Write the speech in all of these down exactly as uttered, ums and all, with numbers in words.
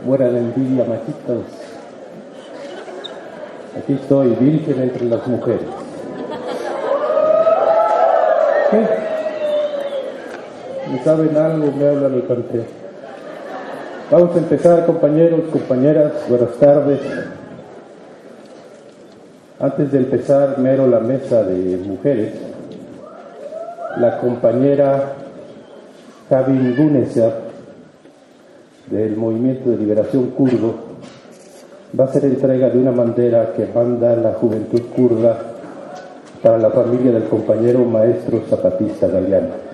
Muera la envidia, machitos. Aquí estoy, virgen entre las mujeres. ¿Qué? ¿Me saben algo? Me hablan el cartel. Vamos a empezar, compañeros, compañeras, buenas tardes. Antes de empezar mero la mesa de mujeres, la compañera Javi Guneser del Movimiento de Liberación Kurdo va a hacer entrega de una bandera que manda la juventud kurda para la familia del compañero maestro zapatista Galeano.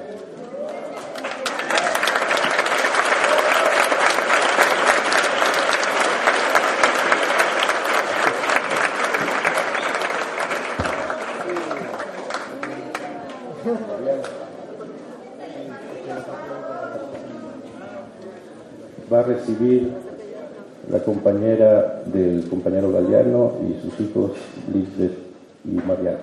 Va a recibir la compañera del compañero Galeano y sus hijos Lisbeth y Mariano.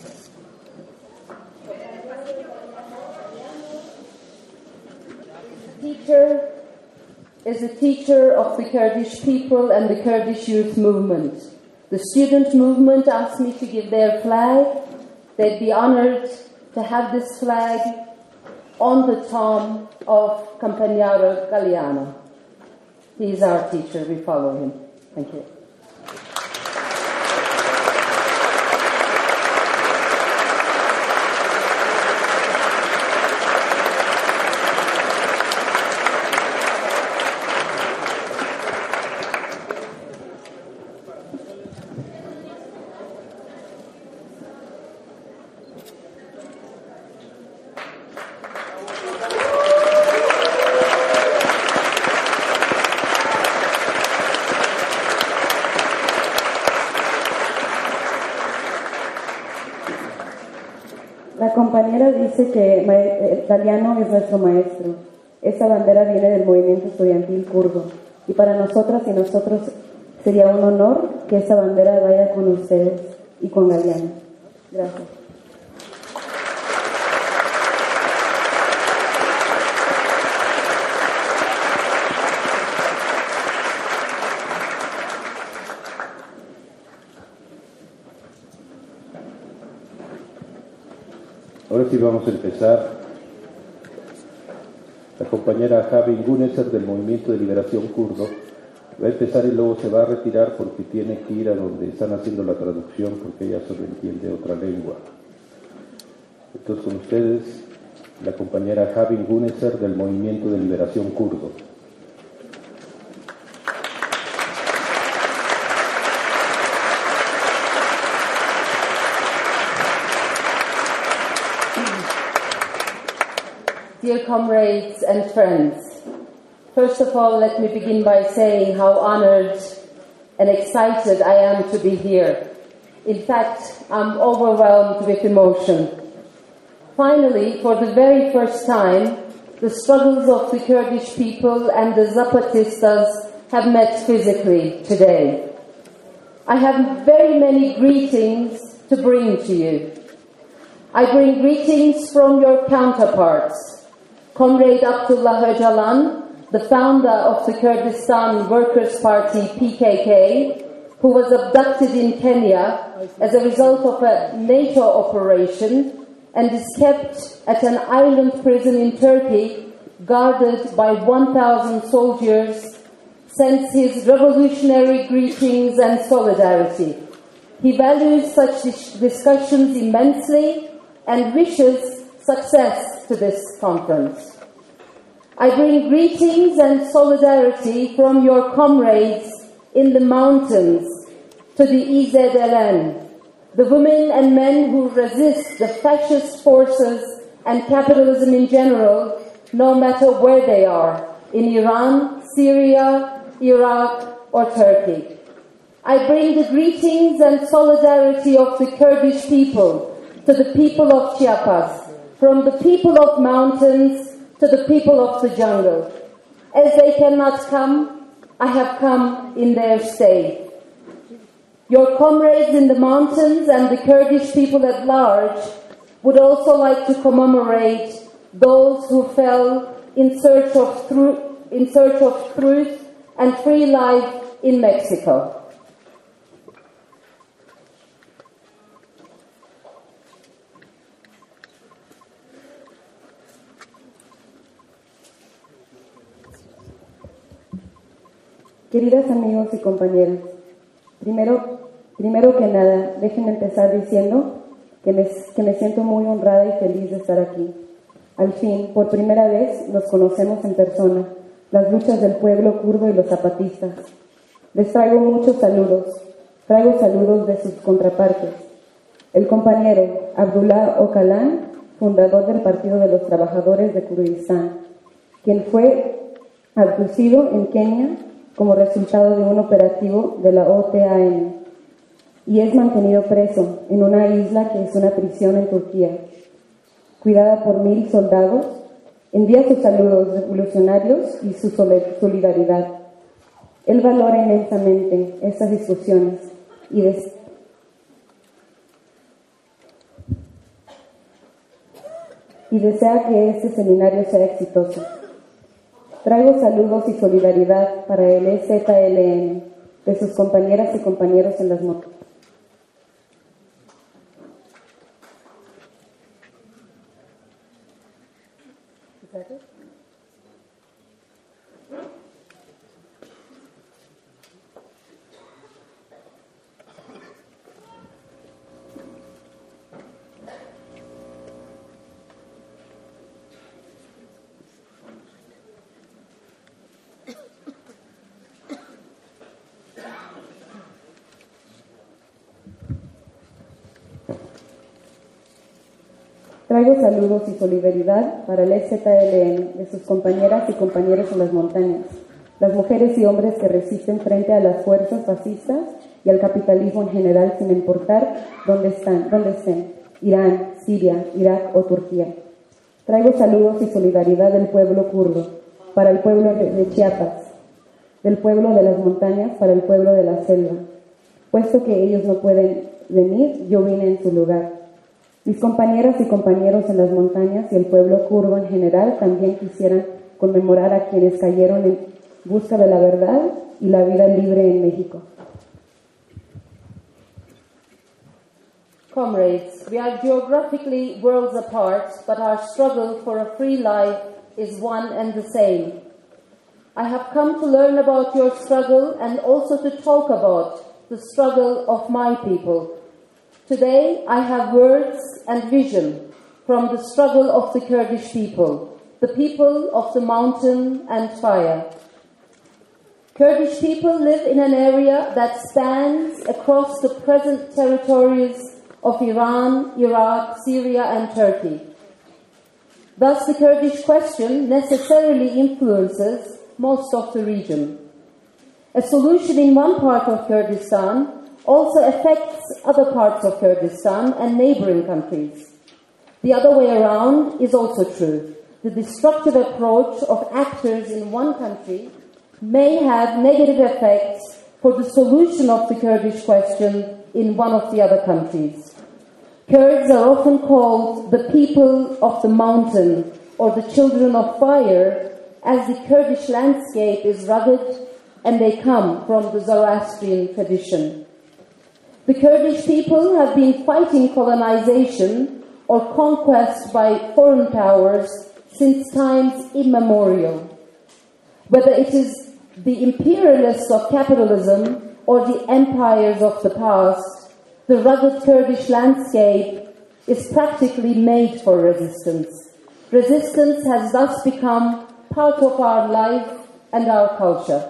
Teacher is a teacher of the Kurdish people and the Kurdish youth movement. The student movement asked me to give their flag. They'd be honored to have this flag on the tomb of Compañero Galeano. He is our teacher. We follow him. Thank you. La compañera dice que Galeano es nuestro maestro. Esa bandera viene del movimiento estudiantil kurdo. Y para nosotras y nosotros sería un honor que esa bandera vaya con ustedes y con Galeano. Gracias. Ahora sí vamos a empezar. La compañera Javi Guneser del Movimiento de Liberación Kurdo va a empezar y luego se va a retirar porque tiene que ir a donde están haciendo la traducción porque ella solo entiende otra lengua. Entonces con ustedes la compañera Javi Guneser del Movimiento de Liberación Kurdo. Dear comrades and friends, first of all, let me begin by saying how honored and excited I am to be here. In fact, I'm overwhelmed with emotion. Finally, for the very first time, the struggles of the Kurdish people and the Zapatistas have met physically today. I have very many greetings to bring to you. I bring greetings from your counterparts. Comrade Abdullah Öcalan, the founder of the Kurdistan Workers' Party, P K K, who was abducted in Kenya as a result of a NATO operation and is kept at an island prison in Turkey, guarded by one thousand soldiers, sends his revolutionary greetings and solidarity. He values such dis- discussions immensely and wishes success to this conference. I bring greetings and solidarity from your comrades in the mountains to the E Z L N, the women and men who resist the fascist forces and capitalism in general, no matter where they are, in Iran, Syria, Iraq, or Turkey. I bring the greetings and solidarity of the Kurdish people to the people of Chiapas, from the people of mountains to the people of the jungle. As they cannot come, I have come in their stead. Your comrades in the mountains and the Kurdish people at large would also like to commemorate those who fell in search of, thru- in search of truth and free life in Mexico. Queridas amigos y compañeros, primero, primero que nada, déjenme empezar diciendo que me, que me siento muy honrada y feliz de estar aquí. Al fin, por primera vez, nos conocemos en persona, las luchas del pueblo kurdo y los zapatistas. Les traigo muchos saludos, traigo saludos de sus contrapartes. El compañero Abdullah Öcalan, fundador del Partido de los Trabajadores de Kurdistán, quien fue abducido en Kenia como resultado de un operativo de la O T A N y es mantenido preso en una isla que es una prisión en Turquía. Cuidada por mil soldados, envía sus saludos revolucionarios y su solidaridad. Él valora inmensamente estas discusiones y, des y desea que este seminario sea exitoso. Traigo saludos y solidaridad para el E Z L N, de sus compañeras y compañeros en las motos. Traigo saludos y solidaridad para el E Z L N, de sus compañeras y compañeros en las montañas, las mujeres y hombres que resisten frente a las fuerzas fascistas y al capitalismo en general, sin importar dónde están, dónde estén, Irán, Siria, Irak o Turquía. Traigo saludos y solidaridad del pueblo kurdo, para el pueblo de Chiapas, del pueblo de las montañas, para el pueblo de la selva. Puesto que ellos no pueden venir, yo vine en su lugar. Mis compañeras y compañeros en las montañas y el pueblo kurdo en general también quisieran conmemorar a quienes cayeron en busca de la verdad y la vida libre en México. Comrades, we are geographically worlds apart, but our struggle for a free life is one and the same. I have come to learn about your struggle and also to talk about the struggle of my people. Today, I have words and vision from the struggle of the Kurdish people, the people of the mountain and fire. Kurdish people live in an area that spans across the present territories of Iran, Iraq, Syria, and Turkey. Thus, the Kurdish question necessarily influences most of the region. A solution in one part of Kurdistan also affects other parts of Kurdistan and neighboring countries. The other way around is also true. The destructive approach of actors in one country may have negative effects for the solution of the Kurdish question in one of the other countries. Kurds are often called the people of the mountain or the children of fire, as the Kurdish landscape is rugged and they come from the Zoroastrian tradition. The Kurdish people have been fighting colonization or conquest by foreign powers since times immemorial. Whether it is the imperialists of capitalism or the empires of the past, the rugged Kurdish landscape is practically made for resistance. Resistance has thus become part of our life and our culture.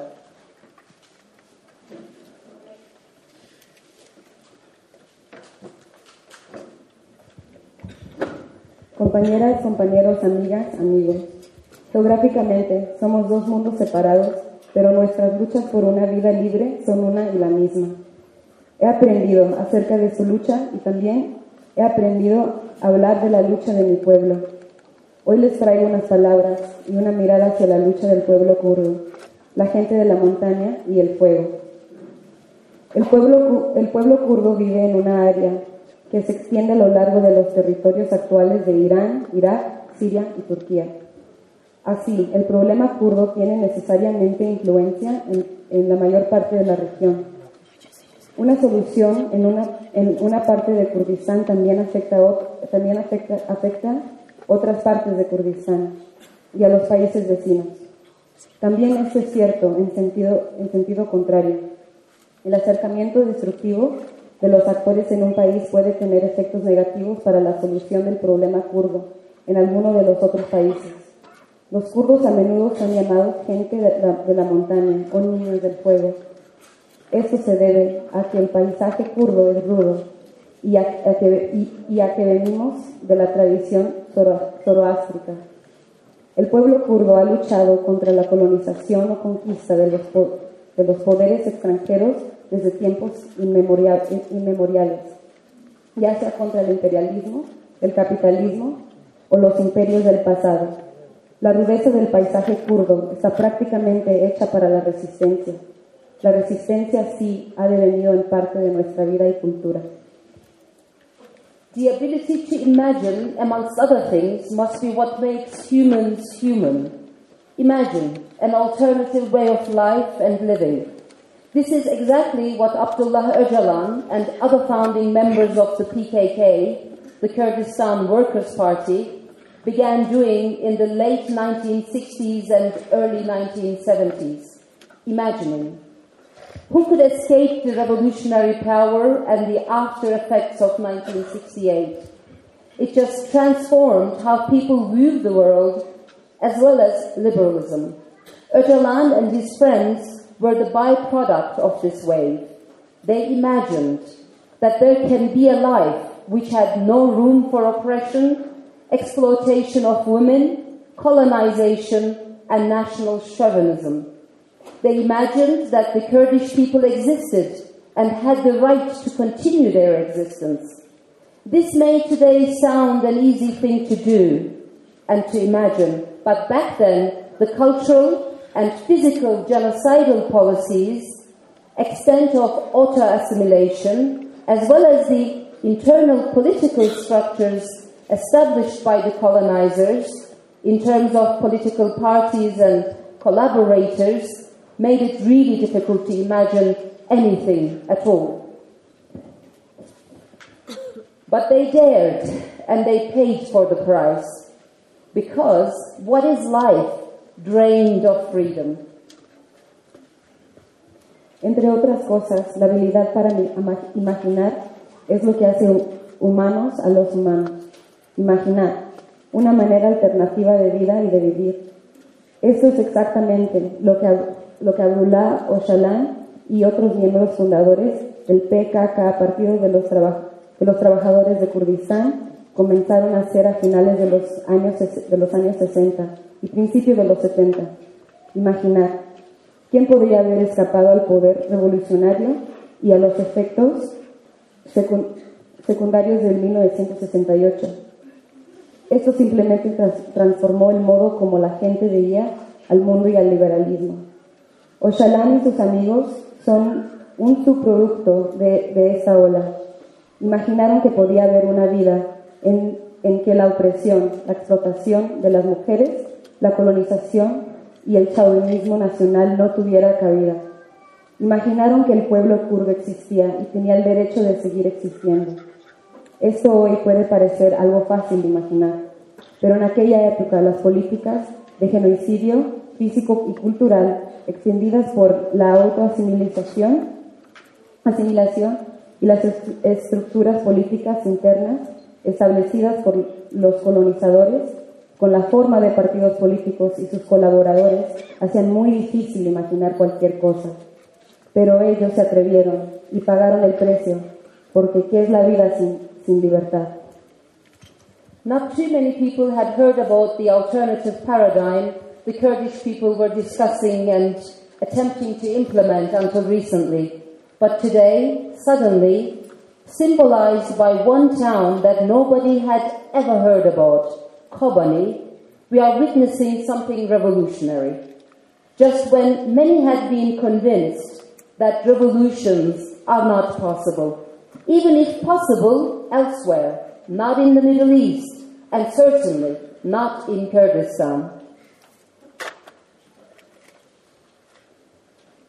Compañeras, compañeros, amigas, amigos, geográficamente somos dos mundos separados, pero nuestras luchas por una vida libre son una y la misma. He aprendido acerca de su lucha y también he aprendido a hablar de la lucha de mi pueblo. Hoy les traigo unas palabras y una mirada hacia la lucha del pueblo kurdo, la gente de la montaña y el fuego. El pueblo, el pueblo kurdo vive en una área que se extiende a lo largo de los territorios actuales de Irán, Irak, Siria y Turquía. Así, el problema kurdo tiene necesariamente influencia en, en la mayor parte de la región. Una solución en una, en una parte de Kurdistán también afecta, también afecta, afecta otras partes de Kurdistán y a los países vecinos. También esto es cierto en sentido, en sentido contrario. El acercamiento destructivo de los actores en un país puede tener efectos negativos para la solución del problema kurdo en alguno de los otros países. Los kurdos a menudo son llamados gente de la, de la montaña o niños del fuego. Esto se debe a que el paisaje kurdo es rudo y a, a que, y, y a que venimos de la tradición zoro, zoroástrica. El pueblo kurdo ha luchado contra la colonización o conquista de los, de los poderes extranjeros desde tiempos inmemorial, inmemoriales, ya sea contra el imperialismo, el capitalismo o los imperios del pasado. La rudeza del paisaje kurdo está prácticamente hecha para la resistencia. La resistencia sí ha devenido en parte de nuestra vida y cultura. The ability to imagine, amongst other things, must be what makes humans human. Imagine an alternative way of life and living. This is exactly what Abdullah Öcalan and other founding members of the P K K, the Kurdistan Workers' Party, began doing in the late nineteen sixties and early nineteen seventies. Imagining. Who could escape the revolutionary power and the after effects of nineteen sixty-eight? It just transformed how people viewed the world, as well as liberalism. Öcalan and his friends were the byproduct of this wave. They imagined that there can be a life which had no room for oppression, exploitation of women, colonization, and national chauvinism. They imagined that the Kurdish people existed and had the right to continue their existence. This may today sound an easy thing to do and to imagine, but back then the cultural and physical genocidal policies, extent of auto-assimilation, as well as the internal political structures established by the colonizers in terms of political parties and collaborators, made it really difficult to imagine anything at all. But they dared, and they paid for the price, because what is life drained of freedom? Entre otras cosas, la habilidad para imaginar es lo que hace humanos a los humanos. Imaginar una manera alternativa de vida y de vivir. Esto es exactamente lo que, lo que Abdullah Öcalan y otros miembros fundadores del P K K, Partido de los, Traba, de los Trabajadores de Kurdistán, comenzaron a hacer a finales de los años, de los años sesenta y principios de los setenta. Imaginar. ¿Quién podría haber escapado al poder revolucionario y a los efectos secundarios del mil novecientos sesenta y ocho? Esto simplemente trans transformó el modo como la gente veía al mundo y al liberalismo. Öcalan y sus amigos son un subproducto de, de esa ola. Imaginaron que podía haber una vida en, en que la opresión, la explotación de las mujeres, la colonización y el chauvinismo nacional no tuviera cabida. Imaginaron que el pueblo kurdo existía y tenía el derecho de seguir existiendo. Esto hoy puede parecer algo fácil de imaginar, pero en aquella época las políticas de genocidio físico y cultural extendidas por la autoasimilación asimilación y las estructuras políticas internas establecidas por los colonizadores con la forma de partidos políticos y sus colaboradores hacían muy difícil imaginar cualquier cosa. Pero ellos se atrevieron y pagaron el precio, porque ¿qué es la vida sin, sin libertad? Not too many people had heard about the alternative paradigm the Kurdish people were discussing and attempting to implement until recently. But today, suddenly, symbolized by one town that nobody had ever heard about, Kobani, we are witnessing something revolutionary. Just when many had been convinced that revolutions are not possible, even if possible elsewhere, not in the Middle East, and certainly not in Kurdistan.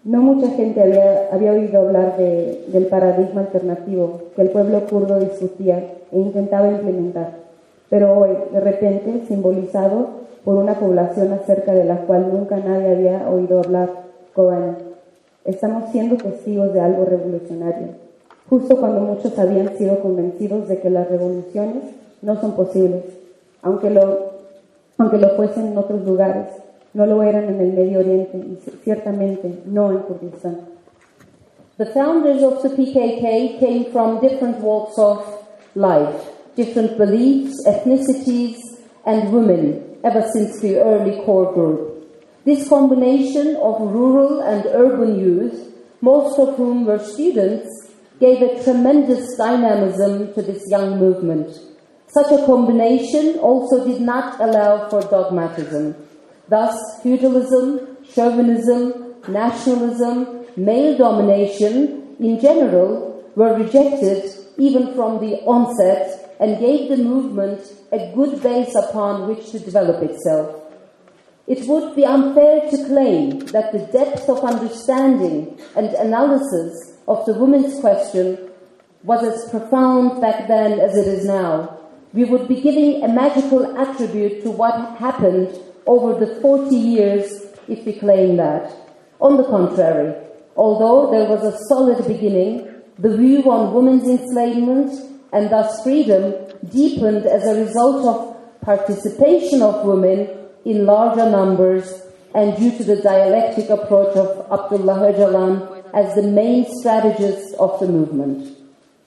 No mucha gente había, había oído hablar de, del paradigma alternativo que el pueblo kurdo discutía e intentaba implementar, pero hoy, de repente, simbolizado por una población acerca de la cual nunca nadie había oído hablar, Kobani, estamos siendo testigos de algo revolucionario, justo cuando muchos habían sido convencidos de que las revoluciones no son posibles, aunque lo, aunque lo fuesen en otros lugares. No lo eran en el Medio Oriente y ciertamente no en Kurdistán. The founders of the P K K came from different walks of life, different beliefs, ethnicities, and women ever since the early core group. This combination of rural and urban youth, most of whom were students, gave a tremendous dynamism to this young movement. Such a combination also did not allow for dogmatism. Thus, feudalism, chauvinism, nationalism, male domination, in general, were rejected even from the onset and gave the movement a good base upon which to develop itself. It would be unfair to claim that the depth of understanding and analysis of the women's question was as profound back then as it is now. We would be giving a magical attribute to what happened over the forty years if we claim that. On the contrary, although there was a solid beginning, the view on women's enslavement and thus freedom deepened as a result of participation of women in larger numbers and due to the dialectic approach of Abdullah Öcalan as the main strategist of the movement.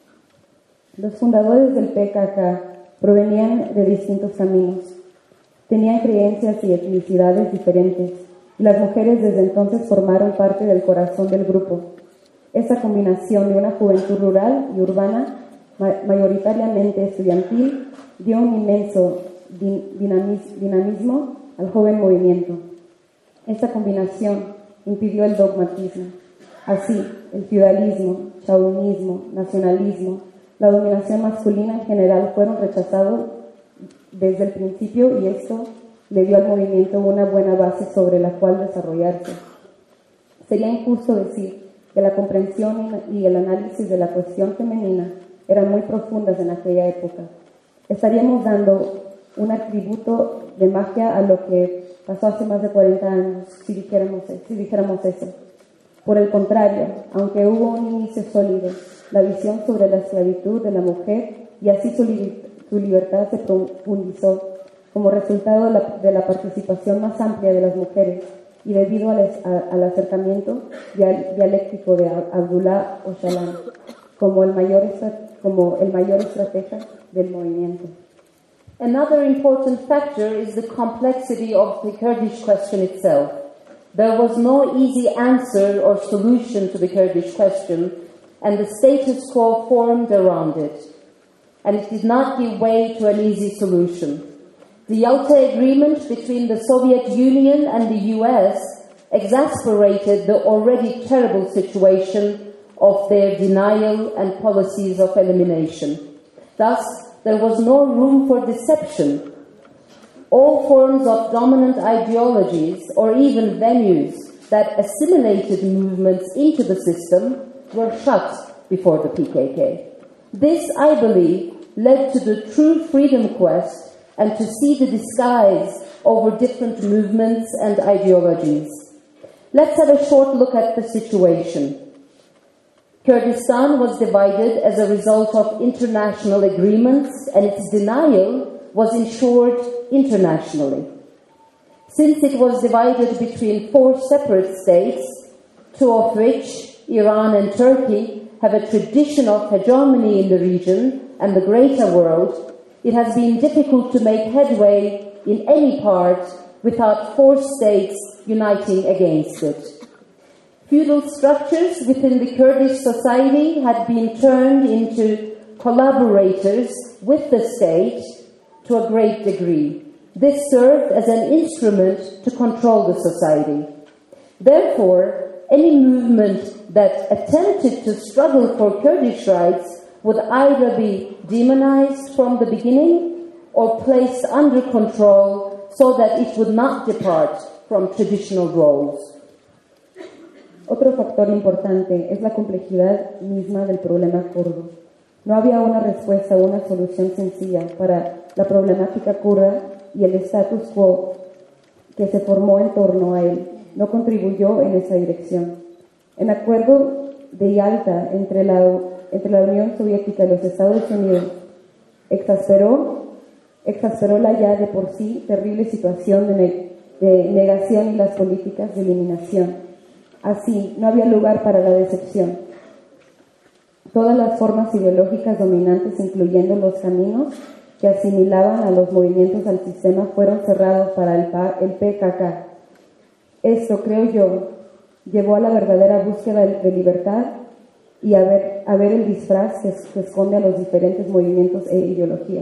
Los fundadores del P K K provenían de distintos caminos. Tenían creencias y etnicidades diferentes, y las mujeres desde entonces formaron parte del corazón del grupo. Esta combinación de una juventud rural y urbana, ma- mayoritariamente estudiantil, dio un inmenso din- dinamis- dinamismo al joven movimiento. Esta combinación impidió el dogmatismo. Así, el feudalismo, chauvinismo, nacionalismo, la dominación masculina en general fueron rechazados desde el principio y esto le dio al movimiento una buena base sobre la cual desarrollarse. Sería injusto decir que la comprensión y el análisis de la cuestión femenina eran muy profundas en aquella época. Estaríamos dando un atributo de magia a lo que pasó hace más de cuarenta años si dijéramos, si dijéramos eso. Por el contrario, aunque hubo un inicio sólido, la visión sobre la esclavitud de la mujer y así su libertad Su libertad se profundizó como resultado de la, de la participación más amplia de las mujeres y debido al, a, al acercamiento dial, dialéctico de Abdullah Öcalan como el mayor como el mayor estratega del movimiento. Another important factor is the complexity of the Kurdish question itself. There was no easy answer or solution to the Kurdish question, and the status quo formed around it. And it did not give way to an easy solution. The Yalta Agreement between the Soviet Union and the U S exasperated the already terrible situation of their denial and policies of elimination. Thus, there was no room for deception. All forms of dominant ideologies or even venues that assimilated movements into the system were shut before the P K K. This, I believe, led to the true freedom quest and to see the disguise over different movements and ideologies. Let's have a short look at the situation. Kurdistan was divided as a result of international agreements, and its denial was ensured internationally. Since it was divided between four separate states, two of which, Iran and Turkey, have a tradition of hegemony in the region and the greater world, it has been difficult to make headway in any part without four states uniting against it. Feudal structures within the Kurdish society had been turned into collaborators with the state to a great degree. This served as an instrument to control the society. Therefore, any movement that attempted to struggle for Kurdish rights would either be demonized from the beginning or placed under control so that it would not depart from traditional roles. Otro factor importante es la complejidad misma del problema kurdo. No había una respuesta o una solución sencilla para la problemática kurda y el status quo que se formó en torno a él no contribuyó en esa dirección. El acuerdo de Yalta entre la, entre la Unión Soviética y los Estados Unidos exasperó, exasperó la ya de por sí terrible situación de, ne, de negación y las políticas de eliminación. Así, no había lugar para la decepción. Todas las formas ideológicas dominantes, incluyendo los caminos que asimilaban a los movimientos al sistema, fueron cerrados para el, el P K K. Esto, creo yo, llevó a la verdadera búsqueda de libertad y a ver, a ver el disfraz que, que esconde a los diferentes movimientos e ideologías.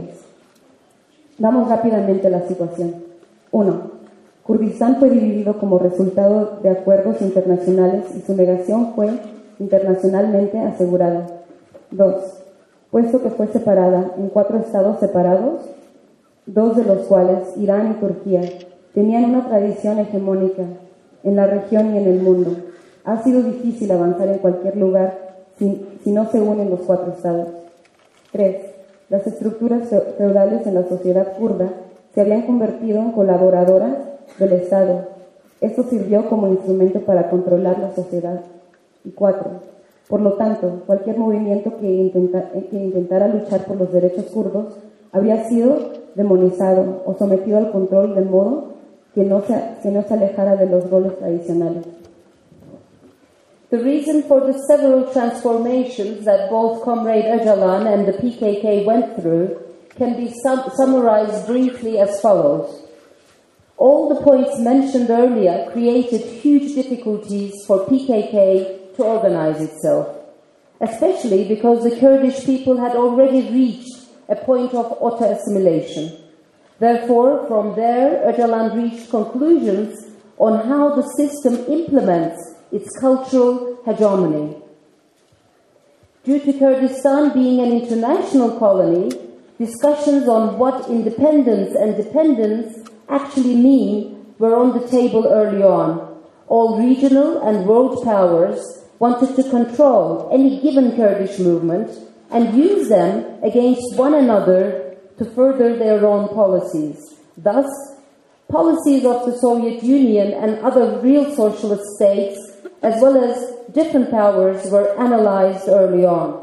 Vamos rápidamente a la situación. uno. Kurdistán fue dividido como resultado de acuerdos internacionales y su negación fue internacionalmente asegurada. dos. Puesto que fue separada en cuatro estados separados, dos de los cuales, Irán y Turquía, tenían una tradición hegemónica en la región y en el mundo. Ha sido difícil avanzar en cualquier lugar si, si no se unen los cuatro estados. tres. Las estructuras feudales en la sociedad kurda se habían convertido en colaboradoras del Estado. Esto sirvió como instrumento para controlar la sociedad. Y cuatro. Por lo tanto, cualquier movimiento que, intenta, que intentara luchar por los derechos kurdos habría sido demonizado o sometido al control de modo que no se, que no se alejara de los roles tradicionales. The reason for the several transformations that both Comrade Öcalan and the P K K went through can be sum- summarized briefly as follows. All the points mentioned earlier created huge difficulties for P K K to organize itself, especially because the Kurdish people had already reached a point of utter assimilation. Therefore, from there, Öcalan reached conclusions on how the system implements its cultural hegemony. Due to Kurdistan being an international colony, discussions on what independence and dependence actually mean were on the table early on. All regional and world powers wanted to control any given Kurdish movement and use them against one another to further their own policies. Thus, policies of the Soviet Union and other real socialist states, as well as different powers, were analyzed early on.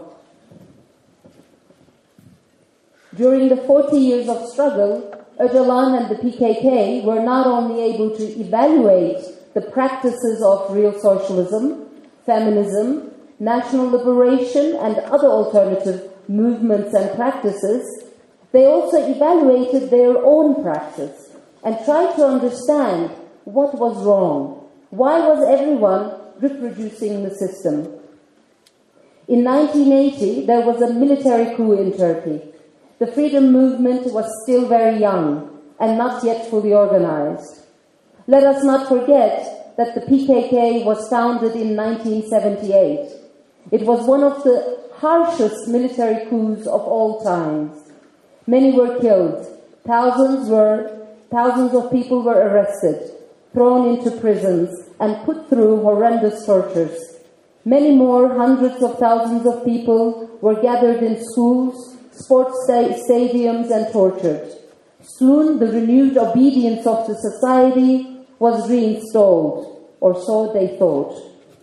During the forty years of struggle, Öcalan and the P K K were not only able to evaluate the practices of real socialism, feminism, national liberation, and other alternative movements and practices, they also evaluated their own practice and tried to understand what was wrong. Why was everyone reproducing the system? In nineteen eighty, there was a military coup in Turkey. The freedom movement was still very young and not yet fully organized. Let us not forget that the P K K was founded in nineteen seventy-eight. It was one of the harshest military coups of all times. Many were killed. Thousands were, thousands of people were arrested, thrown into prisons, and put through horrendous tortures. Many more, hundreds of thousands of people, were gathered in schools, sports sta- stadiums, and tortured. Soon, the renewed obedience of the society was reinstalled, or so they thought.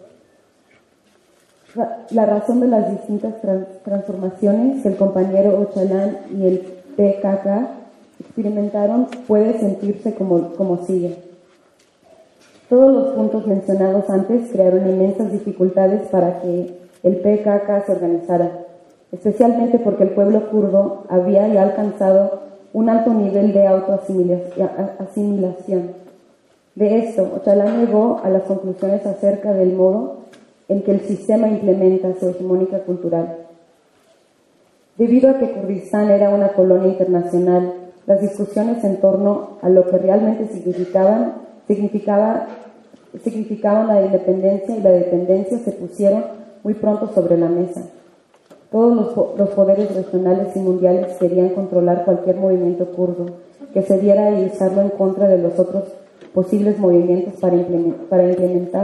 La razón de las distintas trans- transformaciones que el compañero Öcalan y el P K K experimentaron puede sentirse como, como sigue. Todos los puntos mencionados antes crearon inmensas dificultades para que el P K K se organizara, especialmente porque el pueblo kurdo había ya alcanzado un alto nivel de autoasimilación. De esto, Öcalan llegó a las conclusiones acerca del modo en que el sistema implementa su hegemonía cultural. Debido a que Kurdistán era una colonia internacional, las discusiones en torno a lo que realmente significaban, significaba, significaban la independencia y la dependencia se pusieron muy pronto sobre la mesa. Todos los, los poderes regionales y mundiales querían controlar cualquier movimiento kurdo que se diera y usarlo en contra de los otros posibles movimientos para implementar, para implementar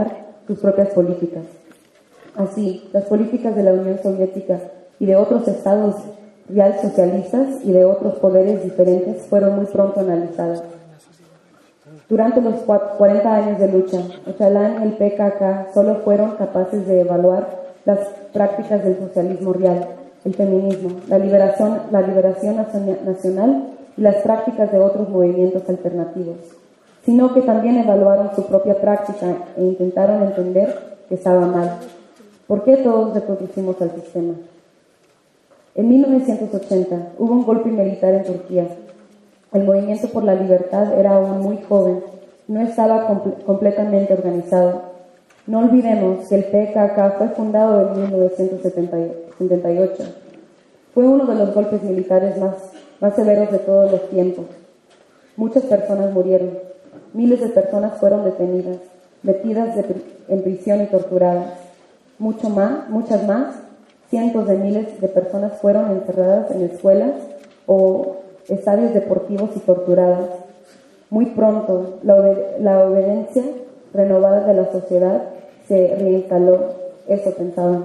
sus propias políticas. Así, las políticas de la Unión Soviética y de otros estados realsocialistas y de otros poderes diferentes fueron muy pronto analizadas. Durante los cuarenta años de lucha, Öcalan y el P K K solo fueron capaces de evaluar las prácticas del socialismo real, el feminismo, la liberación, la liberación nacional y las prácticas de otros movimientos alternativos, sino que también evaluaron su propia práctica e intentaron entender que estaba mal. ¿Por qué todos reproducimos al sistema? En mil novecientos ochenta hubo un golpe militar en Turquía. El movimiento por la libertad era aún muy joven, no estaba comple- completamente organizado. No olvidemos que el P K K fue fundado en mil novecientos setenta y ocho. Fue uno de los golpes militares más, más severos de todos los tiempos. Muchas personas murieron, miles de personas fueron detenidas, metidas de, en prisión y torturadas. Mucho más, muchas más, cientos de miles de personas fueron encerradas en escuelas o estadios deportivos y torturadas. Muy pronto, la, obed- la obediencia renovada de la sociedad se reinstaló. Eso pensaban.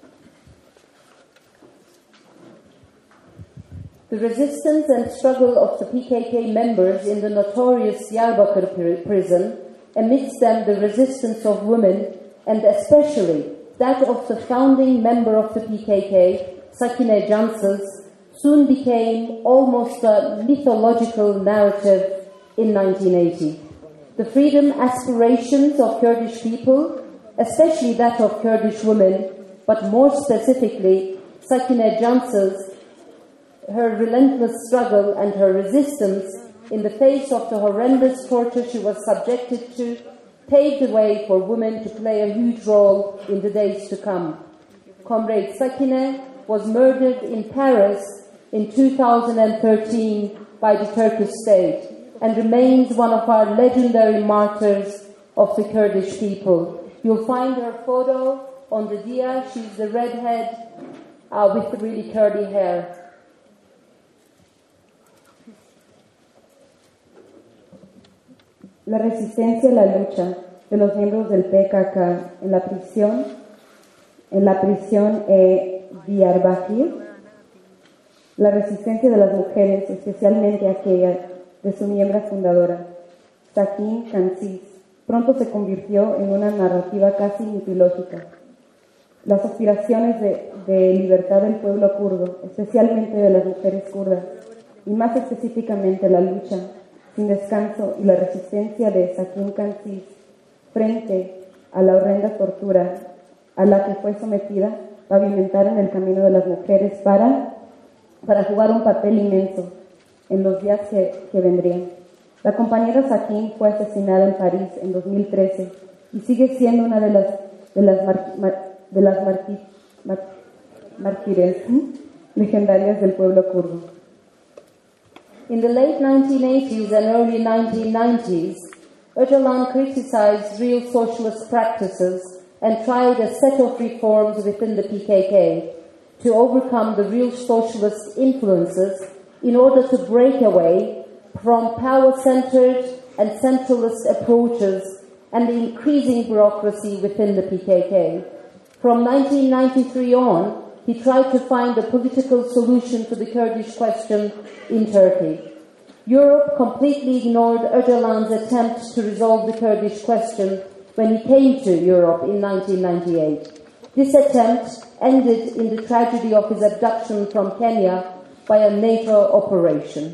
The resistance and struggle of the P K K members in the notorious Diyarbakir prison, amidst them the resistance of women, and especially that of the founding member of the P K K, Sakine Cansız, soon became almost a mythological narrative in nineteen eighty. The freedom aspirations of Kurdish people, especially that of Kurdish women, but more specifically Sakine Cansız, her relentless struggle and her resistance in the face of the horrendous torture she was subjected to, paved the way for women to play a huge role in the days to come. Comrade Sakine was murdered in Paris in two thousand thirteen by the Turkish state and remains one of our legendary martyrs of the Kurdish people. You'll find her photo on the dia. She's the redhead uh, with the really curly hair. La resistencia y la lucha de los miembros del P K K en la prisión, en la prisión eh, Diyarbakir, la resistencia de las mujeres, especialmente aquella de su miembro fundadora, Sakine Cansız, pronto se convirtió en una narrativa casi mitológica. Las aspiraciones de, de libertad del pueblo kurdo, especialmente de las mujeres kurdas, y más específicamente la lucha sin descanso y la resistencia de Sakine Cansız frente a la horrenda tortura a la que fue sometida, pavimentaron el camino de las mujeres para, para jugar un papel inmenso en los días que, que vendrían. La compañera Sakine fue asesinada en París en dos mil trece y sigue siendo una de las, de las, mar, mar, de las marti, mar, mártires legendarias del pueblo kurdo. In the late nineteen eighties and early nineteen nineties, Öcalan criticized real socialist practices and tried a set of reforms within the P K K to overcome the real socialist influences in order to break away from power-centered and centralist approaches and the increasing bureaucracy within the P K K. From nineteen ninety-three on, he tried to find a political solution to the Kurdish question in Turkey. Europe completely ignored Öcalan's attempt to resolve the Kurdish question when he came to Europe in nineteen ninety-eight. This attempt ended in the tragedy of his abduction from Kenya by a NATO operation.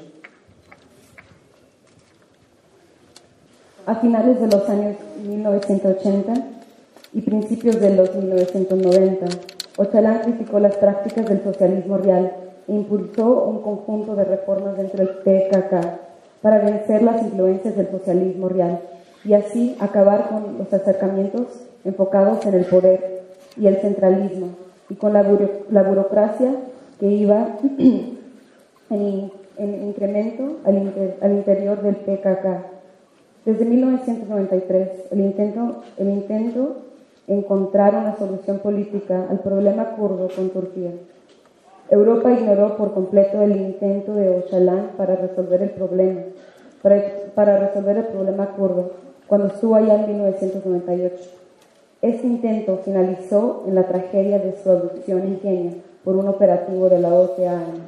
A finales de los años mil novecientos ochenta y principios de los mil novecientos noventa, Öcalan criticó las prácticas del socialismo real e impulsó un conjunto de reformas dentro del P K K para vencer las influencias del socialismo real y así acabar con los acercamientos enfocados en el poder y el centralismo y con la, buro- la burocracia que iba en, en incremento al, inter- al interior del P K K. Desde mil novecientos noventa y tres, el intento, el intento encontrar una solución política al problema kurdo con Turquía. Europa ignoró por completo el intento de Öcalan para resolver el problema, para, para resolver el problema kurdo, cuando estuvo allá en mil novecientos noventa y ocho. Este intento finalizó en la tragedia de su abducción en Kenia por un operativo de la O T A N.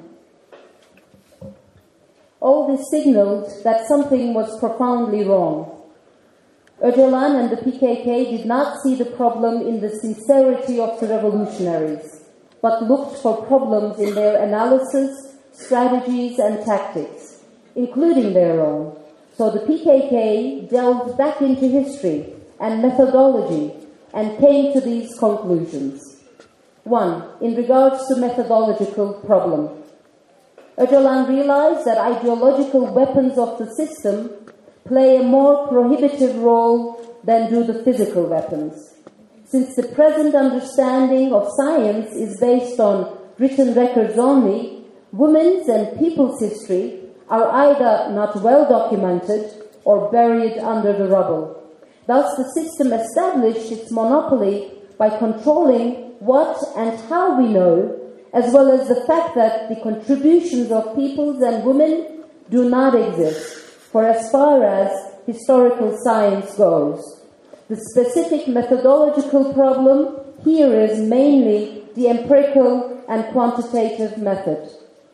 All this signaled that something was profoundly wrong. Öcalan and the P K K did not see the problem in the sincerity of the revolutionaries, but looked for problems in their analysis, strategies, and tactics, including their own. So the P K K delved back into history and methodology and came to these conclusions. One, in regards to methodological problem, Öcalan realized that ideological weapons of the system play a more prohibitive role than do the physical weapons. Since the present understanding of science is based on written records only, women's and people's history are either not well documented or buried under the rubble. Thus, the system established its monopoly by controlling what and how we know, as well as the fact that the contributions of peoples and women do not exist, for as far as historical science goes. The specific methodological problem here is mainly the empirical and quantitative method.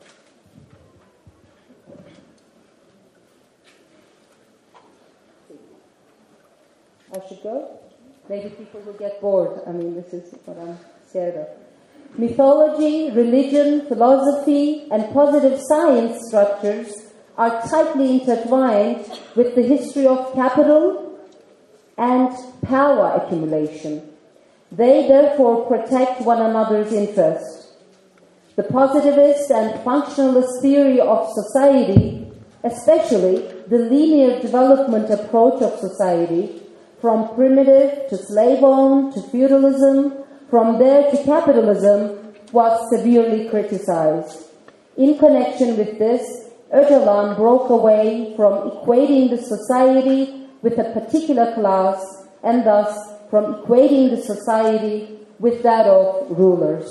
I should go? Maybe people will get bored. I mean, this is what I'm scared of. Mythology, religion, philosophy, and positive science structures are tightly intertwined with the history of capital and power accumulation. They therefore protect one another's interest. The positivist and functionalist theory of society, especially the linear development approach of society, from primitive to slave-owned to feudalism, from there to capitalism, was severely criticized. In connection with this, Öcalan broke away from equating the society with a particular class and thus from equating the society with that of rulers.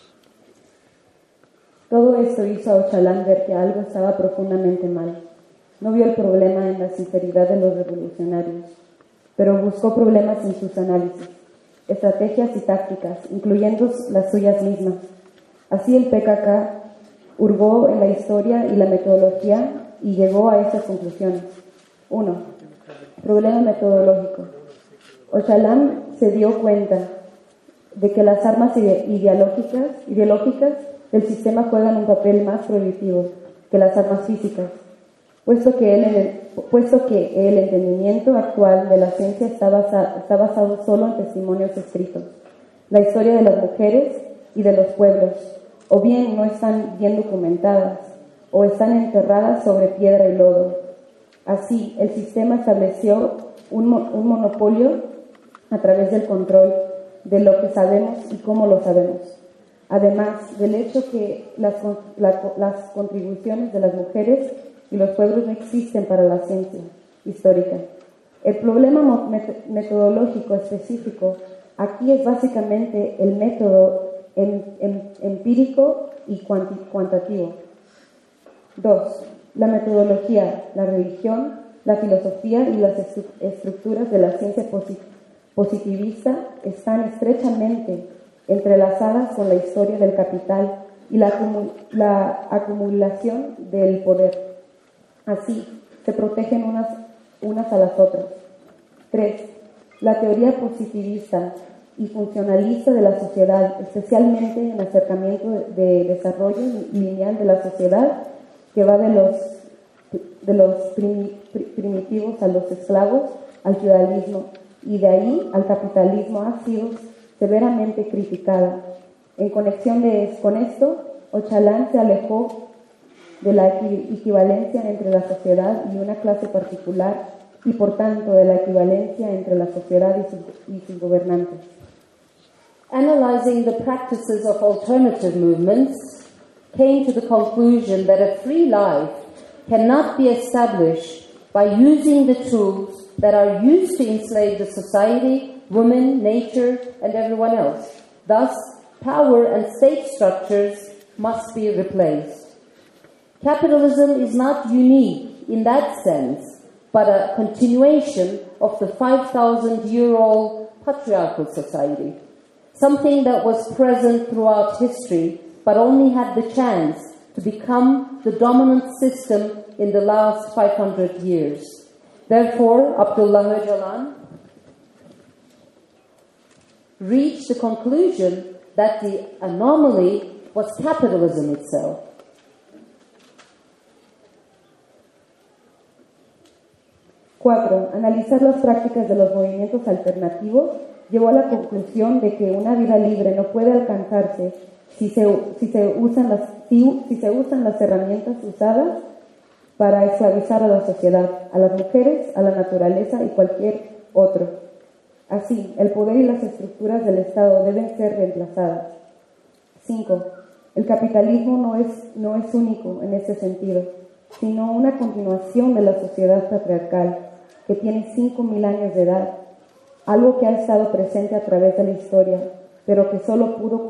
Todo esto hizo a Öcalan ver que algo estaba profundamente mal. No vio el problema en la sinceridad de los revolucionarios, pero buscó problemas en sus análisis, estrategias y tácticas, incluyendo las suyas mismas. Así el P K K hurgó en la historia y la metodología y llegó a estas conclusiones. Uno. Problema metodológico. Öcalan se dio cuenta de que las armas ide- ideológicas, ideológicas del sistema juegan un papel más prohibitivo que las armas físicas, puesto que el, puesto que el entendimiento actual de la ciencia está, basa, está basado solo en testimonios escritos, la historia de las mujeres y de los pueblos, o bien no están bien documentadas, o están enterradas sobre piedra y lodo. Así, el sistema estableció un, mo- un monopolio a través del control de lo que sabemos y cómo lo sabemos. Además del hecho que las, con- la- las contribuciones de las mujeres y los pueblos no existen para la ciencia histórica. El problema mo- met- metodológico específico aquí es básicamente el método em- em- empírico y cuanti- cuantitativo. Dos, la metodología, la religión, la filosofía y las estru- estructuras de la ciencia posi- positivista están estrechamente entrelazadas con la historia del capital y la, acumu- la acumulación del poder. Así, se protegen unas, unas a las otras. Tres, la teoría positivista y funcionalista de la sociedad, especialmente en el acercamiento de, de desarrollo lineal de la sociedad, que va de los, de los primi, primitivos a los esclavos, al feudalismo, y de ahí al capitalismo, ha sido severamente criticada. En conexión de, con esto, Öcalan se alejó de la equivalencia entre la sociedad y una clase particular y, por tanto, de la equivalencia entre la sociedad y, su, y sus gobernantes. Analyzing the practices of alternative movements, came to the conclusion that a free life cannot be established by using the tools that are used to enslave the society, women, nature, and everyone else. Thus, power and state structures must be replaced. Capitalism is not unique in that sense, but a continuation of the five thousand year old patriarchal society, something that was present throughout history but only had the chance to become the dominant system in the last five hundred years. Therefore, Abdullah Öcalan reached the conclusion that the anomaly was capitalism itself. Cuatro, analizar las prácticas de los movimientos alternativos llevó a la conclusión de que una vida libre no puede alcanzarse si se, si se, usan, las, si, si se usan las herramientas usadas para esclavizar a la sociedad, a las mujeres, a la naturaleza y cualquier otro. Así, el poder y las estructuras del Estado deben ser reemplazadas. Cinco, el capitalismo no es, no es único en este sentido, sino una continuación de la sociedad patriarcal, que tiene cinco mil años de edad, algo que ha estado presente a través de la historia, pero que solo pudo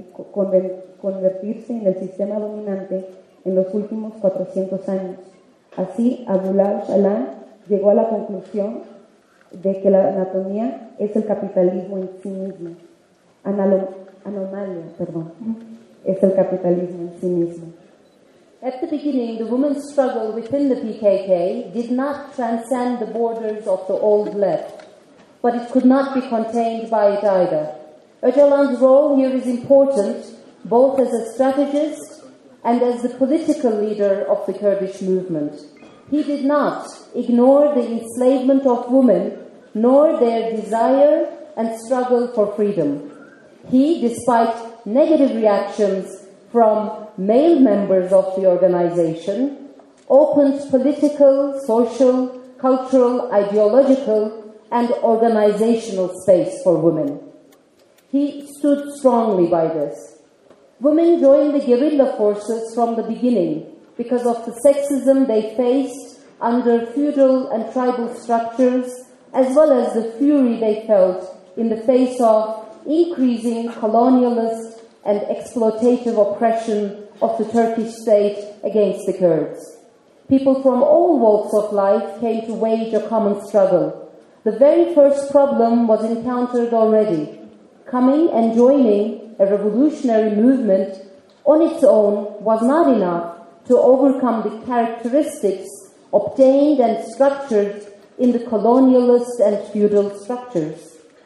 convertirse en el sistema dominante en los últimos cuatrocientos años. Así, Abdullah Öcalan llegó a la conclusión de que la anatomía es el capitalismo en sí mismo. Analo, anomalia, perdón, es el capitalismo en sí mismo. At the beginning, the women's struggle within the P K K did not transcend the borders of the old left, but it could not be contained by it either. Öcalan's role here is important, both as a strategist and as the political leader of the Kurdish movement. He did not ignore the enslavement of women, nor their desire and struggle for freedom. He, despite negative reactions from male members of the organization, opened political, social, cultural, ideological, and organizational space for women. He stood strongly by this. Women joined the guerrilla forces from the beginning because of the sexism they faced under feudal and tribal structures, as well as the fury they felt in the face of increasing colonialist and exploitative oppression of the Turkish state against the Kurds. People from all walks of life came to wage a common struggle. The very first problem was encountered already. Coming and joining a revolutionary movement on its own was not enough to overcome the characteristics obtained and structured in the colonialist and feudal structures.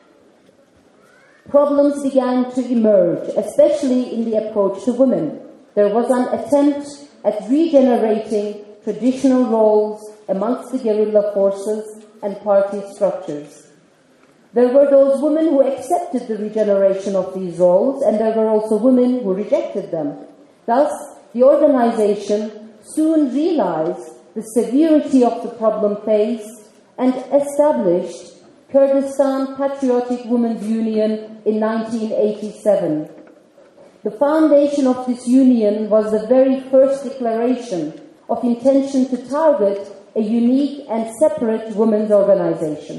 Problems began to emerge, especially in the approach to women. There was an attempt at regenerating traditional roles amongst the guerrilla forces and party structures. There were those women who accepted the regeneration of these roles, and there were also women who rejected them. Thus, the organization soon realized the severity of the problem faced and established Kurdistan Patriotic Women's Union in nineteen eighty-seven. The foundation of this union was the very first declaration of intention to target a unique and separate women's organization.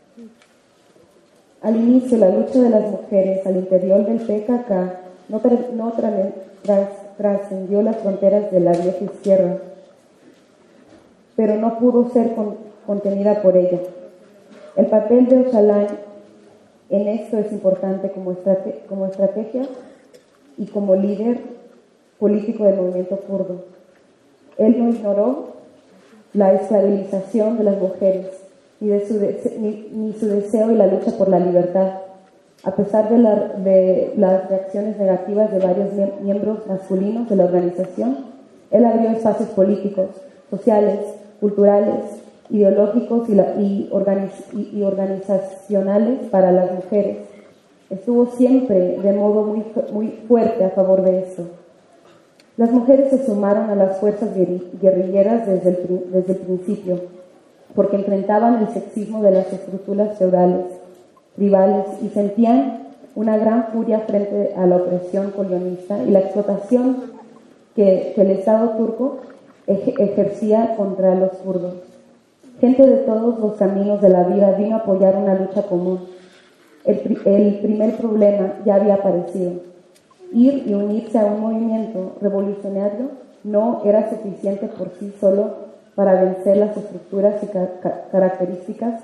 Al inicio, la lucha de las mujeres al interior del P K K no, tra no tra tras trascendió las fronteras de la vieja izquierda, pero no pudo ser con contenida por ella. El papel de Öcalan en esto es importante como, estrate como estrategia y como líder político del movimiento kurdo. Él no ignoró la esclavización de las mujeres, ni, de su ni, ni su deseo y la lucha por la libertad. A pesar de, la, de las reacciones negativas de varios miembros masculinos de la organización, él abrió espacios políticos, sociales, culturales, ideológicos y, la, y, organiz, y, y organizacionales para las mujeres. Estuvo siempre de modo muy, muy fuerte a favor de esto. Las mujeres se sumaron a las fuerzas guerrilleras desde el, desde el principio, porque enfrentaban el sexismo de las estructuras feudales, tribales, y sentían una gran furia frente a la opresión colonialista y la explotación que, que el Estado turco ejercía contra los kurdos. Gente de todos los caminos de la vida vino a apoyar una lucha común. El, el primer problema ya había aparecido. Ir y unirse a un movimiento revolucionario no era suficiente por sí solo para vencer las estructuras y ca características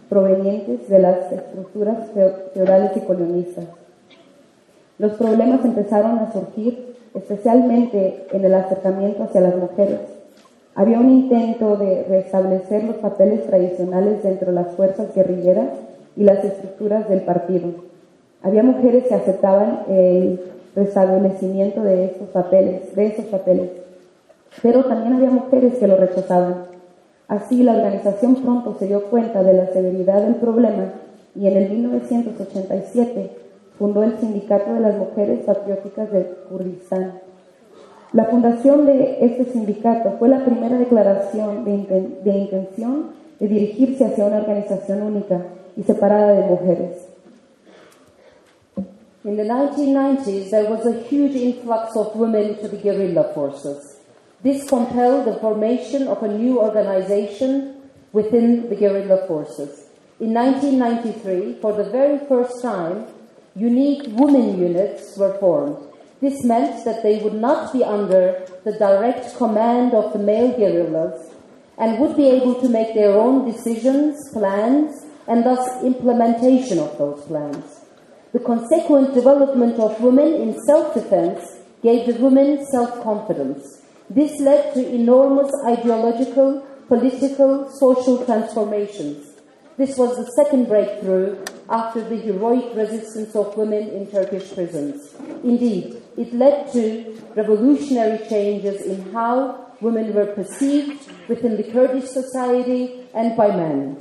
provenientes de las estructuras feudales y colonialistas. Los problemas empezaron a surgir especialmente en el acercamiento hacia las mujeres. Había un intento de restablecer los papeles tradicionales dentro de las fuerzas guerrilleras y las estructuras del partido. Había mujeres que aceptaban el restablecimiento de estos papeles, de esos papeles, pero también había mujeres que lo rechazaban. Así, la organización pronto se dio cuenta de la severidad del problema y en el mil novecientos ochenta y siete fundó el Sindicato de las Mujeres Patrióticas de Kurdistán. La fundación de este sindicato fue la primera declaración de, inten- de intención de dirigirse hacia una organización única y separada de mujeres. In the nineteen nineties, there was a huge influx of women to the guerrilla forces. This compelled the formation of a new organization within the guerrilla forces. In nineteen ninety-three, for the very first time, unique women units were formed. This meant that they would not be under the direct command of the male guerrillas and would be able to make their own decisions, plans, and thus implementation of those plans. The consequent development of women in self-defense gave the women self-confidence. This led to enormous ideological, political, social transformations. This was the second breakthrough after the heroic resistance of women in Turkish prisons. Indeed, it led to revolutionary changes in how women were perceived within the Kurdish society and by men.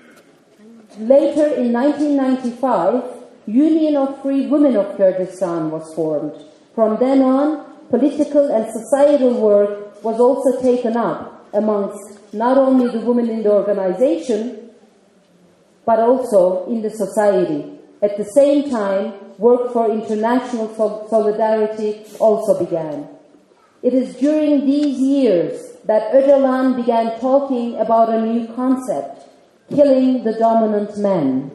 Later, in nineteen ninety-five, Union of Free Women of Kurdistan was formed. From then on, political and societal work was also taken up amongst not only the women in the organization, but also in the society. At the same time, work for international solidarity also began. It is during these years that Öcalan began talking about a new concept, killing the dominant man.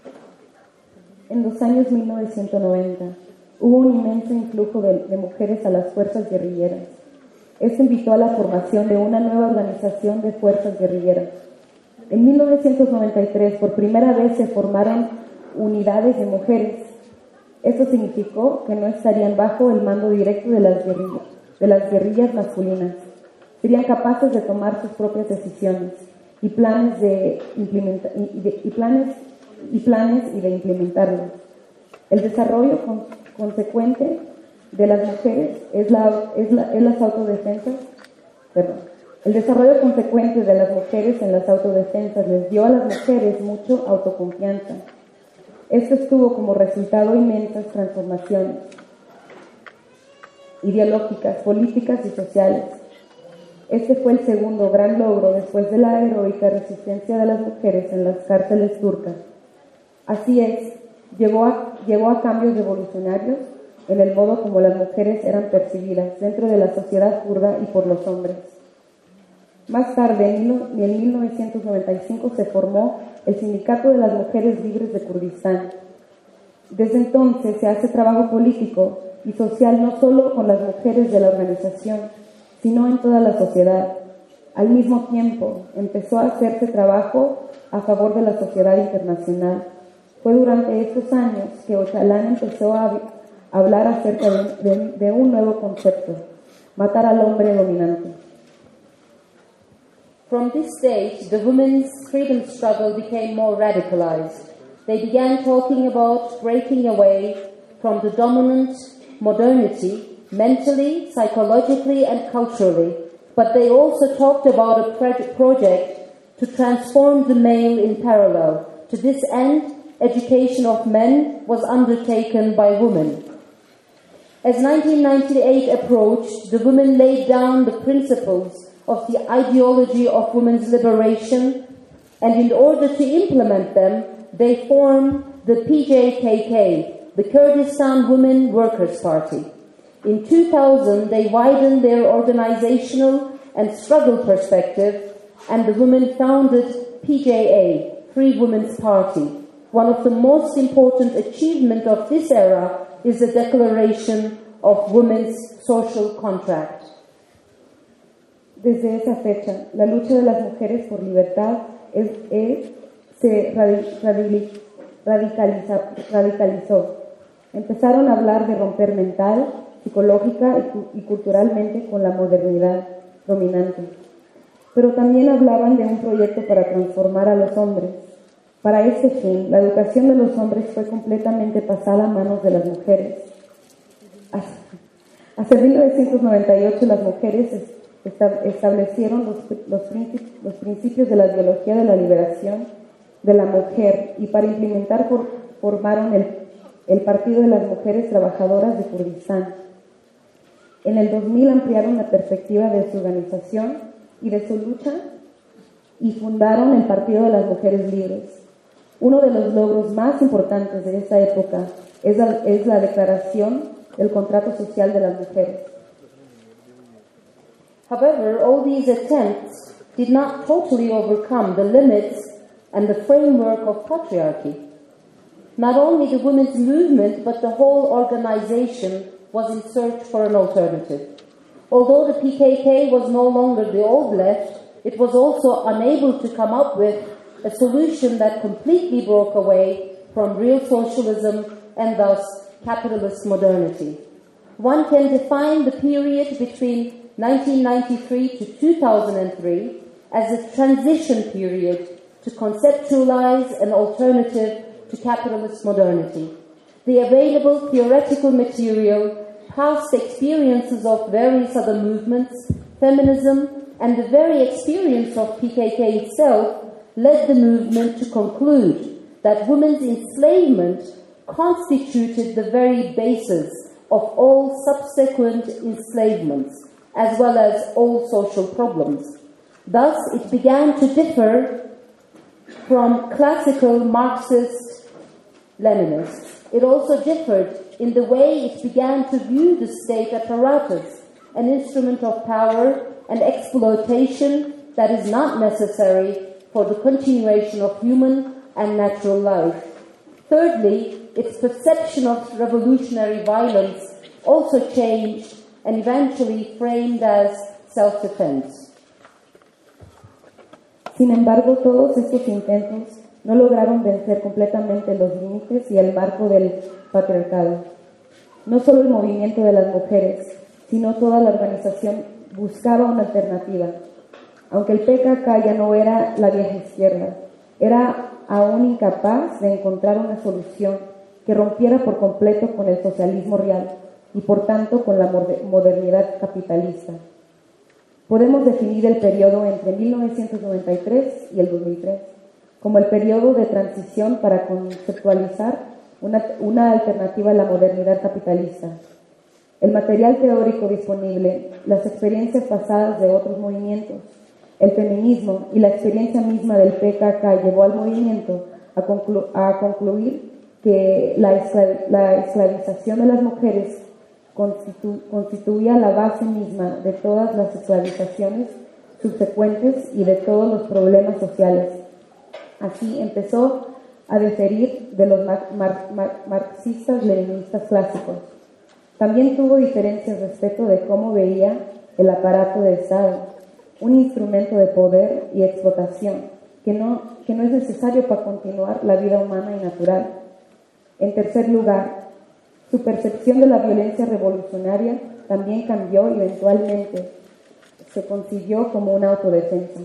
En los años mil novecientos noventa hubo un inmenso influjo de, de mujeres a las fuerzas guerrilleras. Esto invitó a la formación de una nueva organización de fuerzas guerrilleras. En mil novecientos noventa y tres, por primera vez se formaron unidades de mujeres. Esto significó que no estarían bajo el mando directo de las guerrillas, de las guerrillas masculinas. Serían capaces de tomar sus propias decisiones y planes de implementa- y, de, y planes y planes y de implementarlos. El desarrollo con, consecuente de las mujeres es, la, es, la, es las autodefensas, perdón, el desarrollo consecuente de las mujeres en las autodefensas les dio a las mujeres mucho autoconfianza. Esto estuvo como resultado inmensas transformaciones ideológicas, políticas y sociales. Este fue el segundo gran logro después de la heroica resistencia de las mujeres en las cárceles turcas. Así es, llevó a, llevó a cambios revolucionarios en el modo como las mujeres eran percibidas dentro de la sociedad kurda y por los hombres. Más tarde, en mil novecientos noventa y cinco, se formó el Sindicato de las Mujeres Libres de Kurdistán. Desde entonces se hace trabajo político y social no solo con las mujeres de la organización, sino en toda la sociedad. Al mismo tiempo, empezó a hacerse trabajo a favor de la sociedad internacional. Fue durante estos años que Öcalan empezó a hablar acerca de, de, de un nuevo concepto, matar al hombre dominante. From this date, the women's freedom struggle became more radicalized. They began talking about breaking away from the dominant modernity, mentally, psychologically, and culturally, but they also talked about a pro- project to transform the male in parallel. To this end, education of men was undertaken by women. As nineteen ninety-eight approached, the women laid down the principles of the ideology of women's liberation, and in order to implement them, they formed the P J K K, the Kurdistan Women Workers' Party. In two thousand, they widened their organizational and struggle perspective, and the women founded P J A, Free Women's Party. One of the most important achievements of this era is the Declaration of Women's Social Contract. Desde esa fecha, la lucha de las mujeres por libertad es, es, se radicaliza, radicalizó. Empezaron a hablar de romper mental, psicológica y, y culturalmente con la modernidad dominante. Pero también hablaban de un proyecto para transformar a los hombres. Para este fin, la educación de los hombres fue completamente pasada a manos de las mujeres. Hasta mil novecientos noventa y ocho las mujeres establecieron los, los, los principios de la biología de la liberación de la mujer y para implementar for, formaron el, el Partido de las Mujeres Trabajadoras de Kurdistán. En el dos mil ampliaron la perspectiva de su organización y de su lucha y fundaron el Partido de las Mujeres Libres. Uno de los logros más importantes de esta época es la, es la declaración del contrato social de las mujeres. However, all these attempts did not totally overcome the limits and the framework of patriarchy. Not only the women's movement, but the whole organization was in search for an alternative. Although the P K K was no longer the old left, it was also unable to come up with a solution that completely broke away from real socialism and thus capitalist modernity. One can define the period between nineteen ninety-three to two thousand three as a transition period to conceptualize an alternative to capitalist modernity. The available theoretical material, past experiences of various other movements, feminism, and the very experience of P K K itself led the movement to conclude that women's enslavement constituted the very basis of all subsequent enslavements, as well as all social problems. Thus, it began to differ from classical Marxist Leninists. It also differed in the way it began to view the state apparatus, an instrument of power and exploitation that is not necessary for the continuation of human and natural life. Thirdly, its perception of revolutionary violence also changed and eventually framed as self-defense. Sin embargo, todos estos intentos no lograron vencer completamente los límites y el marco del patriarcado. No solo el movimiento de las mujeres, sino toda la organización buscaba una alternativa. Aunque el P K K ya no era la vieja izquierda, era aún incapaz de encontrar una solución que rompiera por completo con el socialismo real y por tanto con la modernidad capitalista. Podemos definir el periodo entre mil novecientos noventa y tres y el dos mil tres como el periodo de transición para conceptualizar una, una alternativa a la modernidad capitalista. El material teórico disponible, las experiencias pasadas de otros movimientos, el feminismo y la experiencia misma del P K K llevó al movimiento a, conclu a concluir que la, esclav la esclavización de las mujeres constitu constituía la base misma de todas las esclavizaciones subsecuentes y de todos los problemas sociales. Así empezó a diferir de los mar mar mar marxistas-leninistas clásicos. También tuvo diferencias respecto de cómo veía el aparato de Estado, un instrumento de poder y explotación que no, que no es necesario para continuar la vida humana y natural. En tercer lugar, su percepción de la violencia revolucionaria también cambió y eventualmente se concibió como una autodefensa.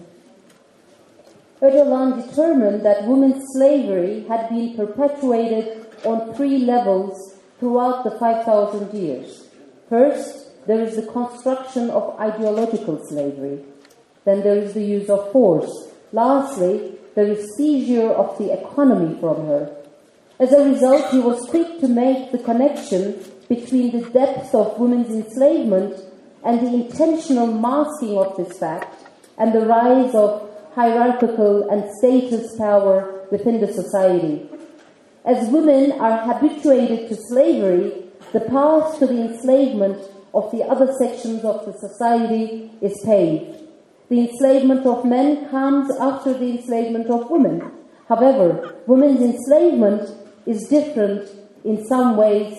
Öcalan determined that women's slavery had been perpetuated on three levels throughout the five thousand years. First, there is the construction of ideological slavery. Then there is the use of force. Lastly, there is seizure of the economy from her. As a result, he was quick to make the connection between the depth of women's enslavement and the intentional masking of this fact and the rise of hierarchical and status power within the society. As women are habituated to slavery, the path to the enslavement of the other sections of the society is paved. The enslavement of men comes after the enslavement of women. However, women's enslavement is different in some ways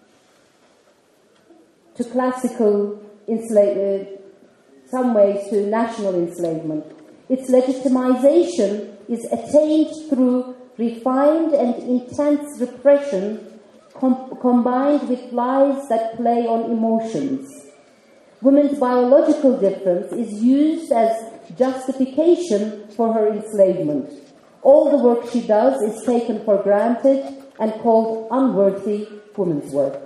to classical enslavement, some ways to national enslavement. Its legitimization is attained through refined and intense repression com- combined with lies that play on emotions. Women's biological difference is used as justification for her enslavement. All the work she does is taken for granted and called unworthy women's work.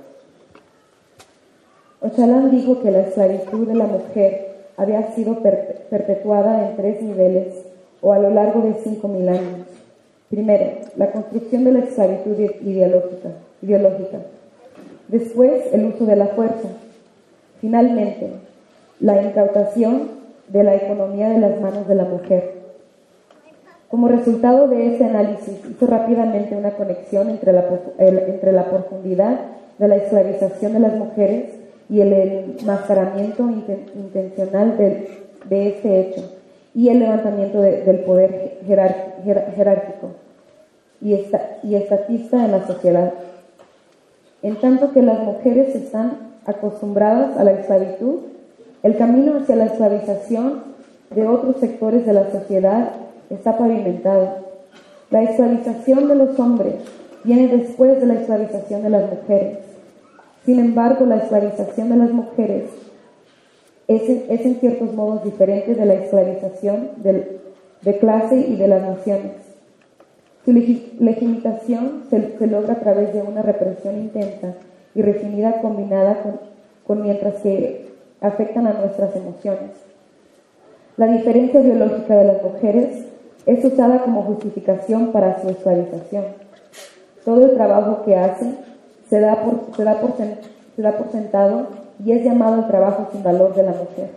Öcalan dijo que la esclavitud de la mujer había sido per- perpetuada en tres niveles o a lo largo de cinco mil años. Primero, la construcción de la esclavitud ideológica, ideológica. Después, el uso de la fuerza. Finalmente, la incautación de la economía de las manos de la mujer. Como resultado de ese análisis, hizo rápidamente una conexión entre la, el, entre la profundidad de la esclavización de las mujeres y el enmascaramiento inten, intencional de, de este hecho y el levantamiento de, del poder jerar, jer, jerárquico y, esta, y estatista en la sociedad. En tanto que las mujeres están acostumbradas a la esclavitud, el camino hacia la esclavización de otros sectores de la sociedad está pavimentado. La esclavización de los hombres viene después de la esclavización de las mujeres. Sin embargo, la esclavización de las mujeres es, es en ciertos modos diferente de la esclavización del, de clase y de las naciones. Su legitimación se, se logra a través de una represión intensa y refinida combinada con, con mientras que afectan a nuestras emociones. La diferencia biológica de las mujeres es usada como justificación para su esclavización. Todo el trabajo que hacen se da por, se da por, se da por sentado y es llamado el trabajo sin valor de la mujer.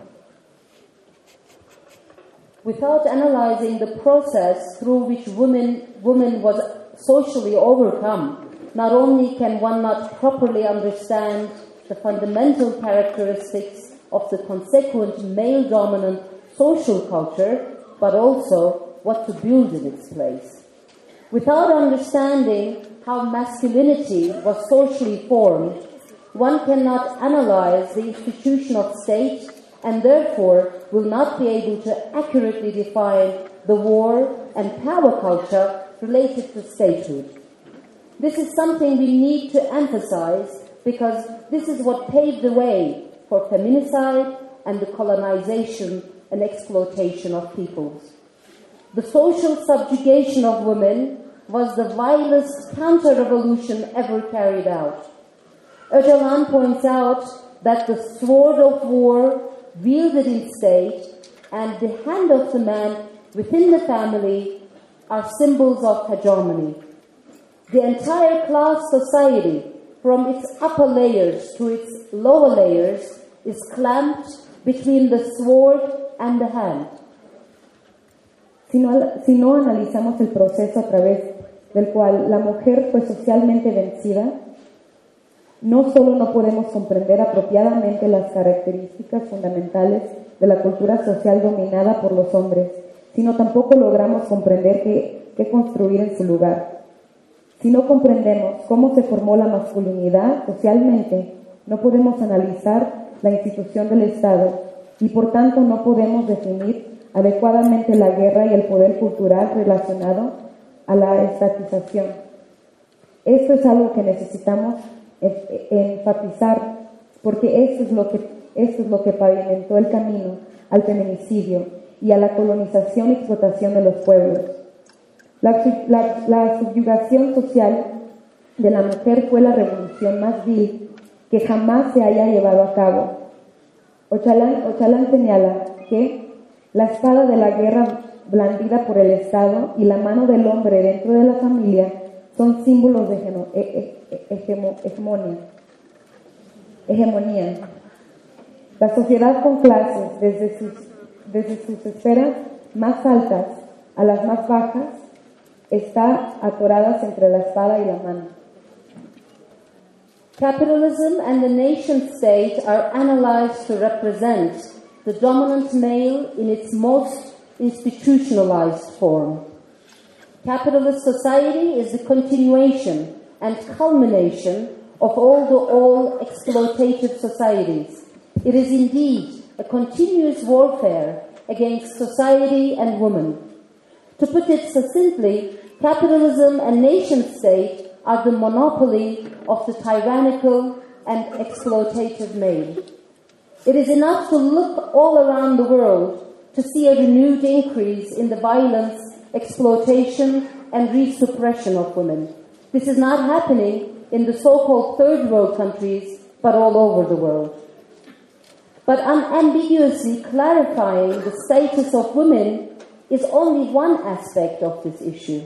Without analyzing the process through which women, woman was socially overcome, not only can one not properly understand the fundamental characteristics of the consequent male-dominant social culture, but also what to build in its place. Without understanding how masculinity was socially formed, one cannot analyze the institution of state and therefore will not be able to accurately define the war and power culture related to statehood. This is something we need to emphasize because this is what paved the way for feminicide and the colonization and exploitation of peoples. The social subjugation of women was the vilest counter-revolution ever carried out. Öcalan points out that the sword of war wielded in state and the hand of the man within the family are symbols of hegemony. The entire class society, from its upper layers to its lower layers, is clamped between the sword and the hand. Si no, si no analizamos el proceso a través del cual la mujer fue socialmente vencida, no solo no podemos comprender apropiadamente las características fundamentales de la cultura social dominada por los hombres, sino tampoco logramos comprender qué, qué construir en su lugar. Si no comprendemos cómo se formó la masculinidad socialmente, no podemos analizar la institución del Estado y por tanto no podemos definir adecuadamente la guerra y el poder cultural relacionado a la estatización. Esto es algo que necesitamos enfatizar porque esto es lo que, esto es lo que pavimentó el camino al feminicidio y a la colonización y explotación de los pueblos. La, la, la subyugación social de la mujer fue la revolución más vil que jamás se haya llevado a cabo. Öcalan, Öcalan señala que la espada de la guerra blandida por el Estado y la mano del hombre dentro de la familia son símbolos de geno, he, he, hegemo, hegemonía. hegemonía. La sociedad con clases, desde sus, desde sus esferas más altas a las más bajas, está atoradas entre la espada y la mano. Capitalism and the nation state are analyzed to represent the dominant male in its most institutionalized form. Capitalist society is the continuation and culmination of all the all-exploitative societies. It is indeed a continuous warfare against society and woman. To put it succinctly, capitalism and nation-state are the monopoly of the tyrannical and exploitative male. It is enough to look all around the world to see a renewed increase in the violence, exploitation, and resuppression of women. This is not happening in the so-called third world countries, but all over the world. But unambiguously clarifying the status of women is only one aspect of this issue.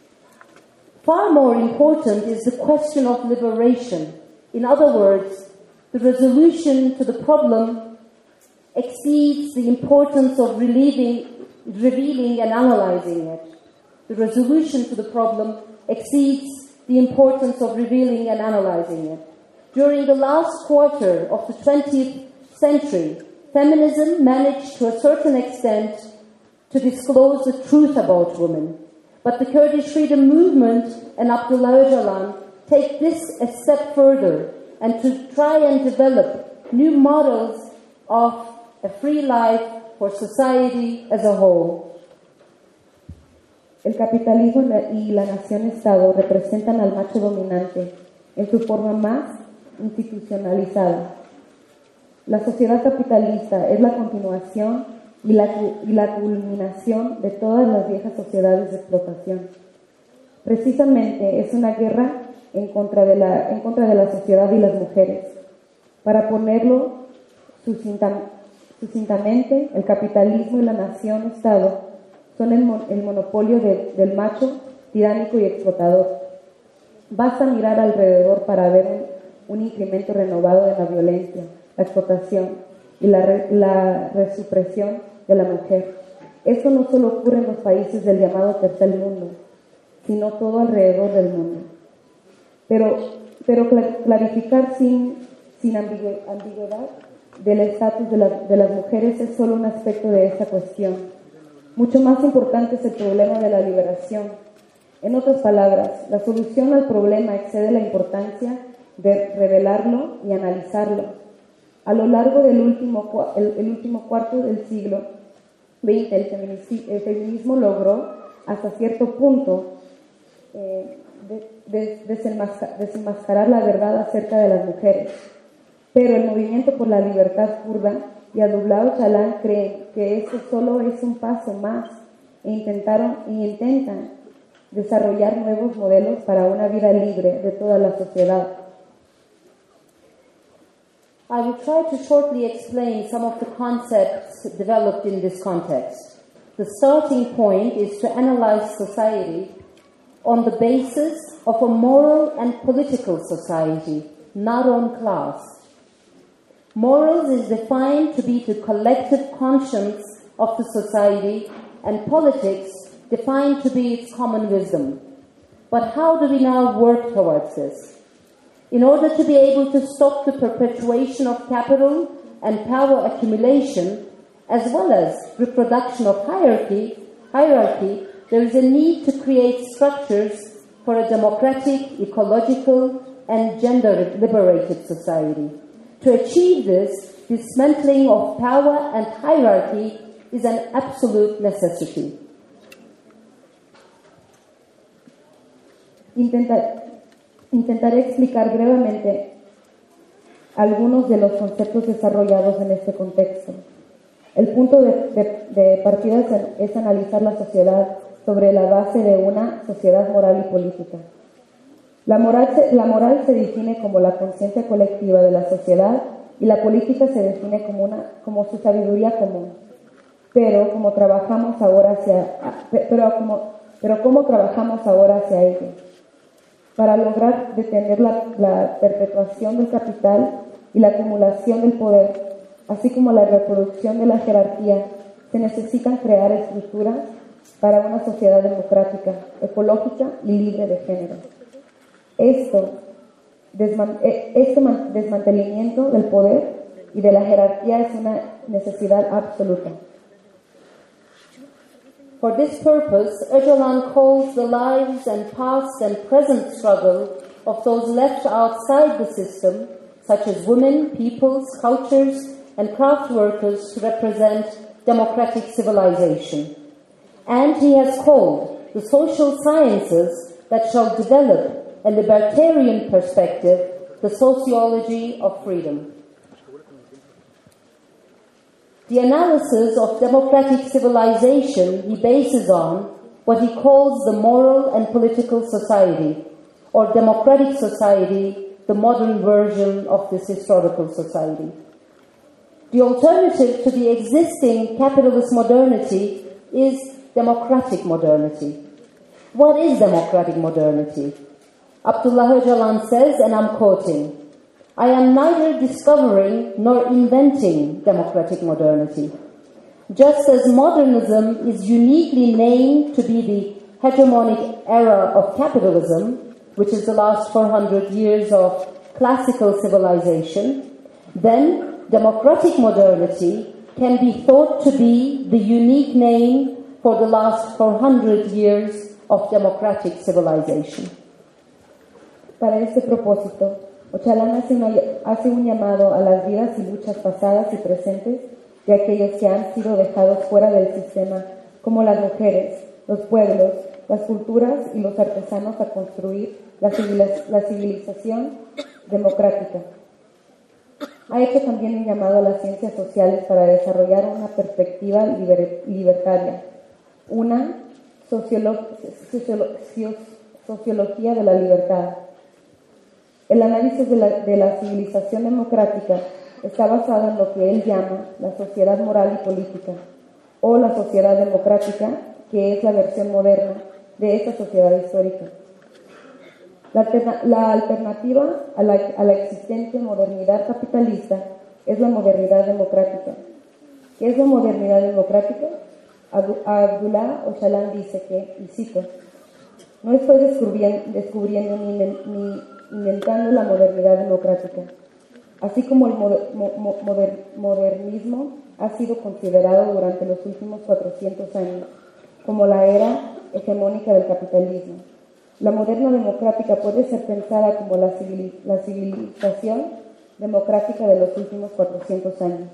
Far more important is the question of liberation. In other words, the resolution to the problem exceeds the importance of relieving, revealing and analyzing it. The resolution to the problem exceeds the importance of revealing and analyzing it. During the last quarter of the twentieth century, feminism managed to a certain extent to disclose the truth about women. But the Kurdish freedom movement and Abdullah Öcalan take this a step further and to try and develop new models of a free life for society as a whole. El capitalismo y la nación-estado representan al macho dominante en su forma más institucionalizada. La sociedad capitalista es la continuación y la, y la culminación de todas las viejas sociedades de explotación. Precisamente es una guerra en contra de la, en contra de la sociedad y las mujeres. Para ponerlo sucintamente, el capitalismo y la nación-estado son el, el monopolio de, del macho tiránico y explotador. Basta mirar alrededor para ver un, un incremento renovado de la violencia, la explotación y la, la resupresión de la mujer. Esto no solo ocurre en los países del llamado tercer mundo, sino todo alrededor del mundo. Pero, pero clarificar sin, sin ambigüedad del estatus de, la, de las mujeres es solo un aspecto de esta cuestión. Mucho más importante es el problema de la liberación. En otras palabras, la solución al problema excede la importancia de revelarlo y analizarlo. A lo largo del último, el, el último cuarto del siglo veinte, el, el feminismo logró hasta cierto punto eh, de, de, desenmascar, desenmascarar la verdad acerca de las mujeres. Pero el movimiento por la libertad kurda y Abdullah Öcalan creen que esto solo es un paso más e intentaron e intentan desarrollar nuevos modelos para una vida libre de toda la sociedad. I will try to shortly explain some of the concepts developed in this context. The starting point is to analyze society on the basis of a moral and political society, not on class. Morals is defined to be the collective conscience of the society, and politics defined to be its common wisdom. But how do we now work towards this? In order to be able to stop the perpetuation of capital and power accumulation, as well as reproduction of hierarchy, hierarchy, there is a need to create structures for a democratic, ecological, and gender-liberated society. To achieve this, dismantling of power and hierarchy is an absolute necessity. Intentar Intentaré explicar brevemente algunos de los conceptos desarrollados en este contexto. El punto de, de, de partida es, es analizar la sociedad sobre la base de una sociedad moral y política. La moral, se, la moral se define como la conciencia colectiva de la sociedad y la política se define como, una, como su sabiduría común. Pero como trabajamos ahora hacia, pero como, pero cómo trabajamos ahora hacia ello. Para lograr detener la, la perpetuación del capital y la acumulación del poder, así como la reproducción de la jerarquía, se necesitan crear estructuras para una sociedad democrática, ecológica y libre de género. Esto, desman, este desmantelamiento del poder y de la jerarquía es una necesidad absoluta. For this purpose, Öcalan calls the lives and past and present struggle of those left outside the system, such as women, peoples, cultures, and craft workers, to represent democratic civilization. and he has called the social sciences that shall develop a libertarian perspective the sociology of freedom. The analysis of democratic civilization he bases on what he calls the moral and political society, or democratic society, the modern version of this historical society. The alternative to the existing capitalist modernity is democratic modernity. What is democratic modernity? Abdullah Öcalan says, and I'm quoting, "I am neither discovering nor inventing democratic modernity. Just as modernism is uniquely named to be the hegemonic era of capitalism, which is the last four hundred years of classical civilization, then democratic modernity can be thought to be the unique name for the last four hundred years of democratic civilization." Para este propósito, Öcalan hace, una, hace un llamado a las vidas y luchas pasadas y presentes de aquellos que han sido dejados fuera del sistema, como las mujeres, los pueblos, las culturas y los artesanos, a construir la, civiliz- la civilización democrática. Ha hecho también un llamado a las ciencias sociales para desarrollar una perspectiva liber- libertaria, una sociolo- sociolo- sociología de la libertad. El análisis de la, de la civilización democrática está basado en lo que él llama la sociedad moral y política, o la sociedad democrática, que es la versión moderna de esta sociedad histórica. La, alterna, la alternativa a la, a la existente modernidad capitalista es la modernidad democrática. ¿Qué es la modernidad democrática? Abdullah Öcalan dice que, y cito, "No estoy descubriendo, descubriendo ni, ni inventando la modernidad democrática. Así como el moder, moder, modernismo ha sido considerado durante los últimos cuatrocientos años como la era hegemónica del capitalismo, la moderna democrática puede ser pensada como la, civil, la civilización democrática de los últimos cuatrocientos años.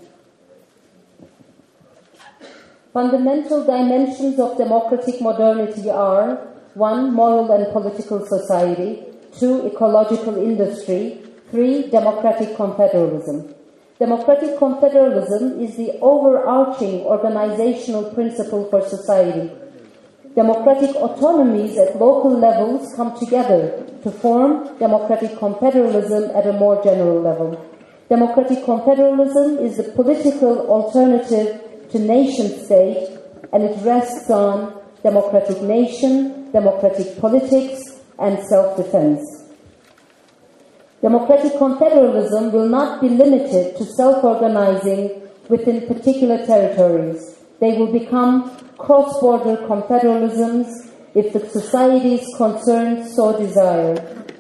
Fundamental dimensions of democratic modernity are: one, moral and political society; two, ecological industry; three, democratic confederalism. Democratic confederalism is the overarching organizational principle for society. Democratic autonomies at local levels come together to form democratic confederalism at a more general level. Democratic confederalism is the political alternative to nation state, and it rests on democratic nation, democratic politics, and self-defense. Democratic confederalism will not be limited to self-organizing within particular territories. They will become cross-border confederalisms if the societies concerned so desire.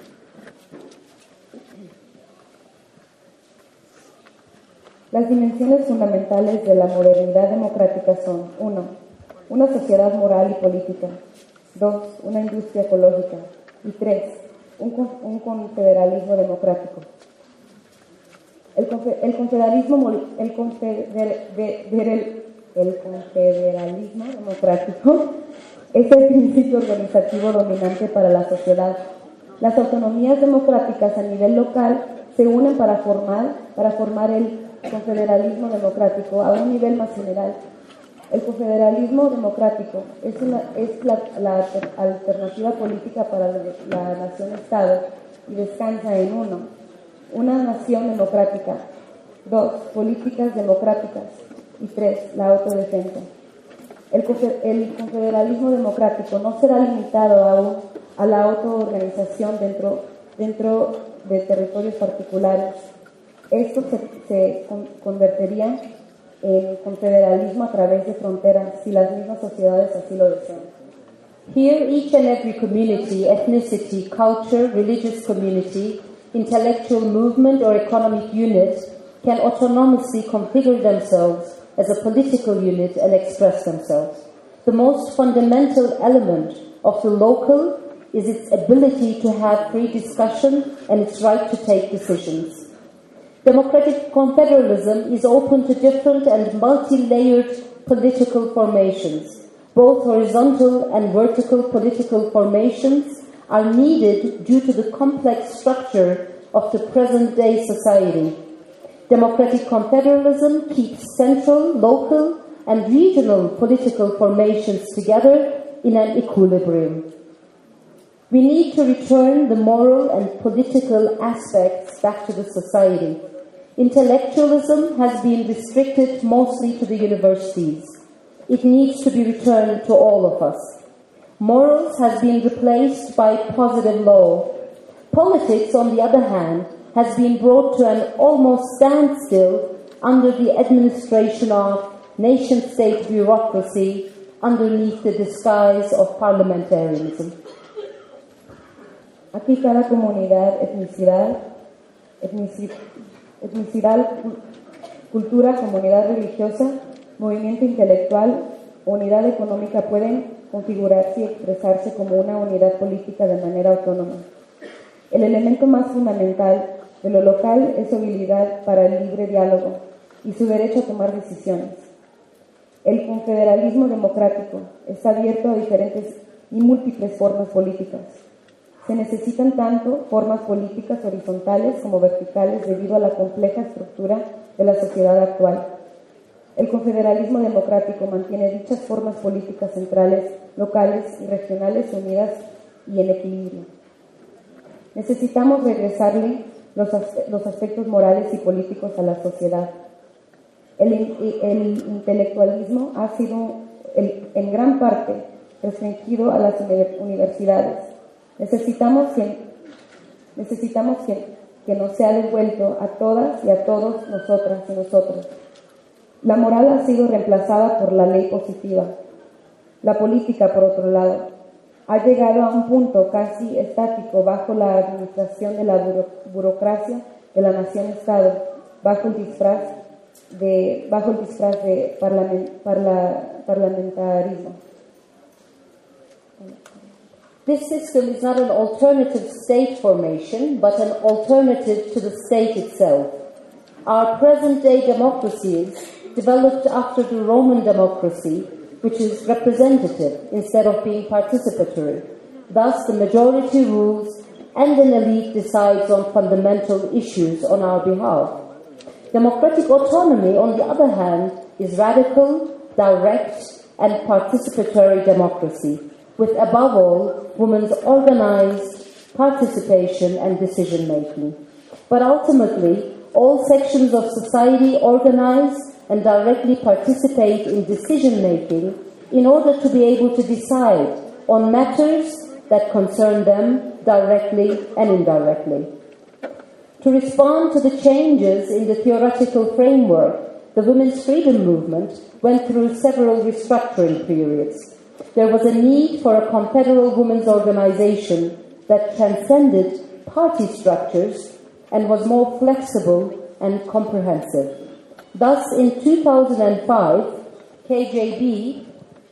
Las dimensiones fundamentales de la modernidad democrática son: uno, una sociedad moral y política; dos, una industria ecológica; y tres, un, un confederalismo democrático. El, el confederalismo, el, confeder, el, el confederalismo democrático es el principio organizativo dominante para la sociedad. Las autonomías democráticas a nivel local se unen para formar, para formar el confederalismo democrático a un nivel más general. El confederalismo democrático es, una, es la, la alternativa política para la, la nación-estado y descansa en uno, una nación democrática; dos, políticas democráticas; y tres, la autodefensa. El, el confederalismo democrático no será limitado aún a la autoorganización dentro, dentro de territorios particulares. Esto se, se con, convertiría en confederalismo a través de fronteras si las mismas sociedades así lo desean. Here, each and every community, ethnicity, culture, religious community, intellectual movement or economic unit can autonomously configure themselves as a political unit and express themselves. The most fundamental element of the local is its ability to have free discussion and its right to take decisions. Democratic confederalism is open to different and multi-layered political formations. Both horizontal and vertical political formations are needed due to the complex structure of the present-day society. Democratic confederalism keeps central, local, and regional political formations together in an equilibrium. We need to return the moral and political aspects back to the society. Intellectualism has been restricted mostly to the universities. It needs to be returned to all of us. Morals has been replaced by positive law. Politics, on the other hand, has been brought to an almost standstill under the administration of nation-state bureaucracy underneath the disguise of parliamentarianism. Aquí cada comunidad, etnicidad, etnici, etnicidad, cultura, comunidad religiosa, movimiento intelectual, unidad económica pueden configurarse y expresarse como una unidad política de manera autónoma. El elemento más fundamental de lo local es su habilidad para el libre diálogo y su derecho a tomar decisiones. El confederalismo democrático está abierto a diferentes y múltiples formas políticas. Se necesitan tanto formas políticas horizontales como verticales debido a la compleja estructura de la sociedad actual. El confederalismo democrático mantiene dichas formas políticas centrales, locales y regionales unidas y en equilibrio. Necesitamos regresarle los, los aspectos morales y políticos a la sociedad. El, el intelectualismo ha sido el, en gran parte restringido a las universidades. Necesitamos que, necesitamos que, que nos sea devuelto a todas y a todos nosotras y nosotros. La moral ha sido reemplazada por la ley positiva. La política, por otro lado, ha llegado a un punto casi estático bajo la administración de la buro, burocracia de la nación-estado, bajo el disfraz de, bajo el disfraz de parlament, parla, parlamentarismo. This system is not an alternative state formation, but an alternative to the state itself. Our present-day democracies developed after the Roman democracy, which is representative instead of being participatory. Thus, the majority rules and an elite decides on fundamental issues on our behalf. Democratic autonomy, on the other hand, is radical, direct, and participatory democracy, with, above all, women's organized participation and decision-making. But ultimately, all sections of society organize and directly participate in decision-making in order to be able to decide on matters that concern them directly and indirectly. To respond to the changes in the theoretical framework, the women's freedom movement went through several restructuring periods. There was a need for a confederal women's organization that transcended party structures and was more flexible and comprehensive. Thus, in two thousand five, K J B,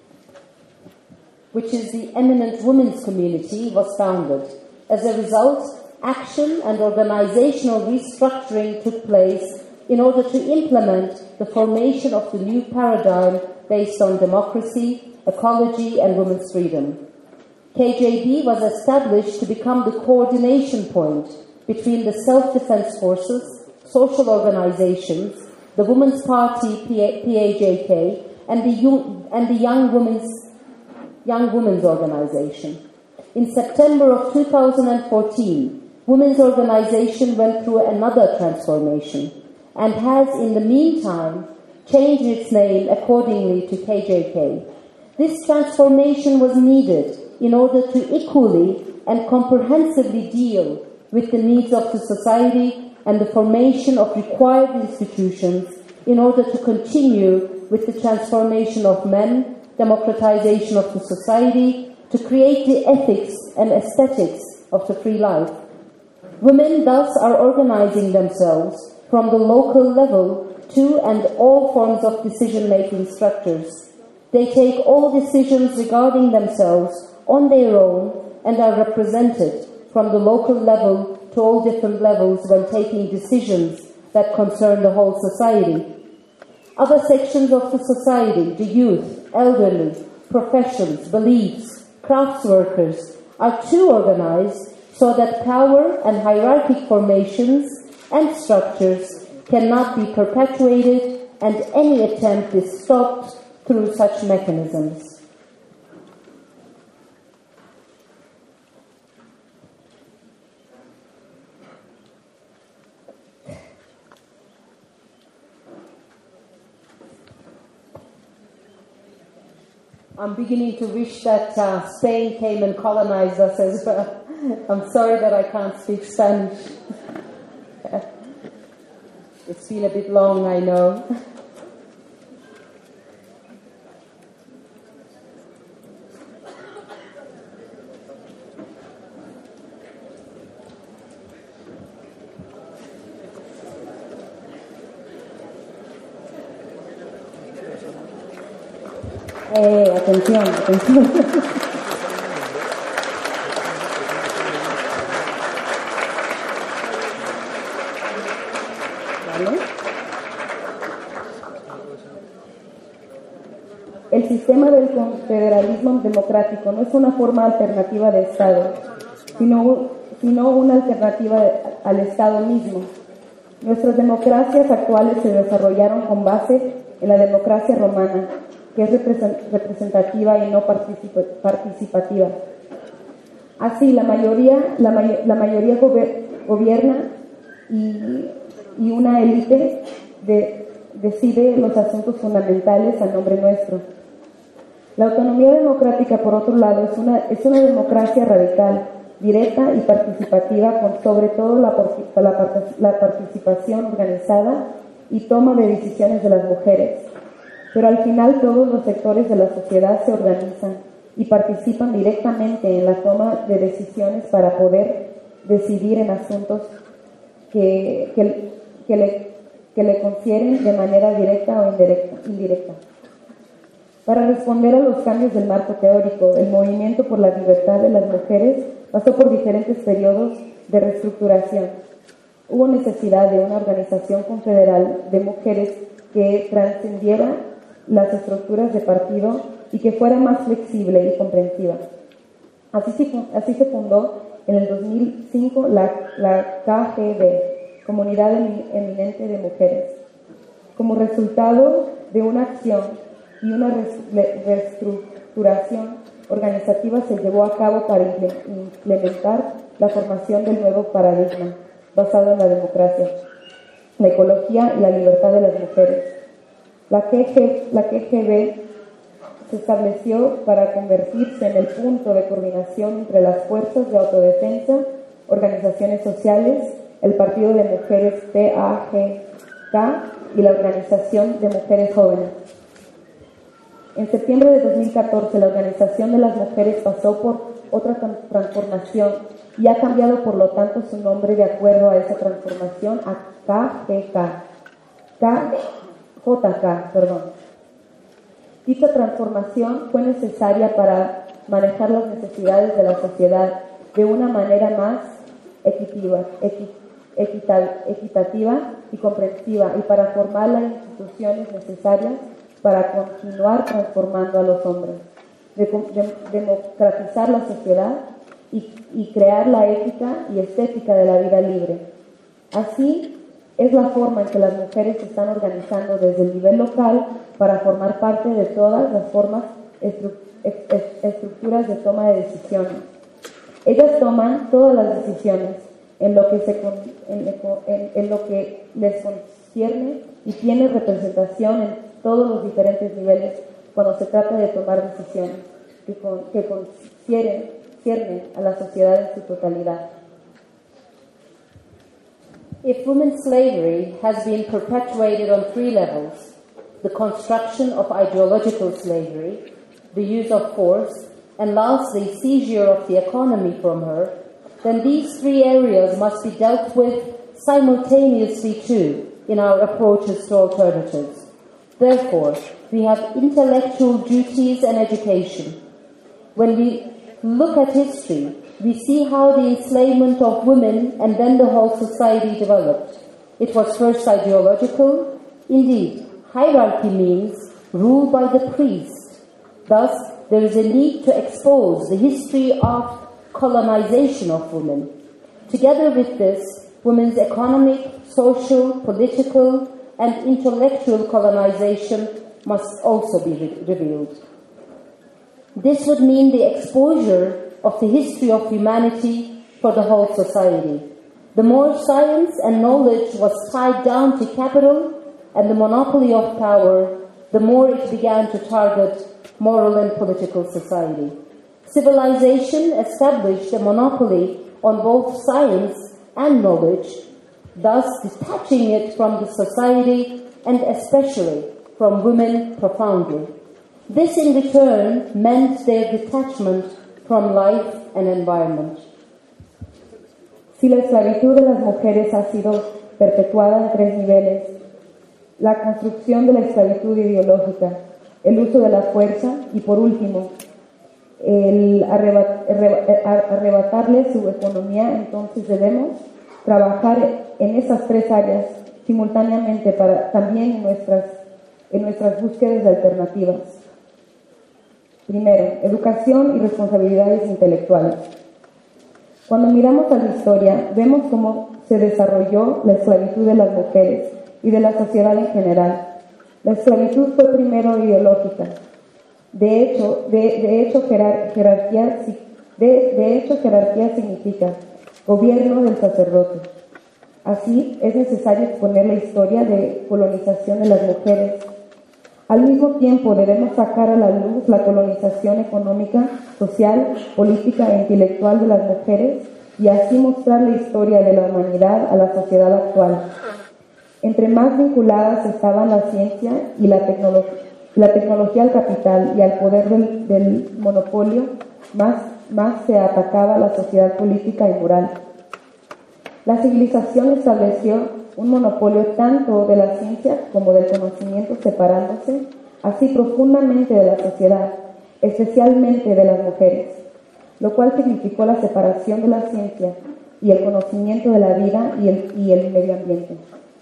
which is the Eminent Women's Community, was founded. As a result, action and organizational restructuring took place in order to implement the formation of the new paradigm based on democracy, ecology, and women's freedom. K J B was established to become the coordination point between the self-defense forces, social organizations, the Women's Party, P A J K, and the, young, and the Young Women's, Young Women's Organization. In September of two thousand fourteen, Women's Organization went through another transformation and has, in the meantime, changed its name accordingly to K J K. This transformation was needed in order to equally and comprehensively deal with the needs of the society and the formation of required institutions in order to continue with the transformation of men, democratization of the society, to create the ethics and aesthetics of the free life. Women thus are organizing themselves from the local level to and all forms of decision-making structures. They take all decisions regarding themselves on their own and are represented from the local level to all different levels when taking decisions that concern the whole society. Other sections of the society, the youth, elderly, professions, beliefs, crafts workers are too organized so that power and hierarchic formations and structures cannot be perpetuated, and any attempt is stopped through such mechanisms. I'm beginning to wish that uh, Spain came and colonized us as well. I'm sorry that I can't speak Spanish. It's been a bit long, I know. Eh, atención, atención. ¿Vale? El sistema del confederalismo democrático no es una forma alternativa de Estado, sino, sino una alternativa al Estado mismo. Nuestras democracias actuales se desarrollaron con base en la democracia romana, que es representativa y no participativa. Así, la mayoría, la, may la mayoría gober gobierna y, y una élite de, decide los asuntos fundamentales a nombre nuestro. La autonomía democrática, por otro lado, es una, es una democracia radical, directa y participativa, con sobre todo la, la, la participación organizada y toma de decisiones de las mujeres. Pero al final todos los sectores de la sociedad se organizan y participan directamente en la toma de decisiones para poder decidir en asuntos que, que, que, le, que le confieren de manera directa o indirecta, indirecta. Para responder a los cambios del marco teórico, el movimiento por la libertad de las mujeres pasó por diferentes periodos de reestructuración. Hubo necesidad de una organización confederal de mujeres que trascendiera las estructuras de partido y que fuera más flexible y comprensiva. Así se, así se fundó en el dos mil cinco la, la K G B, Comunidad Eminente de Mujeres. Como resultado de una acción y una reestructuración organizativa se llevó a cabo para implementar la formación del nuevo paradigma basado en la democracia, la ecología y la libertad de las mujeres. La K G B se estableció para convertirse en el punto de coordinación entre las fuerzas de autodefensa, organizaciones sociales, el Partido de Mujeres P A G K y la Organización de Mujeres Jóvenes. En septiembre de dos mil catorce, la Organización de las Mujeres pasó por otra transformación y ha cambiado, por lo tanto, su nombre de acuerdo a esa transformación a K G K. K J K, perdón. Dicha transformación fue necesaria para manejar las necesidades de la sociedad de una manera más equitativa, equi, equita, equitativa y comprensiva, y para formar las instituciones necesarias para continuar transformando a los hombres, de, de, democratizar la sociedad y, y crear la ética y estética de la vida libre. Así, es la forma en que las mujeres se están organizando desde el nivel local para formar parte de todas las formas, estru estructuras de toma de decisiones. Ellas toman todas las decisiones en lo que, se con en, en, en lo que les concierne y tienen representación en todos los diferentes niveles cuando se trata de tomar decisiones que, con que conciernen a la sociedad en su totalidad. If women's slavery has been perpetuated on three levels, the construction of ideological slavery, the use of force, and lastly, seizure of the economy from her, then these three areas must be dealt with simultaneously too in our approaches to alternatives. Therefore, we have intellectual duties and education. When we look at history, we see how the enslavement of women and then the whole society developed. It was first ideological. Indeed, hierarchy means rule by the priest. Thus, there is a need to expose the history of colonization of women. Together with this, women's economic, social, political, and intellectual colonization must also be re- revealed. This would mean the exposure of the history of humanity for the whole society. The more science and knowledge was tied down to capital and the monopoly of power, the more it began to target moral and political society. Civilization established a monopoly on both science and knowledge, thus detaching it from the society and especially from women profoundly. This in return meant their detachment from life and environment. Si la esclavitud de las mujeres ha sido perpetuada en tres niveles, la construcción de la esclavitud ideológica, el uso de la fuerza y, por último, el arrebatarle su economía, entonces debemos trabajar en esas tres áreas simultáneamente para, también en nuestras, en nuestras búsquedas de alternativas. Primero, educación y responsabilidades intelectuales. Cuando miramos a la historia, vemos cómo se desarrolló la esclavitud de las mujeres y de la sociedad en general. La esclavitud fue primero ideológica. De hecho, de, de hecho, jerar, jerarquía, de, de hecho, jerarquía significa gobierno del sacerdote. Así, es necesario exponer la historia de colonización de las mujeres. Al mismo tiempo, debemos sacar a la luz la colonización económica, social, política e intelectual de las mujeres y así mostrar la historia de la humanidad a la sociedad actual. Entre más vinculadas estaban la ciencia y la, tecnolo- la tecnología al capital y al poder del, del monopolio, más, más se atacaba la sociedad política y moral. La civilización estableció un monopolio tanto de la ciencia como del conocimiento, separándose así profundamente de la sociedad, especialmente de las mujeres, lo cual significó la separación de la ciencia y el conocimiento de la vida y el, y el medio ambiente.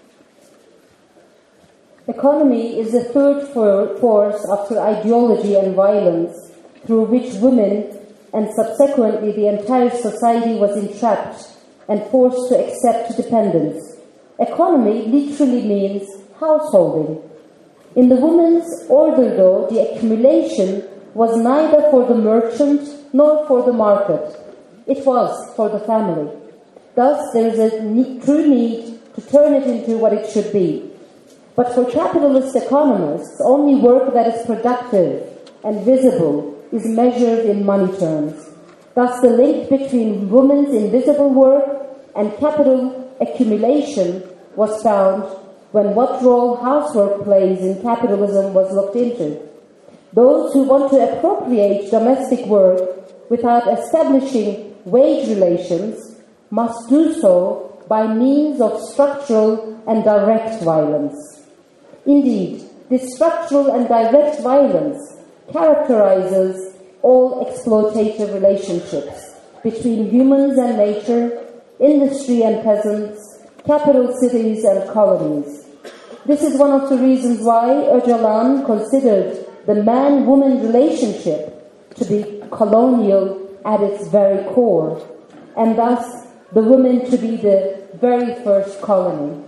Economy is the third for- force after ideology and violence through which women and subsequently the entire society was entrapped and forced to accept dependence. Economy literally means householding. In the woman's order, though, the accumulation was neither for the merchant nor for the market. It was for the family. Thus, there is a ne- true need to turn it into what it should be. But for capitalist economists, only work that is productive and visible is measured in money terms. Thus, the link between women's invisible work and capital accumulation was found when what role housework plays in capitalism was looked into. Those who want to appropriate domestic work without establishing wage relations must do so by means of structural and direct violence. Indeed, this structural and direct violence characterizes all exploitative relationships between humans and nature, industry and peasants, capital cities and colonies. This is one of the reasons why Öcalan considered the man-woman relationship to be colonial at its very core, and thus the woman to be the very first colony.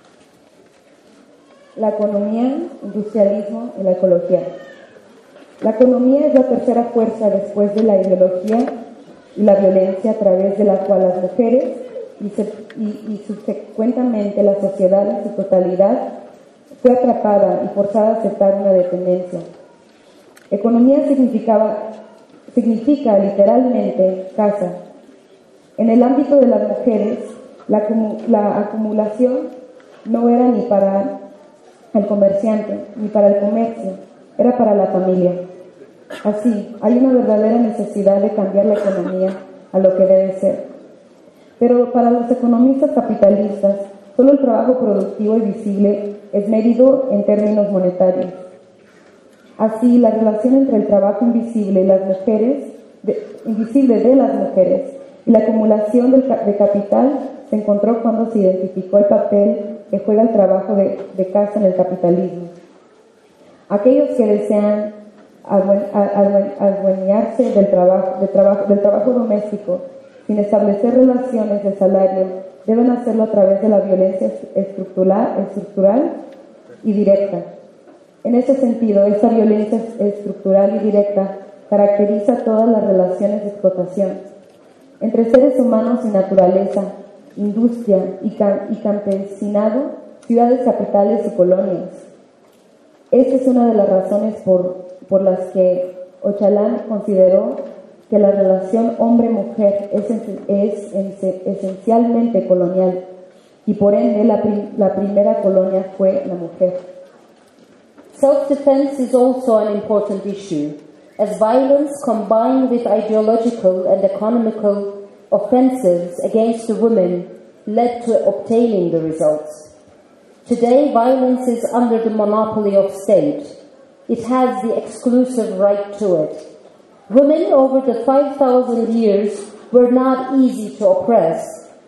La economía, industrialismo y la ecología. La economía es la tercera fuerza después de la ideología y la violencia a través de la cual las mujeres y, se, y, y subsecuentemente la sociedad en su totalidad fue atrapada y forzada a aceptar una dependencia. Economía significaba, significa literalmente casa. En el ámbito de las mujeres, la, la acumulación no era ni para el comerciante ni para el comercio, era para la familia. Así, hay una verdadera necesidad de cambiar la economía a lo que debe ser. Pero para los economistas capitalistas, solo el trabajo productivo y visible es medido en términos monetarios. Así, la relación entre el trabajo invisible y las mujeres, de, invisible de las mujeres y la acumulación del, de capital se encontró cuando se identificó el papel que juega el trabajo de, de casa en el capitalismo. Aquellos que desean adueñarse del trabajo, del, trabajo, del trabajo doméstico sin establecer relaciones de salario, deben hacerlo a través de la violencia estructural, estructural y directa. En ese sentido, esta violencia estructural y directa caracteriza todas las relaciones de explotación entre seres humanos y naturaleza, industria y, cam- y campesinado, ciudades capitales y colonias. Esta es una de las razones por, por las que Öcalan consideró que la relación hombre-mujer es, es, es esencialmente colonial y por ende la, prim- la primera colonia fue la mujer. Self-defense is also an important issue, as violence combined with ideological and economical offensives against the women led to obtaining the results. Today, violence is under the monopoly of state. It has the exclusive right to it. Women over the five thousand years were not easy to oppress.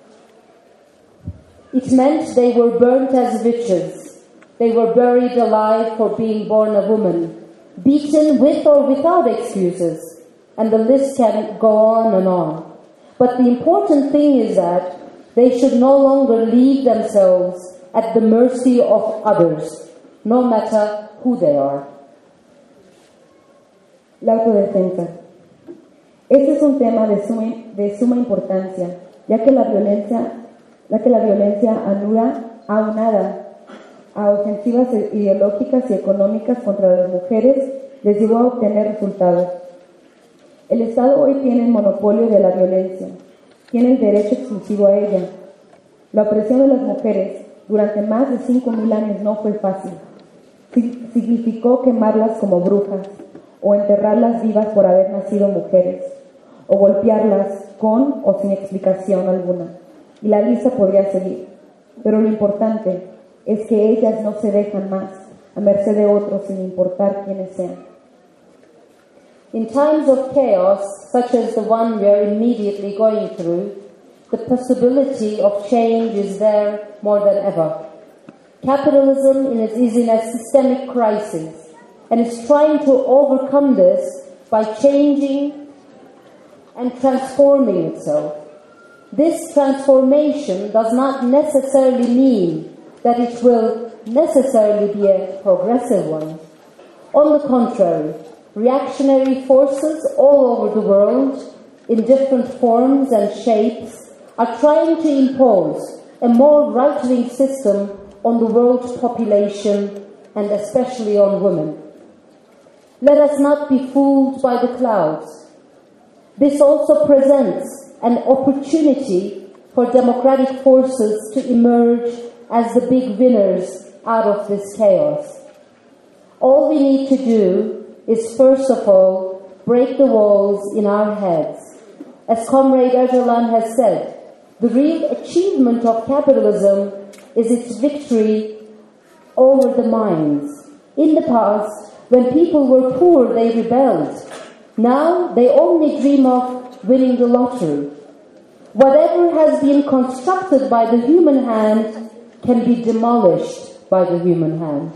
It meant they were burnt as witches. They were buried alive for being born a woman, beaten with or without excuses, and the list can go on and on. But the important thing is that they should no longer leave themselves at the mercy of others, no matter who they are. La autodefensa. Este es un tema de suma, de suma importancia, ya que la violencia, ya que la violencia anula, aunada a ofensivas ideológicas y económicas contra las mujeres, les llevó a obtener resultados. El Estado hoy tiene el monopolio de la violencia, tiene el derecho exclusivo a ella. La opresión de las mujeres durante más de cinco mil años no fue fácil. Significó quemarlas como brujas, o enterrarlas vivas por haber nacido mujeres, o golpearlas con o sin explicación alguna. Y la lista podría seguir. Pero lo importante es que ellas no se dejan más a merced de otros sin importar quiénes sean. In times of chaos, such as the one we are immediately going through, the possibility of change is there more than ever. Capitalism is in a systemic crisis and is trying to overcome this by changing and transforming itself. This transformation does not necessarily mean that it will necessarily be a progressive one. On the contrary, reactionary forces all over the world, in different forms and shapes, are trying to impose a more right-wing system on the world's population and especially on women. Let us not be fooled by the clouds. This also presents an opportunity for democratic forces to emerge as the big winners out of this chaos. All we need to do is, first of all, break the walls in our heads. As Comrade Öcalan has said, the real achievement of capitalism is its victory over the minds. In the past, when people were poor, they rebelled. Now they only dream of winning the lottery. Whatever has been constructed by the human hand can be demolished by the human hand.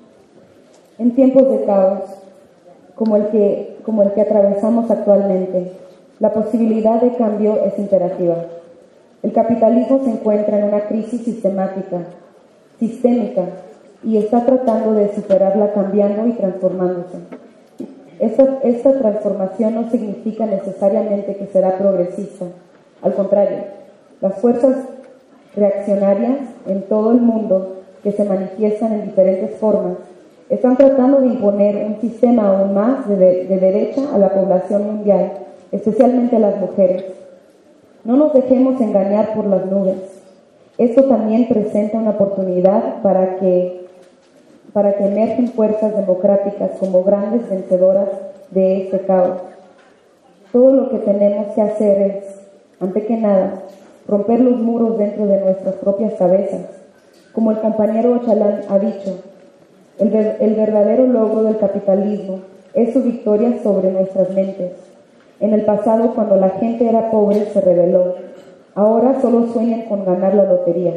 En tiempos de caos, como el que, como el que atravesamos actualmente, la posibilidad de cambio es imperativa. El capitalismo se encuentra en una crisis sistemática, sistémica, y está tratando de superarla cambiando y transformándose. Esta, esta transformación no significa necesariamente que será progresista. Al contrario, las fuerzas reaccionarias en todo el mundo que se manifiestan en diferentes formas están tratando de imponer un sistema aún más de, de, de derecha a la población mundial, especialmente a las mujeres. No nos dejemos engañar por las nubes. Esto también presenta una oportunidad para que para que emergen fuerzas democráticas como grandes vencedoras de este caos. Todo lo que tenemos que hacer es, antes que nada, romper los muros dentro de nuestras propias cabezas. Como el compañero Öcalan ha dicho, el, ver, el verdadero logro del capitalismo es su victoria sobre nuestras mentes. En el pasado, cuando la gente era pobre, se rebeló. Ahora solo sueñan con ganar la lotería.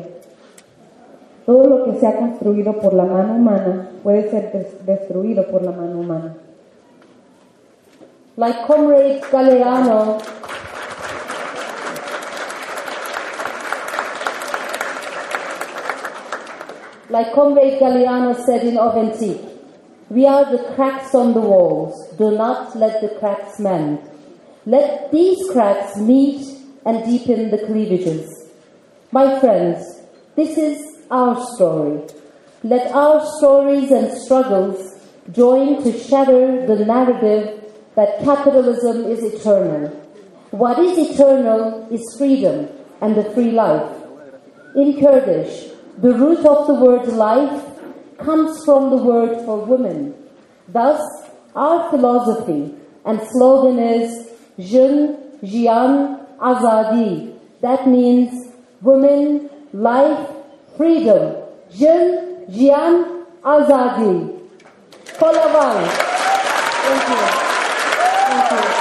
Todo lo que se ha construido por la mano humana puede ser des- destruido por la mano humana. Like Comrade Galeano, like Comrade Galeano said in Authentique, we are the cracks on the walls. Do not let the cracks mend. Let these cracks meet and deepen the cleavages. My friends, this is our story. Let our stories and struggles join to shatter the narrative that capitalism is eternal. What is eternal is freedom and the free life. In Kurdish, the root of the word life comes from the word for woman. Thus, our philosophy and slogan is Jin, Jian, Azadi. That means women, life, freedom. Jin, Jian, Azadi. Kolaval. Thank you. Thank you.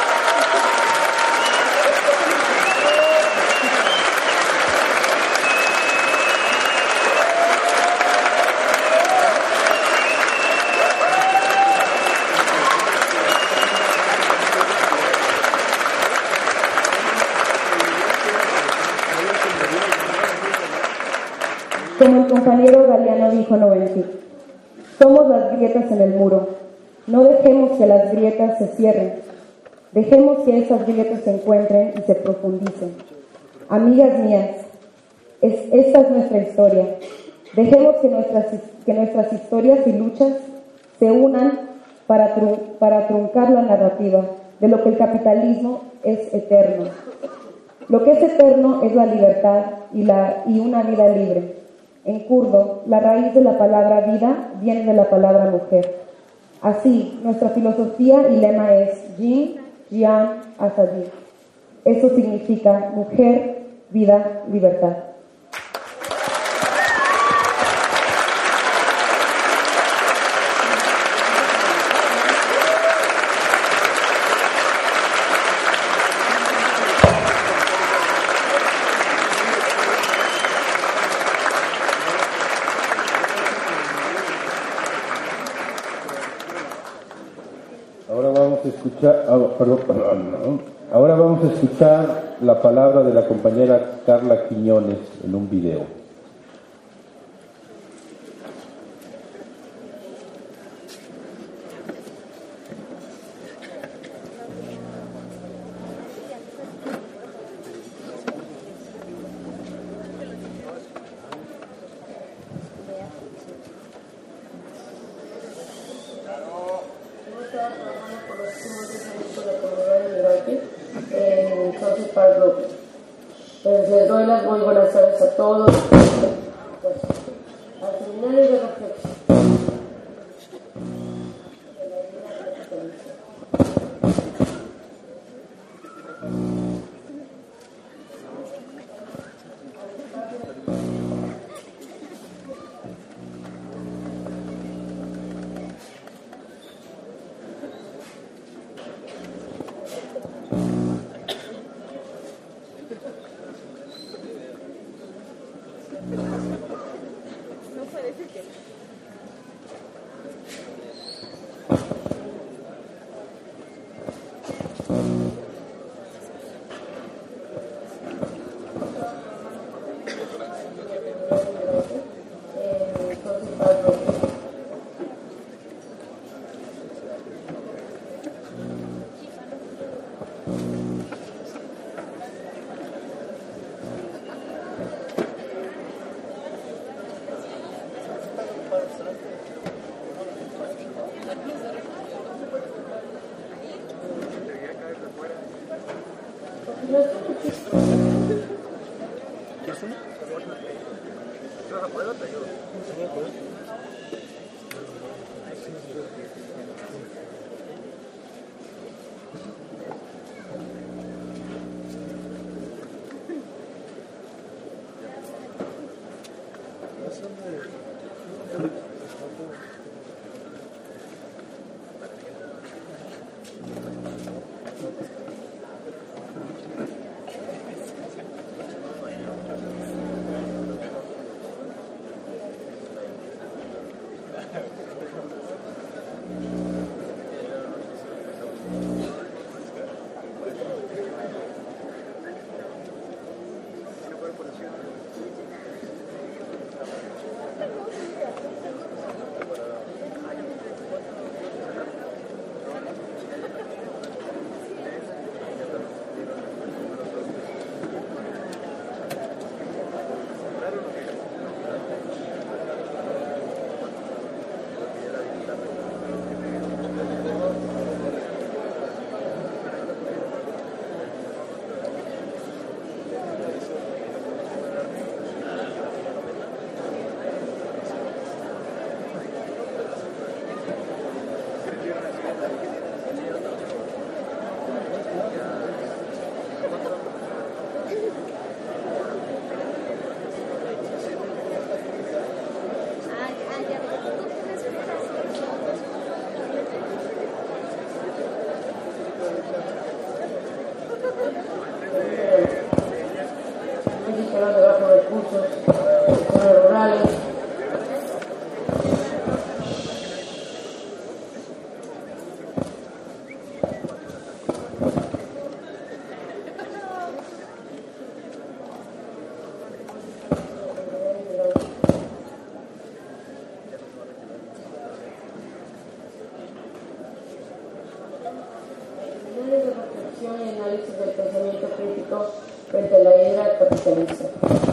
Como el compañero Galeano dijo en Oventic, somos las grietas en el muro. No dejemos que las grietas se cierren. Dejemos que esas grietas se encuentren y se profundicen. Amigas mías, es, esta es nuestra historia. Dejemos que nuestras, que nuestras historias y luchas se unan para, tru, para truncar la narrativa de lo que el capitalismo es eterno. Lo que es eterno es la libertad y, la, y una vida libre. En kurdo, la raíz de la palabra vida viene de la palabra mujer. Así, nuestra filosofía y lema es Jin, Jian, Azadi. Eso significa mujer, vida, libertad. Escuchar, perdón, perdón, ahora vamos a escuchar la palabra de la compañera Carla Quiñones en un video. Les doy las muy buenas tardes a todos. Pues, al seminario de reflexión. Frente a la hidra capitalista.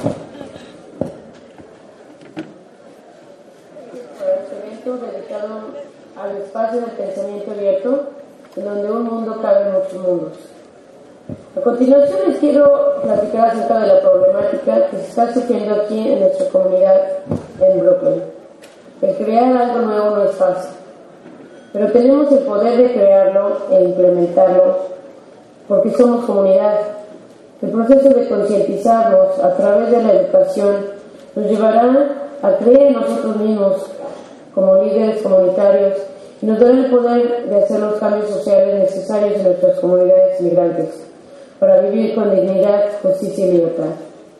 Este evento dedicado al espacio del pensamiento abierto, en donde un mundo cabe en muchos mundos. A continuación les quiero platicar acerca de la problemática que se está sufriendo aquí en nuestra comunidad en Brooklyn. El crear algo nuevo no es fácil, pero tenemos el poder de crearlo e implementarlo porque somos comunidad. El proceso de concientizarnos a través de la educación nos llevará a creer en nosotros mismos como líderes comunitarios y nos dará el poder de hacer los cambios sociales necesarios en nuestras comunidades migrantes para vivir con dignidad, justicia y libertad.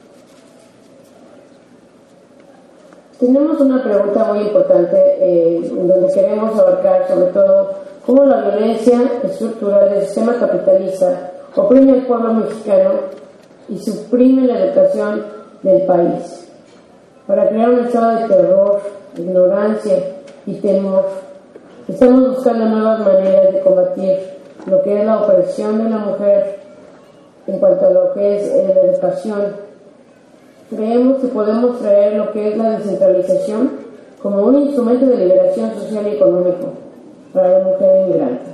Tenemos una pregunta muy importante eh, donde queremos abarcar sobre todo cómo la violencia estructural del sistema capitalista oprime al pueblo mexicano y suprime la educación del país para crear un estado de terror, ignorancia y temor. Estamos buscando nuevas maneras de combatir lo que es la opresión de la mujer en cuanto a lo que es eh, la educación. Creemos que podemos traer lo que es la descentralización como un instrumento de liberación social y económico para la mujer inmigrante.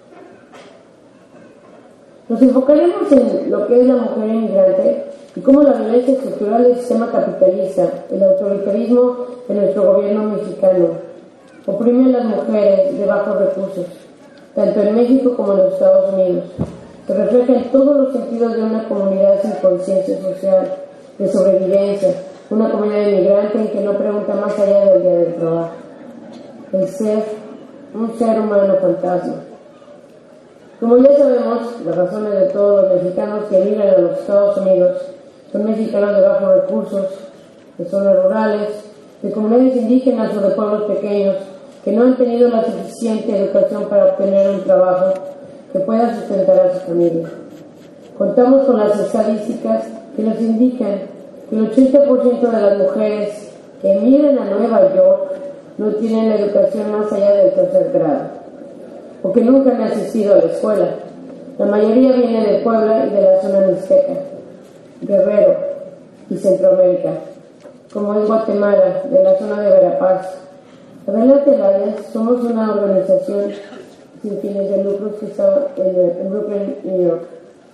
Nos enfocaremos en lo que es la mujer inmigrante y cómo la violencia estructural del sistema capitalista, el autoritarismo de nuestro gobierno mexicano, oprime a las mujeres de bajos recursos, tanto en México como en los Estados Unidos. Se refleja en todos los sentidos de una comunidad sin conciencia social, de sobrevivencia, una comunidad inmigrante en que no pregunta más allá del día del trabajo. El ser, un ser humano fantasma. Como ya sabemos, las razones de todos los mexicanos que emigran a los Estados Unidos son mexicanos de bajos recursos, de zonas rurales, de comunidades indígenas o de pueblos pequeños que no han tenido la suficiente educación para obtener un trabajo que pueda sustentar a su familia. Contamos con las estadísticas que nos indican que el ochenta por ciento de las mujeres que emigran a Nueva York no tienen la educación más allá del tercer grado, o que nunca han asistido a la escuela. La mayoría viene de Puebla y de la zona mixteca, Guerrero y Centroamérica, como en Guatemala, de la zona de Verapaz. Adelante Layas, somos una organización sin fines de lucro que está en Brooklyn, New York.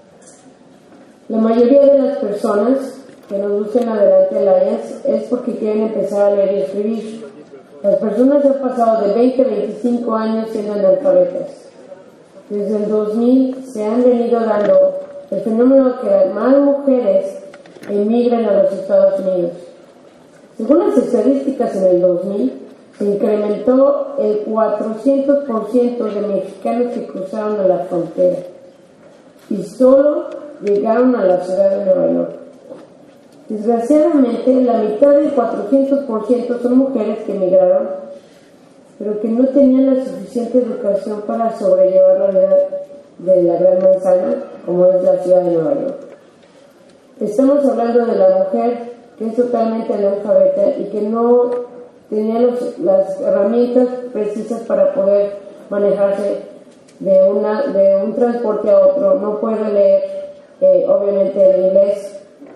La mayoría de las personas que nos buscan Adelante Layas es porque quieren empezar a leer y escribir. Las personas han pasado de veinte a veinticinco años siendo analfabetas. Desde el dos mil se han venido dando el fenómeno de que más mujeres emigran a los Estados Unidos. Según las estadísticas, en el dos mil se incrementó el cuatrocientos por ciento de mexicanos que cruzaron a la frontera y solo llegaron a la ciudad de Nueva York. Desgraciadamente, la mitad del cuatrocientos por ciento son mujeres que emigraron, pero que no tenían la suficiente educación para sobrellevar la vida de la Gran Manzana, como es la ciudad de Nueva York. Estamos hablando de la mujer que es totalmente analfabeta y que no tenía los, las herramientas precisas para poder manejarse de, una, de un transporte a otro, no puede leer eh, obviamente el inglés.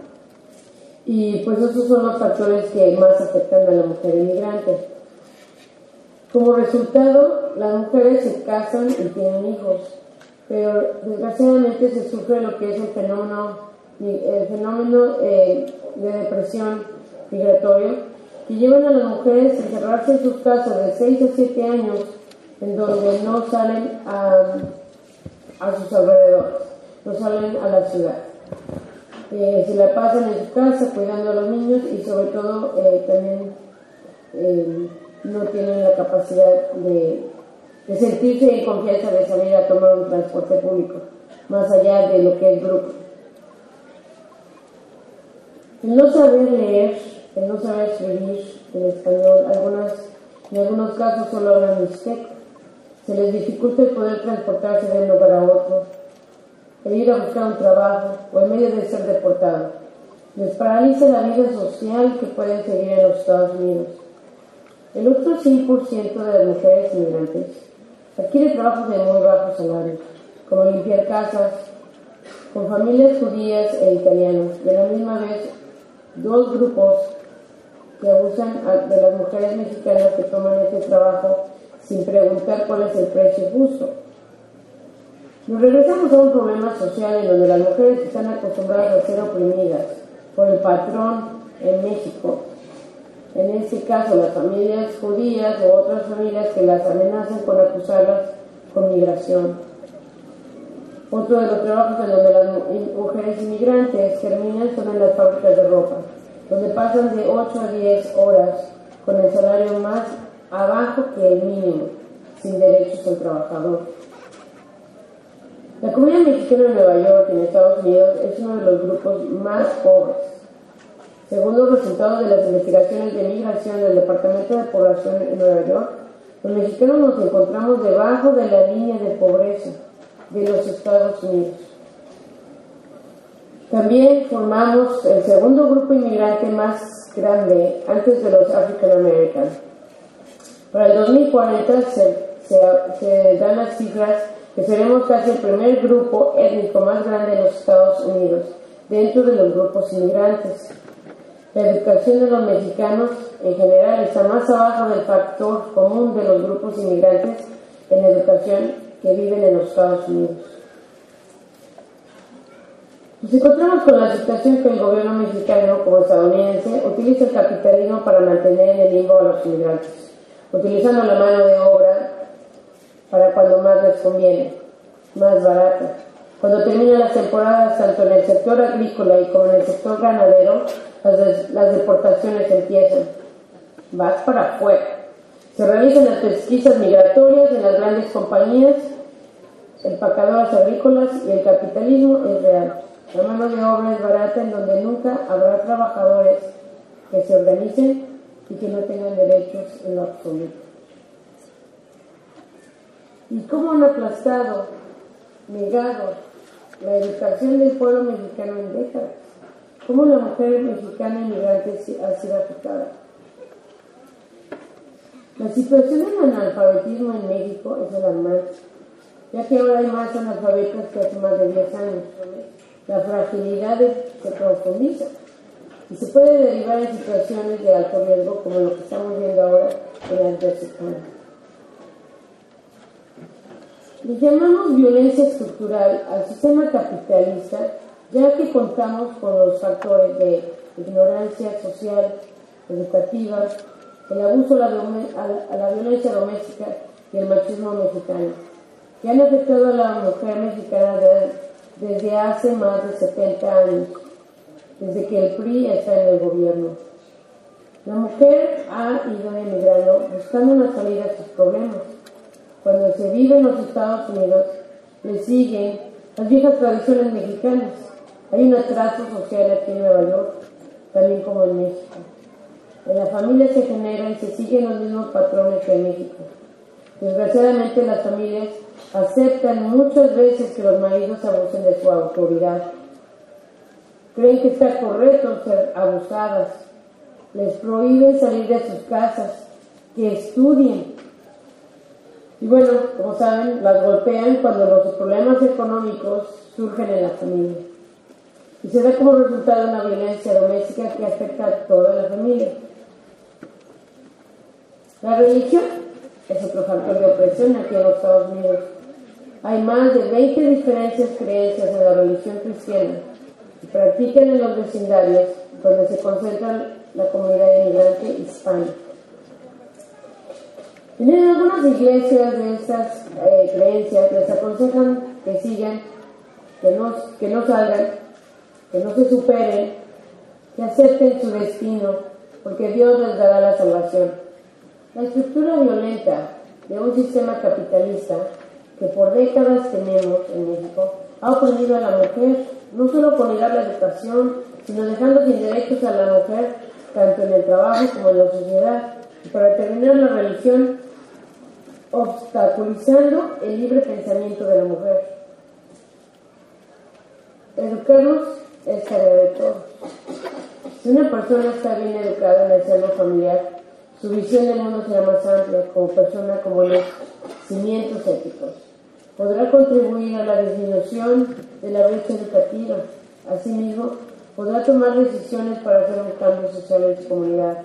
Y pues esos son los factores que más afectan a la mujer inmigrante. Como resultado, las mujeres se casan y tienen hijos, pero desgraciadamente se sufre lo que es el fenómeno, el fenómeno eh, de depresión migratoria, que llevan a las mujeres a encerrarse en sus casas de seis a siete años, en donde no salen a, a sus alrededores, no salen a la ciudad. Eh, se la pasan en su casa cuidando a los niños y sobre todo eh, también eh, no tienen la capacidad de, de sentirse en confianza de salir a tomar un transporte público, más allá de lo que es Brooklyn. El no saber leer el no saber escribir en español, algunas, en algunos casos solo hablan mixteco, se les dificulta el poder transportarse de un lugar a otro, el ir a buscar un trabajo o en medio de ser deportado. Les paraliza la vida social que pueden seguir en los Estados Unidos. El otro cien por ciento de las mujeres inmigrantes adquiere trabajos de muy bajos salarios, como limpiar casas, con familias judías e italianas, y a la misma vez dos grupos que abusan de las mujeres mexicanas que toman este trabajo sin preguntar cuál es el precio justo. Nos regresamos a un problema social en donde las mujeres están acostumbradas a ser oprimidas por el patrón en México, en este caso las familias judías o otras familias que las amenazan con acusarlas con migración. Otro de los trabajos en donde las mujeres inmigrantes terminan son en las fábricas de ropa, donde pasan de ocho a diez horas con el salario más abajo que el mínimo, sin derechos al trabajador. La comunidad mexicana en Nueva York, en Estados Unidos, es uno de los grupos más pobres. Según los resultados de las investigaciones de migración del Departamento de Población en Nueva York, los mexicanos nos encontramos debajo de la línea de pobreza de los Estados Unidos. También formamos el segundo grupo inmigrante más grande antes de los African American. Para el dos mil cuarenta se, se, se dan las cifras que seremos casi el primer grupo étnico más grande en los Estados Unidos, dentro de los grupos inmigrantes. La educación de los mexicanos en general está más abajo del factor común de los grupos inmigrantes en educación que viven en los Estados Unidos. Nos encontramos con la situación que el gobierno mexicano, como estadounidense, utiliza el capitalismo para mantener en el limbo a los inmigrantes, utilizando la mano de obra para cuando más les conviene, más barata. Cuando terminan las temporadas, tanto en el sector agrícola y como en el sector ganadero, las, des- las deportaciones empiezan. Vas para afuera. Se realizan las pesquisas migratorias en las grandes compañías, empacadoras agrícolas, y el capitalismo es real. La mano de obra es barata, en donde nunca habrá trabajadores que se organicen y que no tengan derechos en lo absoluto. ¿Y cómo han aplastado, negado la educación del pueblo mexicano en décadas? ¿Cómo la mujer mexicana inmigrante ha sido afectada? La situación del analfabetismo en México es alarmante, ya que ahora hay más analfabetas que hace más de diez años. La fragilidad se profundiza y se puede derivar en situaciones de alto riesgo, como lo que estamos viendo ahora en las Mexicanas. Le llamamos violencia estructural al sistema capitalista, ya que contamos con los factores de ignorancia social, educativa, el abuso a la, a la violencia doméstica y el machismo mexicano, que han afectado a la mujer mexicana de, desde hace más de setenta años, desde que el P R I está en el gobierno. La mujer ha ido emigrando buscando una salida a sus problemas. Cuando se vive en los Estados Unidos, le siguen las viejas tradiciones mexicanas. Hay un atraso social aquí en Nueva York, también como en México. En la familia se generan y se siguen los mismos patrones que en México. Desgraciadamente, las familias aceptan muchas veces que los maridos abusen de su autoridad. Creen que está correcto ser abusadas. Les prohíben salir de sus casas, que estudien. Y bueno, como saben, las golpean cuando los problemas económicos surgen en la familia. Y se da como resultado una violencia doméstica que afecta a toda la familia. La religión es otro factor de opresión aquí en los Estados Unidos. Hay más de veinte diferentes creencias en la religión cristiana que practican en los vecindarios donde se concentra la comunidad inmigrante hispana. En algunas iglesias de estas eh, creencias les aconsejan que sigan, que no, que no salgan, que no se superen, que acepten su destino, porque Dios les dará la salvación. La estructura violenta de un sistema capitalista que por décadas tenemos en México ha oprimido a la mujer, no solo con negar la educación, sino dejando sin derechos a la mujer tanto en el trabajo como en la sociedad. Y para terminar, la religión obstaculizando el libre pensamiento de la mujer. Educarnos es tarea de todos. Si una persona está bien educada en el seno familiar, su visión del mundo será más amplia como persona con buenos cimientos éticos. Podrá contribuir a la disminución de la brecha educativa. Asimismo, podrá tomar decisiones para hacer un cambio social en su comunidad.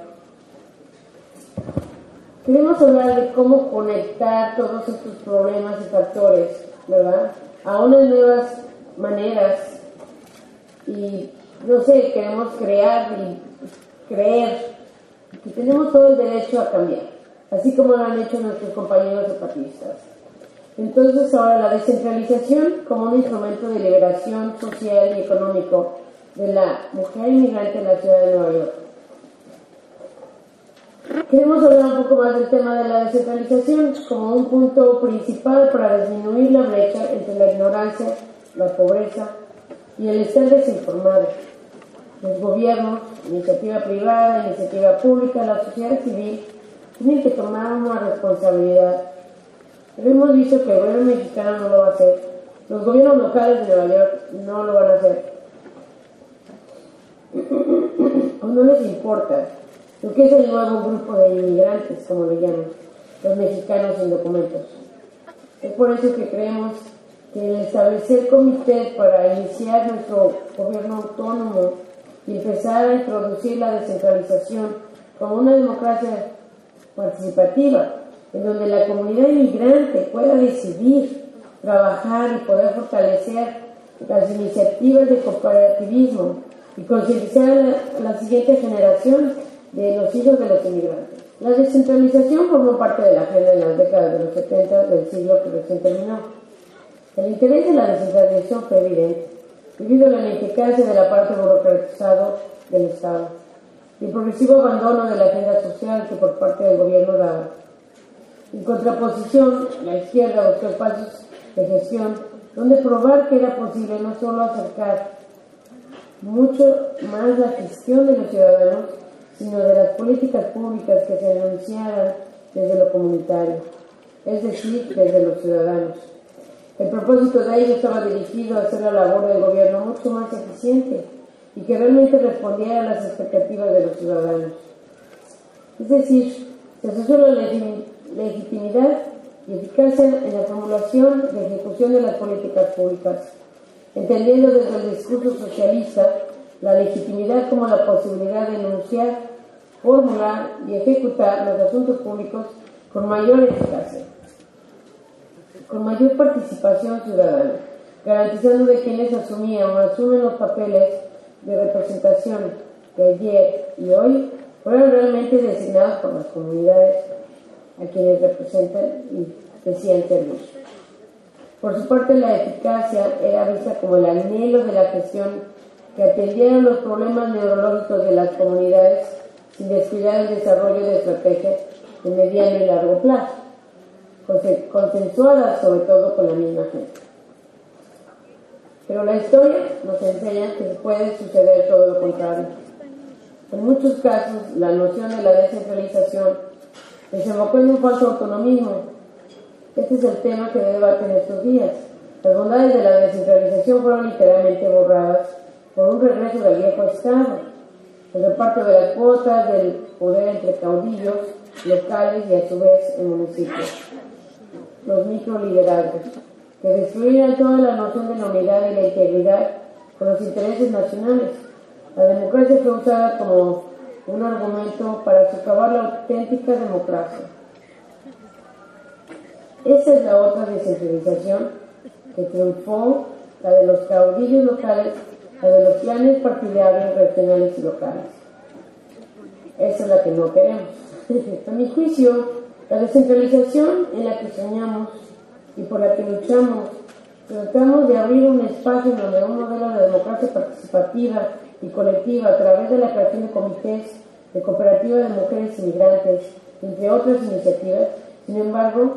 Queremos hablar de cómo conectar todos estos problemas y factores, ¿verdad?, a unas nuevas maneras. Y, no sé, queremos crear y creer que tenemos todo el derecho a cambiar, así como lo han hecho nuestros compañeros zapatistas. Entonces, ahora la descentralización como un instrumento de liberación social y económico de la mujer inmigrante en la ciudad de Nueva York. Queremos hablar un poco más del tema de la descentralización como un punto principal para disminuir la brecha entre la ignorancia, la pobreza y el estar desinformado. Los gobiernos, iniciativa privada, iniciativa pública, la sociedad civil tienen que tomar una responsabilidad. Pero hemos visto que el gobierno mexicano no lo va a hacer. Los gobiernos locales de Nueva York no lo van a hacer. O no les importa lo que es el nuevo grupo de inmigrantes, como le llaman, los mexicanos sin documentos. Es por eso que creemos que el establecer comités para iniciar nuestro gobierno autónomo y empezar a introducir la descentralización como una democracia participativa, en donde la comunidad inmigrante pueda decidir, trabajar y poder fortalecer las iniciativas de cooperativismo y concientizar a la, a la siguiente generación de los hijos de los inmigrantes. La descentralización formó parte de la agenda en las décadas de los setenta del siglo que recién terminó. El interés de la descentralización fue evidente, debido a la ineficacia de la parte burocratizada del Estado y el progresivo abandono de la agenda social que por parte del gobierno daba. En contraposición, la izquierda buscó espacios de gestión donde probar que era posible no solo acercar mucho más la gestión de los ciudadanos, sino de las políticas públicas que se anunciaran desde lo comunitario, es decir, desde los ciudadanos. El propósito de ello estaba dirigido a hacer la labor del gobierno mucho más eficiente y que realmente respondiera a las expectativas de los ciudadanos. Es decir, se asoció la legitimidad y eficacia en la formulación y ejecución de las políticas públicas, entendiendo desde el discurso socialista la legitimidad como la posibilidad de enunciar, formular y ejecutar los asuntos públicos con mayor eficacia, con mayor participación ciudadana, garantizando de quienes asumían o asumen los papeles de representación que ayer y hoy fueron realmente designados por las comunidades a quienes representan y decían servir. Por su parte, la eficacia era vista como el anhelo de la gestión que atendiera los problemas neurológicos de las comunidades sin descuidar el desarrollo de estrategias de mediano y largo plazo, consensuadas sobre todo con la misma gente. Pero la historia nos enseña que puede suceder todo lo contrario. En muchos casos, la noción de la descentralización desembocó en un falso autonomismo. Este es el tema que debate en estos días. Las bondades de la descentralización fueron literalmente borradas por un regreso del viejo Estado, el reparto de las cuotas del poder entre caudillos locales y a su vez en municipios, los microliderazgos, que destruían toda la noción de la unidad y la integridad con los intereses nacionales. La democracia fue usada como un argumento para socavar la auténtica democracia. Esa es la otra descentralización que triunfó, la de los caudillos locales, la de los planes partidarios regionales y locales. Esa es la que no queremos. A mi juicio, la descentralización en la que soñamos y por la que luchamos, tratamos de abrir un espacio donde un modelo de democracia participativa y colectiva a través de la creación de comités, de cooperativas de mujeres inmigrantes, entre otras iniciativas. Sin embargo,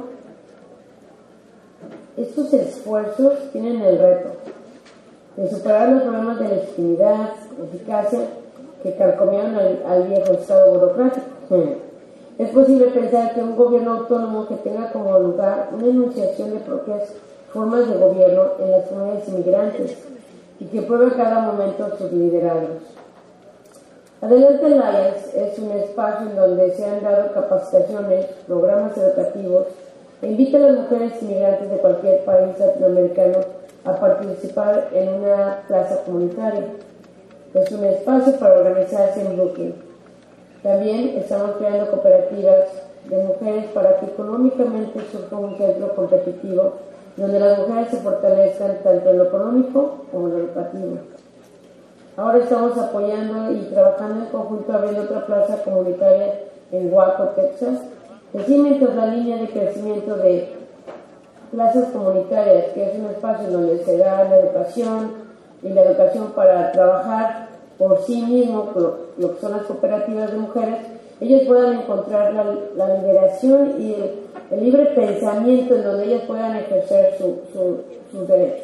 estos esfuerzos tienen el reto de superar los problemas de legitimidad, eficacia que carcomieron al, al viejo Estado burocrático. Es posible pensar que un gobierno autónomo que tenga como lugar una enunciación de propias formas de gobierno en las comunidades inmigrantes y que pruebe a cada momento sus liderazgos. Adelante Alliance es un espacio en donde se han dado capacitaciones, programas educativos e invita a las mujeres inmigrantes de cualquier país latinoamericano a participar en una plaza comunitaria. Es un espacio para organizarse en Brooklyn. También estamos creando cooperativas de mujeres para que económicamente surja un centro competitivo donde las mujeres se fortalezcan tanto en lo económico como en lo educativo. Ahora estamos apoyando y trabajando en conjunto abriendo otra plaza comunitaria en Waco, Texas, así mientras la línea de crecimiento de plazas comunitarias, que es un espacio donde se da la educación y la educación para trabajar por sí mismo, por lo que son las cooperativas de mujeres, ellas puedan encontrar la, la liberación y el, el libre pensamiento en donde ellas puedan ejercer su, su, sus derechos.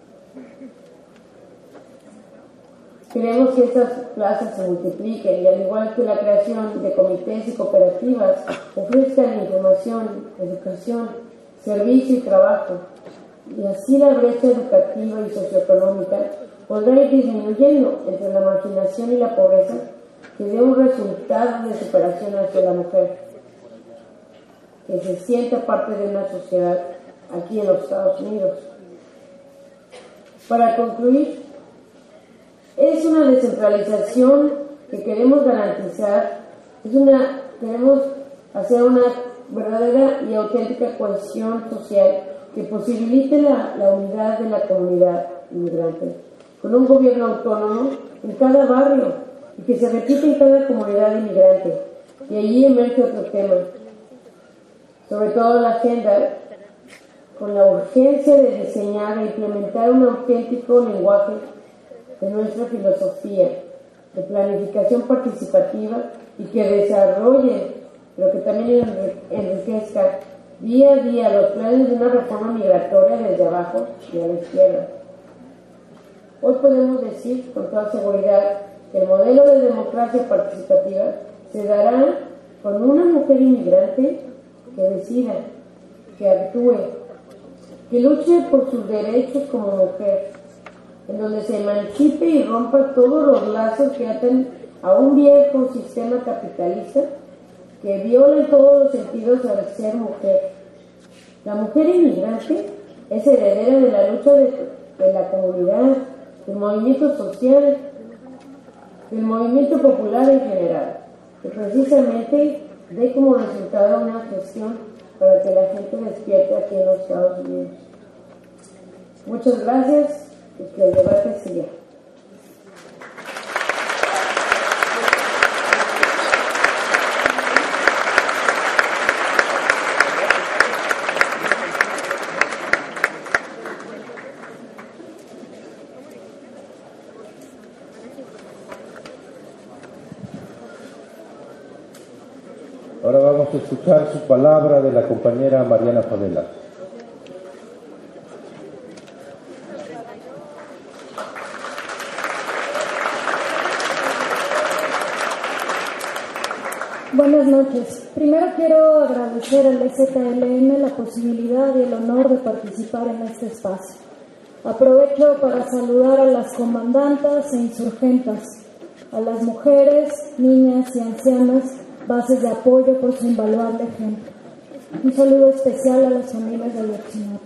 Queremos que estas plazas se multipliquen y al igual que la creación de comités y cooperativas ofrezcan información, educación, servicio y trabajo, y así la brecha educativa y socioeconómica podrá ir disminuyendo entre la marginación y la pobreza, que dé un resultado de superación hacia la mujer, que se sienta parte de una sociedad aquí en los Estados Unidos. Para concluir, es una descentralización que queremos garantizar, es una, queremos hacer una verdadera y auténtica cohesión social que posibilite la, la unidad de la comunidad inmigrante, con un gobierno autónomo en cada barrio y que se repita en cada comunidad inmigrante. Y allí emerge otro tema, sobre todo la agenda, con la urgencia de diseñar e implementar un auténtico lenguaje de nuestra filosofía de planificación participativa y que desarrolle, pero que también enriquezca día a día los planes de una reforma migratoria desde abajo y a la izquierda. Hoy podemos decir con toda seguridad que el modelo de democracia participativa se dará con una mujer inmigrante que decida, que actúe, que luche por sus derechos como mujer, en donde se emancipe y rompa todos los lazos que atan a un viejo sistema capitalista que viola en todos los sentidos al ser mujer. La mujer inmigrante es heredera de la lucha de, de la comunidad, del movimiento social, del movimiento popular en general, que precisamente dé como resultado una gestión para que la gente despierte aquí en los Estados Unidos. Muchas gracias. Y que el debate siga. Ahora vamos a escuchar su palabra de la compañera Mariana Favela. Buenas noches. Primero quiero agradecer al E Z L M la posibilidad y el honor de participar en este espacio. Aprovecho para saludar a las comandantas e insurgentas, a las mujeres, niñas y ancianas, bases de apoyo por su invaluable ejemplo. Un saludo especial a las familias de Ayotzinapa.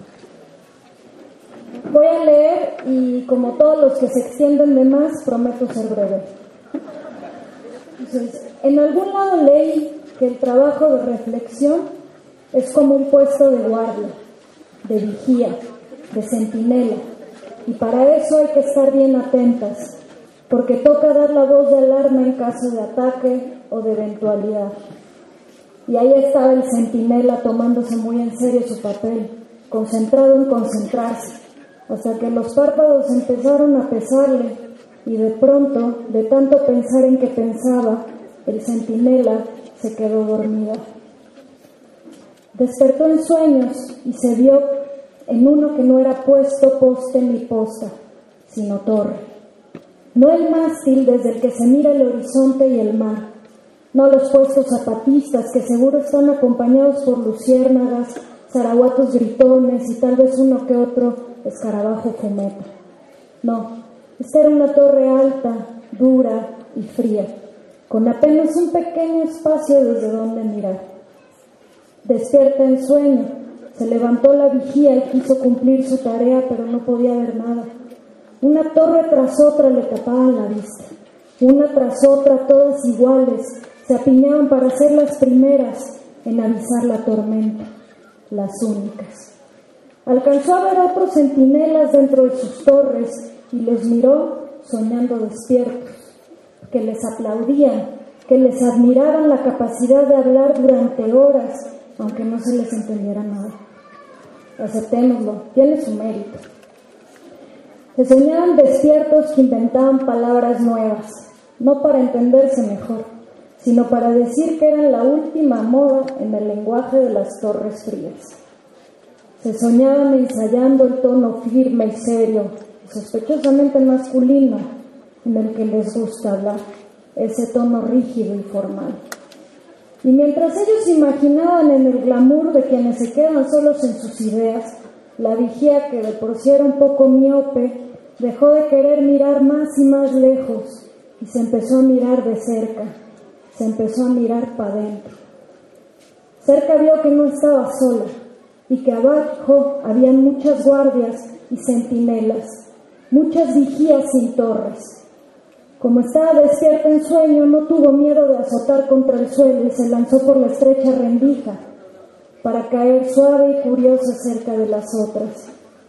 Voy a leer y, como todos los que se extienden de más, prometo ser breve. Entonces, en algún lado leí que el trabajo de reflexión es como un puesto de guardia, de vigía, de centinela, y para eso hay que estar bien atentas, porque toca dar la voz de alarma en caso de ataque o de eventualidad. Y ahí estaba el centinela tomándose muy en serio su papel, concentrado en concentrarse, hasta que los párpados empezaron a pesarle, y de pronto, de tanto pensar en que pensaba, el centinela se quedó dormida. Despertó en sueños y se vio en uno que no era puesto, poste ni posta, sino torre. no el mástil desde el que se mira el horizonte y el mar, no los puestos zapatistas que seguro están acompañados por luciérnagas, zaraguatos gritones y tal vez uno que otro escarabajo fumeta. No, esta era una torre alta, dura y fría, con apenas un pequeño espacio desde donde mirar. Despierta en sueño, se levantó la vigía y quiso cumplir su tarea, pero no podía ver nada. Una torre tras otra le tapaban la vista, una tras otra, todas iguales, se apiñaban para ser las primeras en avisar la tormenta, las únicas. Alcanzó a ver a otros centinelas dentro de sus torres y los miró soñando despiertos, que les aplaudían, que les admiraban la capacidad de hablar durante horas, aunque no se les entendiera nada. Aceptémoslo, tiene su mérito. Se soñaban despiertos que inventaban palabras nuevas, no para entenderse mejor, sino para decir que eran la última moda en el lenguaje de las torres frías. Se soñaban ensayando el tono firme y serio, sospechosamente masculino, en el que les gusta hablar, ese tono rígido y formal. Y mientras ellos imaginaban en el glamour de quienes se quedan solos en sus ideas, la vigía, que de por sí era un poco miope, dejó de querer mirar más y más lejos y se empezó a mirar de cerca, se empezó a mirar para adentro. Cerca vio que no estaba sola y que abajo había muchas guardias y centinelas, muchas vigías sin torres. Como estaba despierta en sueño, no tuvo miedo de azotar contra el suelo y se lanzó por la estrecha rendija para caer suave y curiosa cerca de las otras.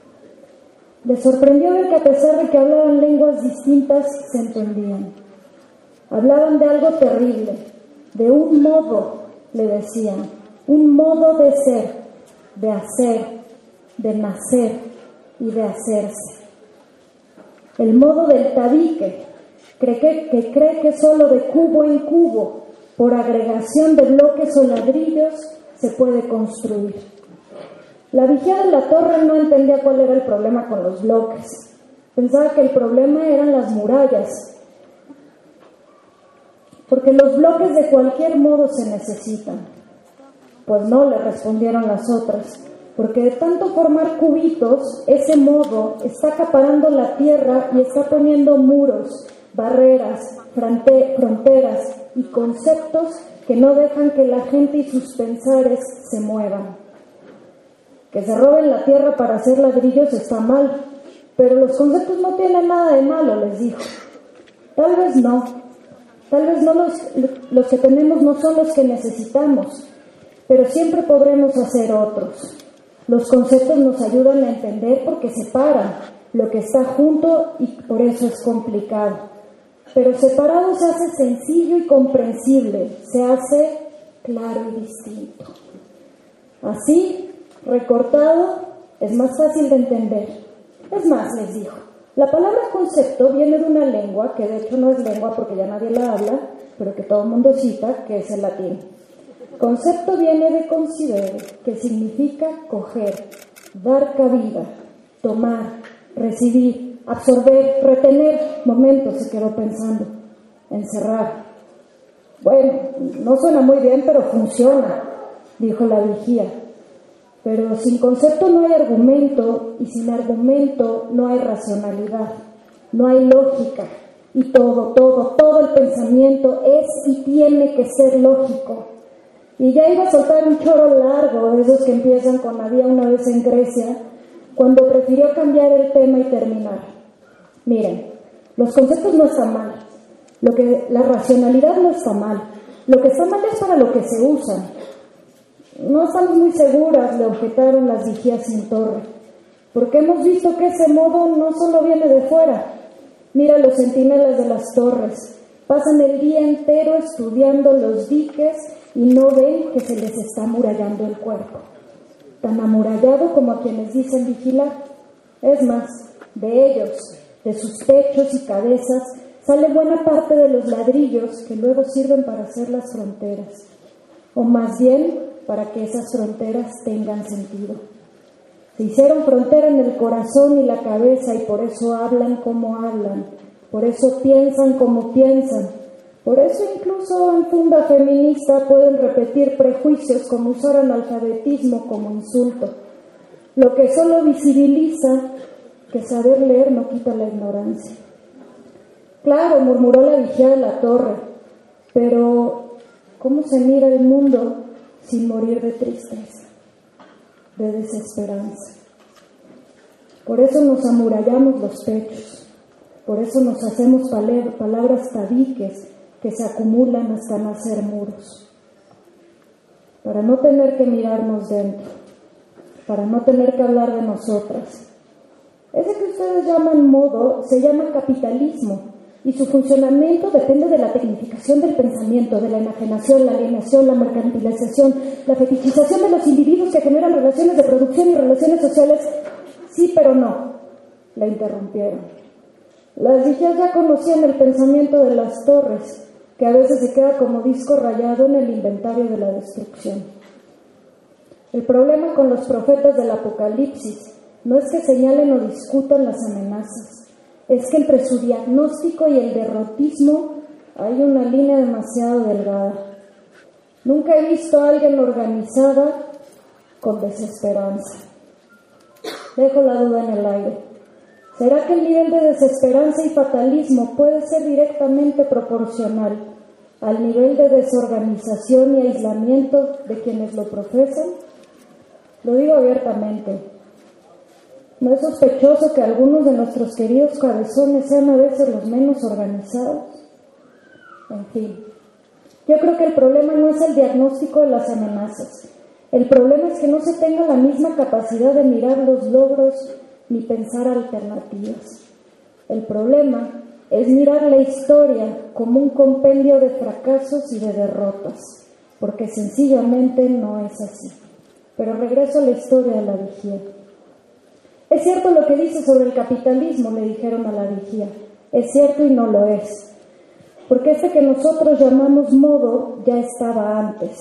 Le sorprendió ver que a pesar de que hablaban lenguas distintas, se entendían. Hablaban de algo terrible, de un modo, le decían, un modo de ser, de hacer, de nacer y de hacerse. El modo del tabique, cree que, que cree que solo de cubo en cubo, por agregación de bloques o ladrillos, se puede construir. La vigía de la torre no entendía cuál era el problema con los bloques. Pensaba que el problema eran las murallas, porque los bloques de cualquier modo se necesitan. Pues no, le respondieron las otras, porque de tanto formar cubitos, ese modo está acaparando la tierra y está poniendo muros, barreras, fronteras y conceptos que no dejan que la gente y sus pensares se muevan. Que se roben la tierra para hacer ladrillos está mal, pero los conceptos no tienen nada de malo, les dijo. Tal vez no, tal vez no los, los que tenemos no son los que necesitamos, pero siempre podremos hacer otros. Los conceptos nos ayudan a entender porque separan lo que está junto y por eso es complicado. Pero separado se hace sencillo y comprensible, se hace claro y distinto. Así, recortado, es más fácil de entender. Es más, les dijo, la palabra concepto viene de una lengua, que de hecho no es lengua porque ya nadie la habla, pero que todo el mundo cita, que es el latín. Concepto viene de considere, que significa coger, dar cabida, tomar, recibir, absorber, retener. Momento, se quedó pensando. Encerrar. Bueno, no suena muy bien, pero funciona, dijo la vigía. Pero sin concepto no hay argumento, y sin argumento no hay racionalidad, no hay lógica. Y todo, todo, todo el pensamiento es y tiene que ser lógico. Y ya iba a soltar un choro largo, de esos que empiezan con había una vez en Grecia, cuando prefirió cambiar el tema y terminar. Miren, los conceptos no están mal, lo que, la racionalidad no está mal, lo que está mal es para lo que se usan. No estamos muy seguras, le objetaron las vigías sin torre, porque hemos visto que ese modo no solo viene de fuera. Mira los centinelas de las torres, pasan el día entero estudiando los diques y no ven que se les está amurallando el cuerpo. Tan amurallado como a quienes dicen vigilar. Es más, de ellos, de sus pechos y cabezas, sale buena parte de los ladrillos que luego sirven para hacer las fronteras, o más bien para que esas fronteras tengan sentido. Se hicieron frontera en el corazón y la cabeza y por eso hablan como hablan, por eso piensan como piensan, por eso incluso en funda feminista pueden repetir prejuicios como usar analfabetismo como insulto, lo que solo visibiliza que saber leer no quita la ignorancia. Claro, murmuró la vigía de la torre, pero ¿cómo se mira el mundo sin morir de tristeza, de desesperanza? Por eso nos amurallamos los pechos, por eso nos hacemos palabras tabiques que se acumulan hasta nacer muros, para no tener que mirarnos dentro, para no tener que hablar de nosotras. Ese que ustedes llaman modo se llama capitalismo, y su funcionamiento depende de la tecnificación del pensamiento, de la enajenación, la alienación, la mercantilización, la fetichización de los individuos que generan relaciones de producción y relaciones sociales. Sí, pero no, la interrumpieron. Las vigías ya conocían el pensamiento de las torres, que a veces se queda como disco rayado en el inventario de la destrucción. El problema con los profetas del Apocalipsis no es que señalen o discutan las amenazas, es que entre su diagnóstico y el derrotismo hay una línea demasiado delgada. Nunca he visto a alguien organizada con desesperanza. Dejo la duda en el aire. ¿Será que el nivel de desesperanza y fatalismo puede ser directamente proporcional al nivel de desorganización y aislamiento de quienes lo profesan? Lo digo abiertamente. ¿No es sospechoso que algunos de nuestros queridos cabezones sean a veces los menos organizados? En fin, yo creo que el problema no es el diagnóstico de las amenazas. El problema es que no se tenga la misma capacidad de mirar los logros ni pensar alternativas. El problema es mirar la historia como un compendio de fracasos y de derrotas, porque sencillamente no es así. Pero regreso a la historia de la vigía. Es cierto lo que dice sobre el capitalismo, le dijeron a la vigía. Es cierto y no lo es. Porque este que nosotros llamamos modo ya estaba antes.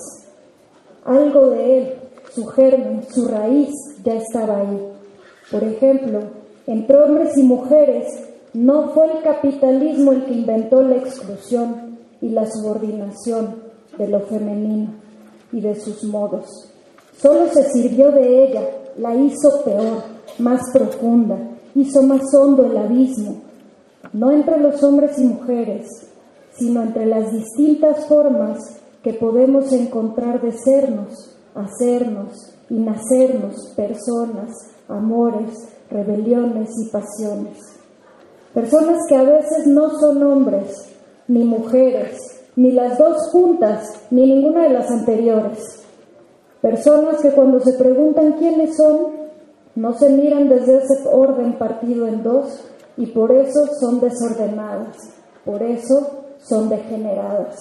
Algo de él, su germen, su raíz, ya estaba ahí. Por ejemplo, entre hombres y mujeres, no fue el capitalismo el que inventó la exclusión y la subordinación de lo femenino y de sus modos. Solo se sirvió de ella, la hizo peor, más profunda, hizo más hondo el abismo, no entre los hombres y mujeres, sino entre las distintas formas que podemos encontrar de sernos, hacernos y nacernos personas, amores, rebeliones y pasiones. Personas que a veces no son hombres, ni mujeres, ni las dos juntas, ni ninguna de las anteriores. Personas que cuando se preguntan quiénes son, no se miran desde ese orden partido en dos y por eso son desordenadas, por eso son degeneradas.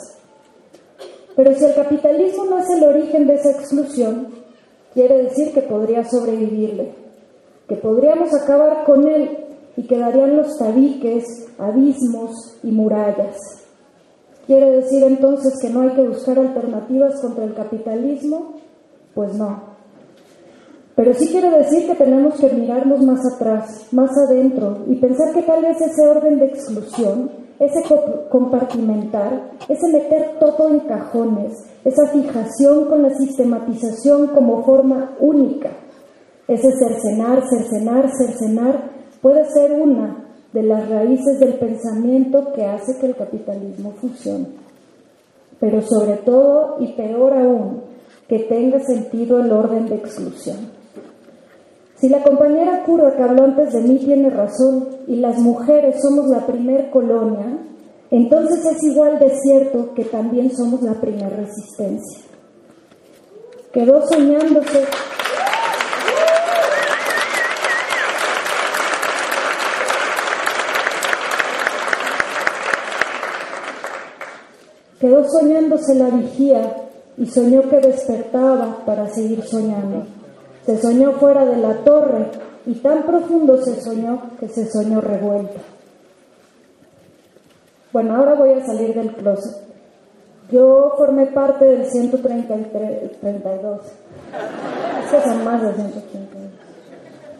Pero si el capitalismo no es el origen de esa exclusión, quiere decir que podría sobrevivirle, que podríamos acabar con él y quedarían los tabiques, abismos y murallas. ¿Quiere decir entonces que no hay que buscar alternativas contra el capitalismo? Pues no. Pero sí quiere decir que tenemos que mirarnos más atrás, más adentro y pensar que tal vez ese orden de exclusión, ese compartimentar, ese meter todo en cajones, esa fijación con la sistematización como forma única, ese cercenar, cercenar, cercenar, puede ser una de las raíces del pensamiento que hace que el capitalismo funcione. Pero sobre todo, y peor aún, que tenga sentido el orden de exclusión. Si la compañera Curra que habló antes de mí tiene razón y las mujeres somos la primer colonia, entonces es igual de cierto que también somos la primer resistencia. Quedó soñándose... Quedó soñándose la vigía y soñó que despertaba para seguir soñando. Se soñó fuera de la torre y tan profundo se soñó que se soñó revuelta. Bueno, ahora voy a salir del closet. Yo formé parte del ciento treinta y dos. Es que son más de ciento treinta y dos.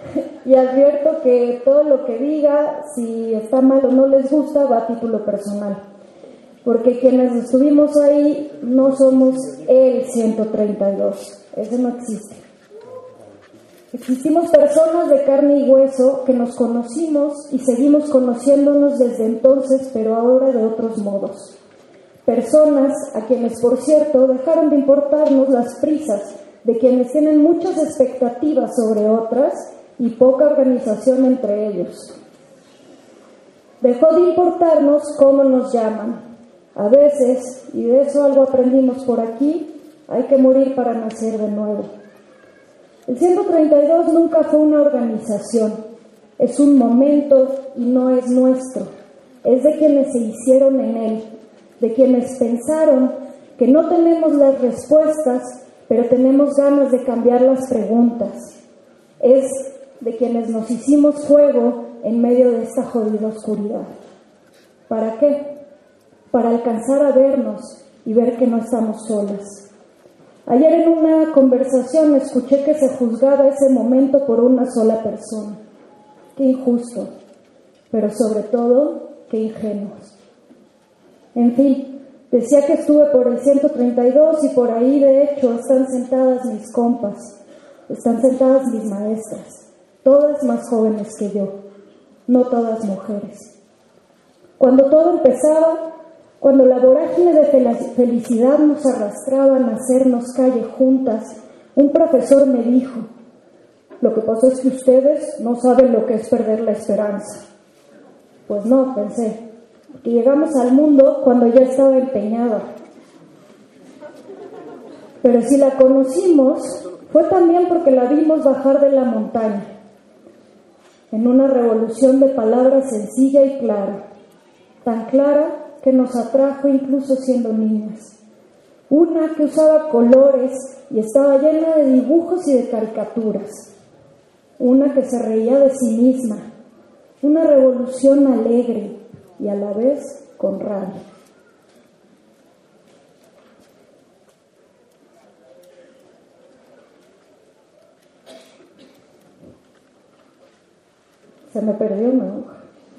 y advierto que todo lo que diga, si está mal o no les gusta, va a título personal, porque quienes estuvimos ahí no somos el ciento treinta y dos, ese no existe. Existimos personas de carne y hueso que nos conocimos y seguimos conociéndonos desde entonces, pero ahora de otros modos. Personas a quienes, por cierto, dejaron de importarnos las prisas de quienes tienen muchas expectativas sobre otras y poca organización entre ellos. Dejó de importarnos cómo nos llaman. A veces, y de eso algo aprendimos por aquí, hay que morir para nacer de nuevo. El ciento treinta y dos nunca fue una organización, es un momento y no es nuestro, es de quienes se hicieron en él, de quienes pensaron que no tenemos las respuestas, pero tenemos ganas de cambiar las preguntas. Es de quienes nos hicimos fuego en medio de esta jodida oscuridad. ¿Para qué? Para alcanzar a vernos y ver que no estamos solas. Ayer en una conversación escuché que se juzgaba ese momento por una sola persona. Qué injusto, pero sobre todo, qué ingenuos. En fin, decía que estuve por el ciento treinta y dos y por ahí de hecho están sentadas mis compas, están sentadas mis maestras, todas más jóvenes que yo, no todas mujeres. Cuando todo empezaba, cuando la vorágine de felicidad nos arrastraba a hacernos calle juntas, un profesor me dijo: lo que pasa es que ustedes no saben lo que es perder la esperanza. Pues no, pensé, porque llegamos al mundo cuando ya estaba empeñada. Pero si la conocimos, fue también porque la vimos bajar de la montaña, en una revolución de palabras sencilla y clara, tan clara que nos atrajo incluso siendo niñas. Una que usaba colores y estaba llena de dibujos y de caricaturas. Una que se reía de sí misma. Una revolución alegre y a la vez con rabia. Se me perdió una hoja.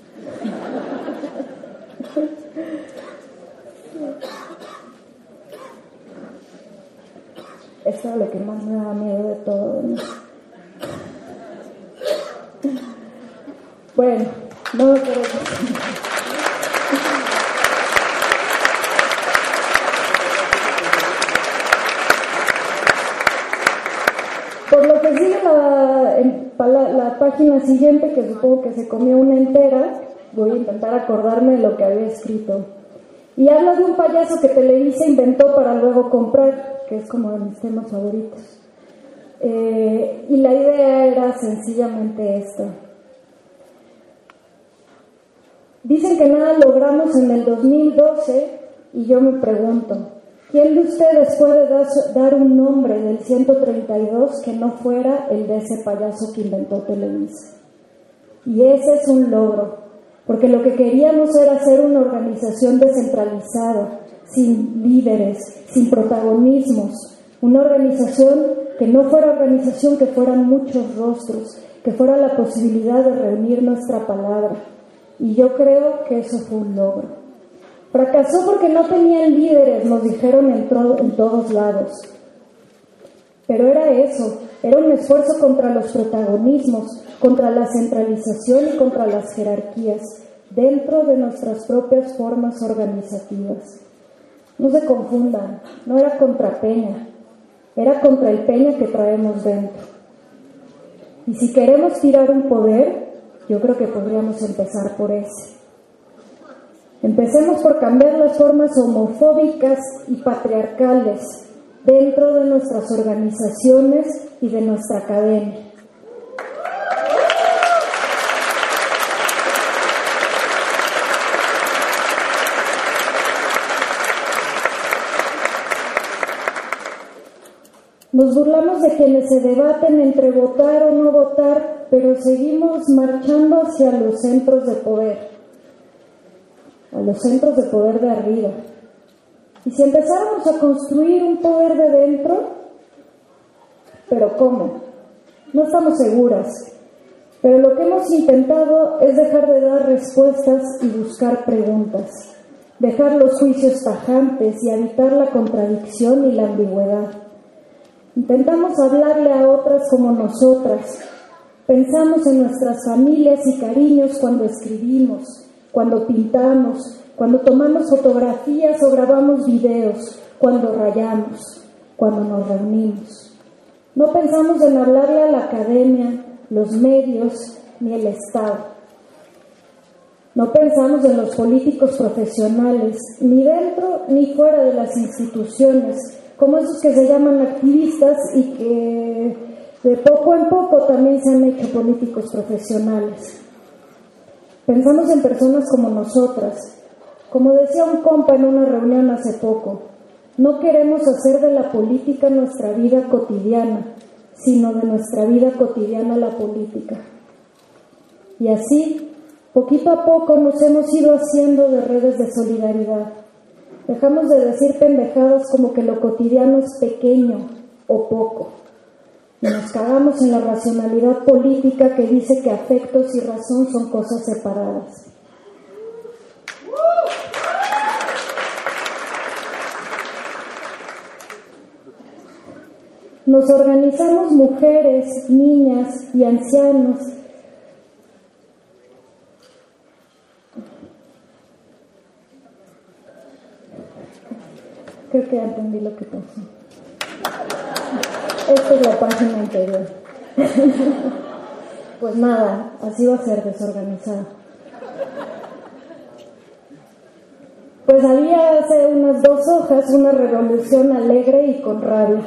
Esto es lo que más me da miedo de todo, ¿no? Bueno, no creo que... Por lo que sigue la, en, la, la página siguiente, que supongo que se comió una entera, voy a intentar acordarme de lo que había escrito. Y habla de un payaso que Televisa inventó para luego comprar, que es como de mis temas favoritos. Eh, y la idea era sencillamente esta. Dicen que nada logramos en el dos mil doce y yo me pregunto, ¿quién de ustedes puede dar, dar un nombre del ciento treinta y dos que no fuera el de ese payaso que inventó Televisa? Y ese es un logro, porque lo que queríamos era hacer una organización descentralizada, sin líderes, sin protagonismos, una organización que no fuera organización, que fueran muchos rostros, que fuera la posibilidad de reunir nuestra palabra. Y yo creo que eso fue un logro. Fracasó porque no tenían líderes, nos dijeron en, to- en todos lados. Pero era eso, era un esfuerzo contra los protagonismos, contra la centralización y contra las jerarquías, dentro de nuestras propias formas organizativas. No se confundan, no era contra Peña, era contra el Peña que traemos dentro. Y si queremos tirar un poder, yo creo que podríamos empezar por ese. Empecemos por cambiar las formas homofóbicas y patriarcales dentro de nuestras organizaciones y de nuestra academia. Nos burlamos de quienes se debaten entre votar o no votar, pero seguimos marchando hacia los centros de poder, a los centros de poder de arriba. Y si empezáramos a construir un poder de dentro, ¿pero cómo? No estamos seguras. Pero lo que hemos intentado es dejar de dar respuestas y buscar preguntas, dejar los juicios tajantes y evitar la contradicción y la ambigüedad. Intentamos hablarle a otras como nosotras. Pensamos en nuestras familias y cariños cuando escribimos, cuando pintamos, cuando tomamos fotografías o grabamos videos, cuando rayamos, cuando nos reunimos. No pensamos en hablarle a la academia, los medios, ni el Estado. No pensamos en los políticos profesionales, ni dentro ni fuera de las instituciones, como esos que se llaman activistas y que de poco en poco también se han hecho políticos profesionales. Pensamos en personas como nosotras. Como decía un compa en una reunión hace poco, no queremos hacer de la política nuestra vida cotidiana, sino de nuestra vida cotidiana la política. Y así, poquito a poco nos hemos ido haciendo de redes de solidaridad. Dejamos de decir pendejadas como que lo cotidiano es pequeño o poco. Y nos cagamos en la racionalidad política que dice que afectos y razón son cosas separadas. Nos organizamos mujeres, niñas y ancianos creo que ya entendí lo que pasó. Esta es la página anterior. Pues nada, así va a ser desorganizada. Pues había hace unas dos hojas una revolución alegre y con rabia,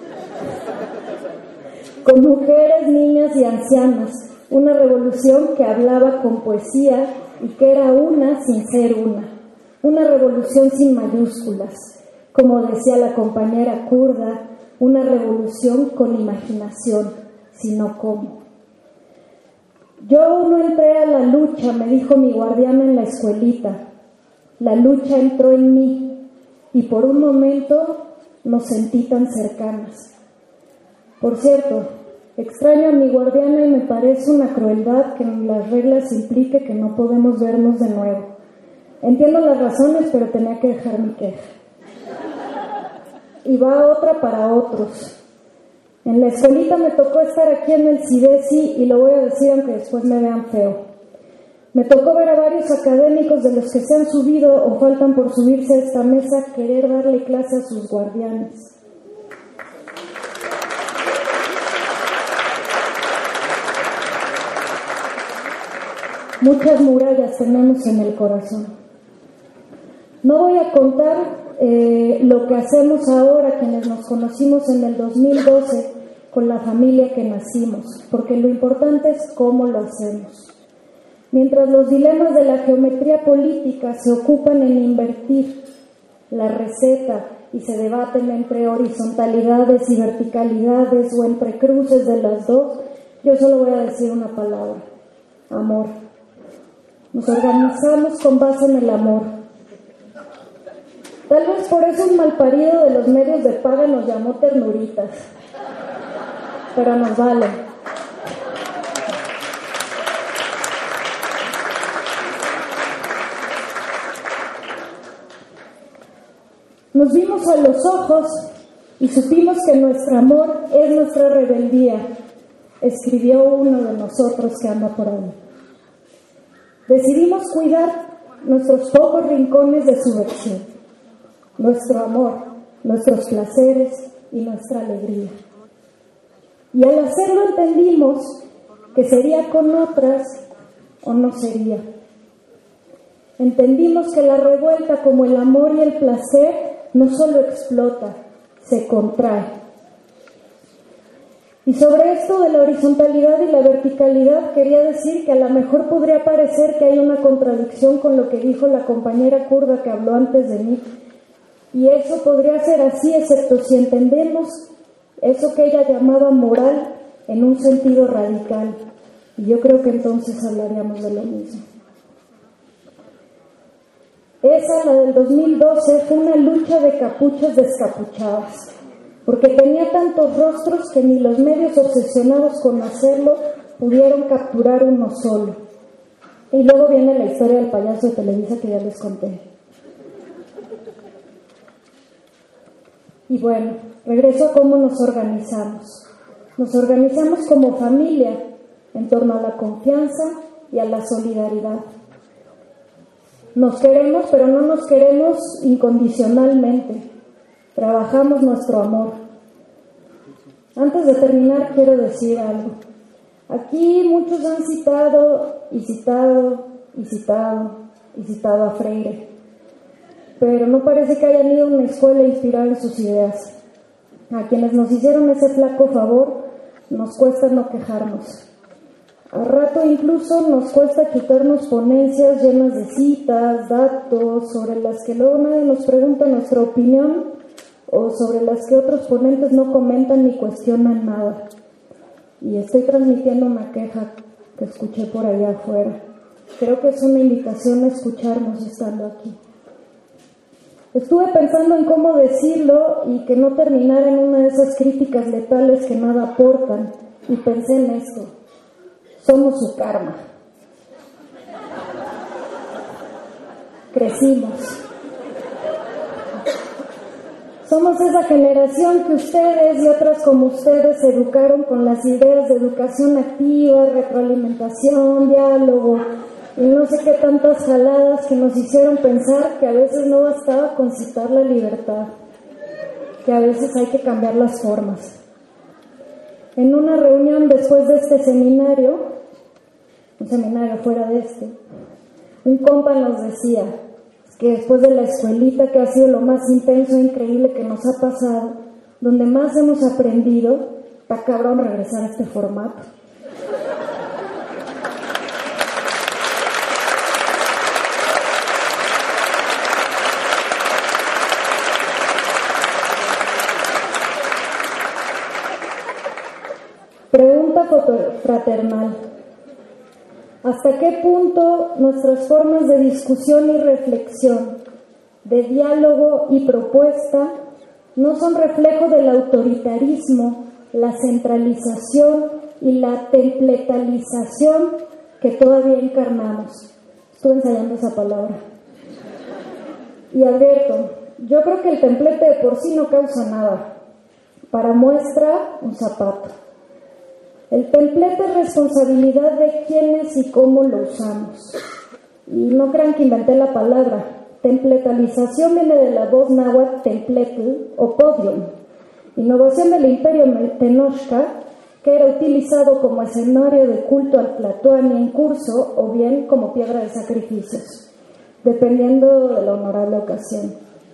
con mujeres, niñas y ancianos, una revolución que hablaba con poesía y que era una sin ser una, una revolución sin mayúsculas, como decía la compañera kurda, una revolución con imaginación, sino cómo. Yo no entré a la lucha, me dijo mi guardiana en la escuelita, la lucha entró en mí y por un momento nos sentí tan cercanas. Por cierto, extraño a mi guardiana y me parece una crueldad que en las reglas implique que no podemos vernos de nuevo. Entiendo las razones, pero tenía que dejar mi queja. Y va otra para otros. En la escuelita me tocó estar aquí en el CIDESI y lo voy a decir aunque después me vean feo. Me tocó ver a varios académicos de los que se han subido o faltan por subirse a esta mesa querer darle clase a sus guardianes. Muchas murallas tenemos en el corazón. No voy a contar eh, lo que hacemos ahora, quienes nos conocimos en el dos mil doce, con la familia que nacimos, porque lo importante es cómo lo hacemos. Mientras los dilemas de la geometría política se ocupan en invertir la receta y se debaten entre horizontalidades y verticalidades o entre cruces de las dos, yo solo voy a decir una palabra: amor. Nos organizamos con base en el amor. Tal vez por eso un malparido de los medios de paga nos llamó ternuritas, pero nos vale. Nos vimos a los ojos y supimos que nuestro amor es nuestra rebeldía, escribió uno de nosotros que anda por ahí. Decidimos cuidar nuestros pocos rincones de subversión, nuestro amor, nuestros placeres y nuestra alegría. Y al hacerlo entendimos que sería con otras o no sería. Entendimos que la revuelta, como el amor y el placer, no solo explota, se contrae. Y sobre esto de la horizontalidad y la verticalidad quería decir que a lo mejor podría parecer que hay una contradicción con lo que dijo la compañera kurda que habló antes de mí. Y eso podría ser así, excepto si entendemos eso que ella llamaba moral en un sentido radical. Y yo creo que entonces hablaríamos de lo mismo. Esa, la del dos mil doce, fue una lucha de capuchas descapuchadas, porque tenía tantos rostros que ni los medios obsesionados con hacerlo pudieron capturar uno solo. Y luego viene la historia del payaso de Televisa que ya les conté. Y bueno, regreso a cómo nos organizamos. Nos organizamos como familia en torno a la confianza y a la solidaridad. Nos queremos, pero no nos queremos incondicionalmente. Trabajamos nuestro amor. Antes de terminar, quiero decir algo. Aquí muchos han citado y citado y citado y citado a Freire, pero no parece que hayan ido a una escuela inspirada en sus ideas. A quienes nos hicieron ese flaco favor, nos cuesta no quejarnos. Al rato incluso nos cuesta quitarnos ponencias llenas de citas, datos, sobre las que luego nadie nos pregunta nuestra opinión o sobre las que otros ponentes no comentan ni cuestionan nada. Y estoy transmitiendo una queja que escuché por allá afuera. Creo que es una invitación a escucharnos estando aquí. Estuve pensando en cómo decirlo y que no terminara en una de esas críticas letales que nada aportan, y pensé en esto: somos su karma. Crecimos. Somos esa generación que ustedes y otras como ustedes se educaron con las ideas de educación activa, retroalimentación, diálogo y no sé qué tantas jaladas que nos hicieron pensar que a veces no bastaba con citar la libertad, que a veces hay que cambiar las formas. En una reunión después de este seminario, un seminario fuera de este, un compa nos decía que después de la escuelita, que ha sido lo más intenso e increíble que nos ha pasado, donde más hemos aprendido, está cabrón regresar a este formato. Pregunta fraternal: ¿hasta qué punto nuestras formas de discusión y reflexión, de diálogo y propuesta, no son reflejo del autoritarismo, la centralización y la templetalización que todavía encarnamos? Estuve ensayando esa palabra. Y advierto, yo creo que el templete de por sí no causa nada. Para muestra, un zapato. El templete es responsabilidad de quiénes y cómo lo usamos. Y no crean que inventé la palabra. Templetalización viene de la voz náhuatl templetl o podium, innovación del imperio Tenochca, que era utilizado como escenario de culto al Tlatoani en curso o bien como piedra de sacrificios, dependiendo de la honorable ocasión.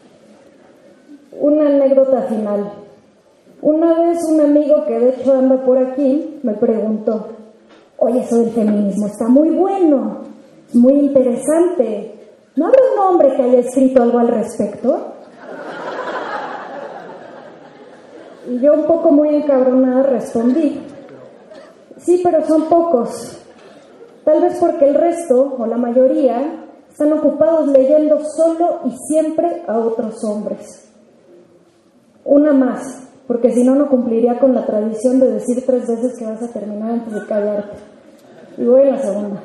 Una anécdota final. Una vez un amigo que de hecho anda por aquí me preguntó: oye, eso del feminismo está muy bueno, es muy interesante, ¿no habrá un hombre que haya escrito algo al respecto? Y yo, un poco muy encabronada, respondí: sí, pero son pocos, tal vez porque el resto, o la mayoría, están ocupados leyendo solo y siempre a otros hombres. Una más, porque si no, no cumpliría con la tradición de decir tres veces que vas a terminar antes de callarte. Y voy a la segunda.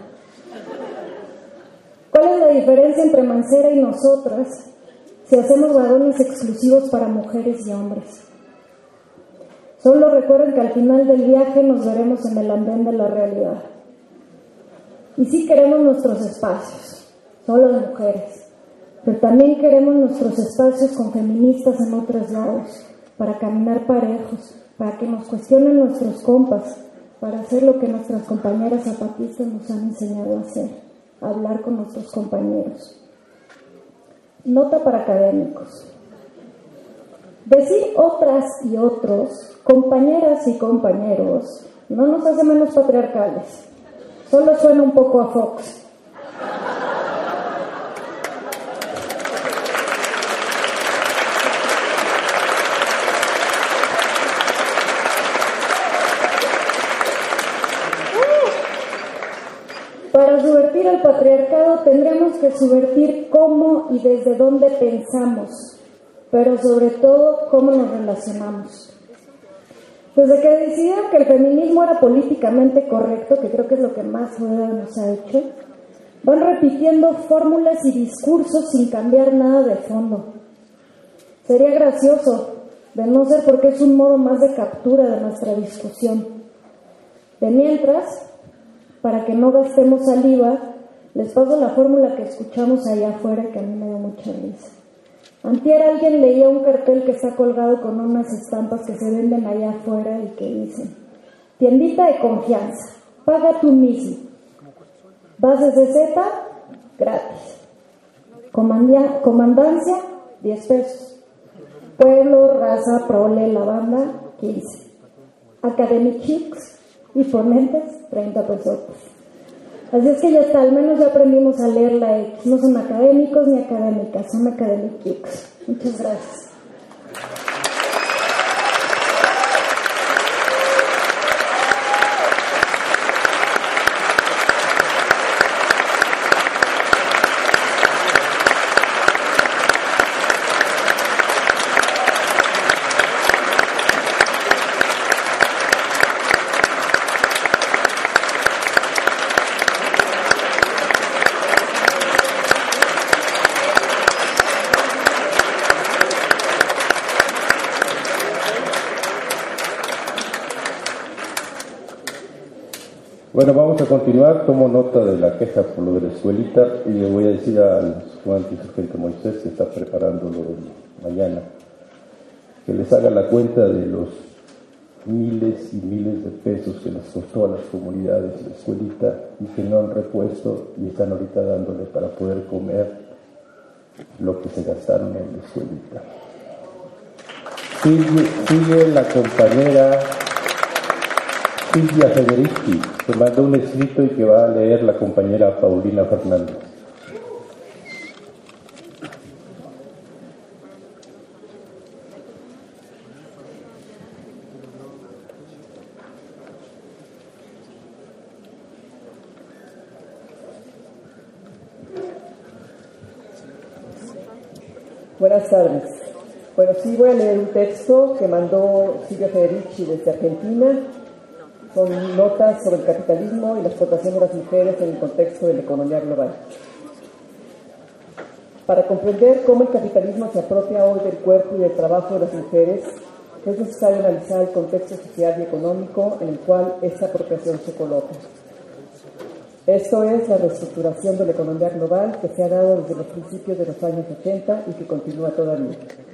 ¿Cuál es la diferencia entre Mancera y nosotras si hacemos varones exclusivos para mujeres y hombres? Solo recuerden que al final del viaje nos veremos en el andén de la realidad. Y sí queremos nuestros espacios, solo de mujeres, pero también queremos nuestros espacios con feministas en otros lados, para caminar parejos, para que nos cuestionen nuestros compas, para hacer lo que nuestras compañeras zapatistas nos han enseñado a hacer, hablar con nuestros compañeros. Nota para académicos. Decir otras y otros, compañeras y compañeros, no nos hace menos patriarcales, solo suena un poco a Fox. Para subvertir al patriarcado tendremos que subvertir cómo y desde dónde pensamos, pero sobre todo cómo nos relacionamos. Desde que decidieron que el feminismo era políticamente correcto, que creo que es lo que más nos ha hecho, van repitiendo fórmulas y discursos sin cambiar nada de fondo. Sería gracioso, de no ser porque es un modo más de captura de nuestra discusión. De mientras, para que no gastemos saliva, les paso la fórmula que escuchamos allá afuera, que a mí me dio mucha risa. Antier alguien leía un cartel que está colgado con unas estampas que se venden allá afuera y que dicen: tiendita de confianza, paga tú mismo. Bases de Z, gratis. Comandia, comandancia, diez pesos. Pueblo, raza, prole, la banda, quince. Academic Chicks y ponentes, treinta pesos. Así es que ya está, al menos ya aprendimos a leer la X. No son académicos ni académicas, son Academic Chicks. Muchas gracias. Bueno, vamos a continuar. Tomo nota de la queja por lo de la escuelita y le voy a decir al comandante sargento Moisés, que está preparando lo de mañana, que les haga la cuenta de los miles y miles de pesos que les costó a las comunidades la escuelita y que no han repuesto y están ahorita dándole para poder comer lo que se gastaron en la escuelita. Sigue, sigue la compañera Silvia Federici, que mandó un escrito y que va a leer la compañera Paulina Fernández. Buenas tardes. Bueno, sí voy a leer un texto que mandó Silvia Federici desde Argentina. Son notas sobre el capitalismo y la explotación de las mujeres en el contexto de la economía global. Para comprender cómo el capitalismo se apropia hoy del cuerpo y del trabajo de las mujeres, es necesario analizar el contexto social y económico en el cual esta apropiación se coloca. Esto es la reestructuración de la economía global que se ha dado desde los principios de los años ochenta y que continúa todavía.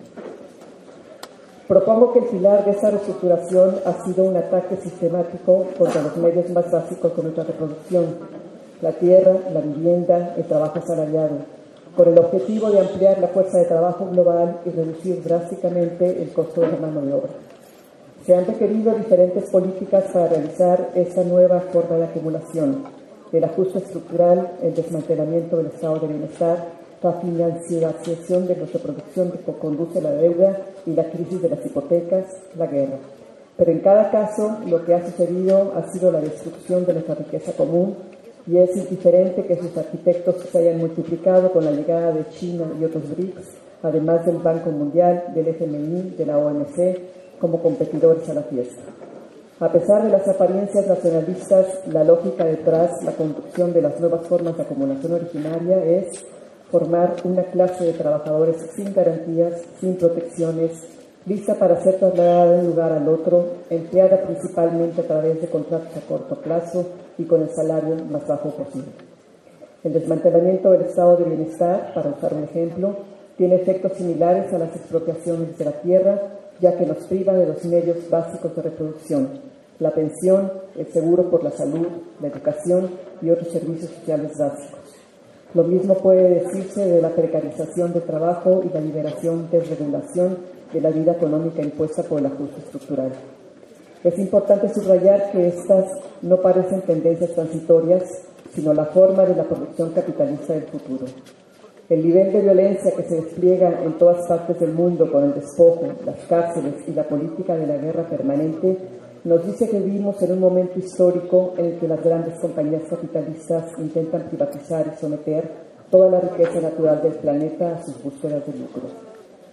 Propongo que el pilar de esa reestructuración ha sido un ataque sistemático contra los medios más básicos de nuestra reproducción: la tierra, la vivienda, el trabajo asalariado, con el objetivo de ampliar la fuerza de trabajo global y reducir drásticamente el costo de la mano de obra. Se han requerido diferentes políticas para realizar esta nueva forma de acumulación: el ajuste estructural, el desmantelamiento del estado de bienestar, la financiación de nuestra producción que conduce a la deuda y la crisis de las hipotecas, la guerra. Pero en cada caso, lo que ha sucedido ha sido la destrucción de nuestra riqueza común, y es indiferente que sus arquitectos se hayan multiplicado con la llegada de China y otros B R I C S, además del Banco Mundial, del F M I, de la O M C, como competidores a la fiesta. A pesar de las apariencias nacionalistas, la lógica detrás la conducción de las nuevas formas de acumulación originaria es formar una clase de trabajadores sin garantías, sin protecciones, lista para ser trasladada de un lugar al otro, empleada principalmente a través de contratos a corto plazo y con el salario más bajo posible. El desmantelamiento del estado de bienestar, para usar un ejemplo, tiene efectos similares a las expropiaciones de la tierra, ya que nos priva de los medios básicos de reproducción: la pensión, el seguro por la salud, la educación y otros servicios sociales básicos. Lo mismo puede decirse de la precarización del trabajo y la liberación de desregulación de la vida económica impuesta por el ajuste estructural. Es importante subrayar que estas no parecen tendencias transitorias, sino la forma de la producción capitalista del futuro. El nivel de violencia que se despliega en todas partes del mundo con el despojo, las cárceles y la política de la guerra permanente nos dice que vivimos en un momento histórico en el que las grandes compañías capitalistas intentan privatizar y someter toda la riqueza natural del planeta a sus búsquedas de lucro.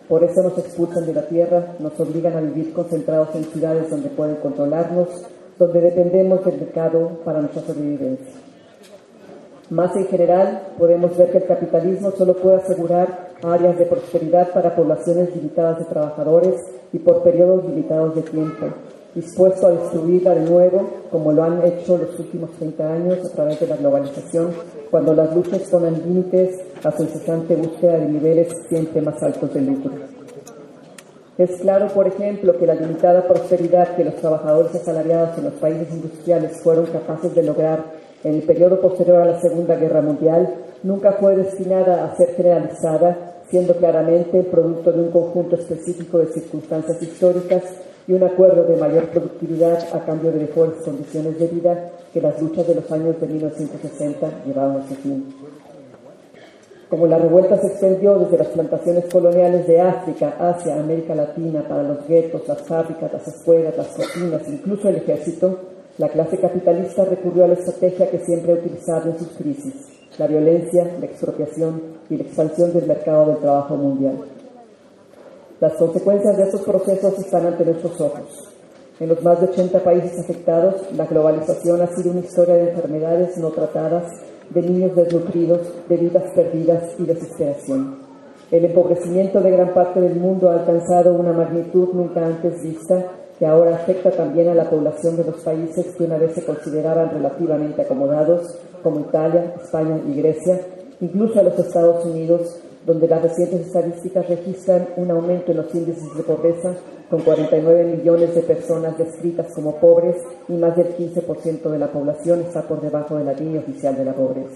Por eso nos expulsan de la tierra, nos obligan a vivir concentrados en ciudades donde pueden controlarnos, donde dependemos del mercado para nuestra sobrevivencia. Más en general, podemos ver que el capitalismo solo puede asegurar áreas de prosperidad para poblaciones limitadas de trabajadores y por periodos limitados de tiempo, dispuesto a destruirla de nuevo, como lo han hecho los últimos treinta años a través de la globalización, cuando las luchas ponen límites a su incesante búsqueda de niveles siempre más altos de lucro. Es claro, por ejemplo, que la limitada prosperidad que los trabajadores asalariados en los países industriales fueron capaces de lograr en el periodo posterior a la Segunda Guerra Mundial nunca fue destinada a ser generalizada, siendo claramente el producto de un conjunto específico de circunstancias históricas y un acuerdo de mayor productividad a cambio de mejores condiciones de vida que las luchas de los años de mil novecientos sesenta llevaban a su fin. Como la revuelta se extendió desde las plantaciones coloniales de África, Asia, América Latina, para los guetos, las fábricas, las escuelas, las cocinas, incluso el ejército, la clase capitalista recurrió a la estrategia que siempre ha utilizado en sus crisis: la violencia, la expropiación y la expansión del mercado del trabajo mundial. Las consecuencias de estos procesos están ante nuestros ojos. En los más de ochenta países afectados, la globalización ha sido una historia de enfermedades no tratadas, de niños desnutridos, de vidas perdidas y desesperación. El empobrecimiento de gran parte del mundo ha alcanzado una magnitud nunca antes vista, que ahora afecta también a la población de los países que una vez se consideraban relativamente acomodados, como Italia, España y Grecia, incluso a los Estados Unidos, donde las recientes estadísticas registran un aumento en los índices de pobreza, con cuarenta y nueve millones de personas descritas como pobres y más del quince por ciento de la población está por debajo de la línea oficial de la pobreza.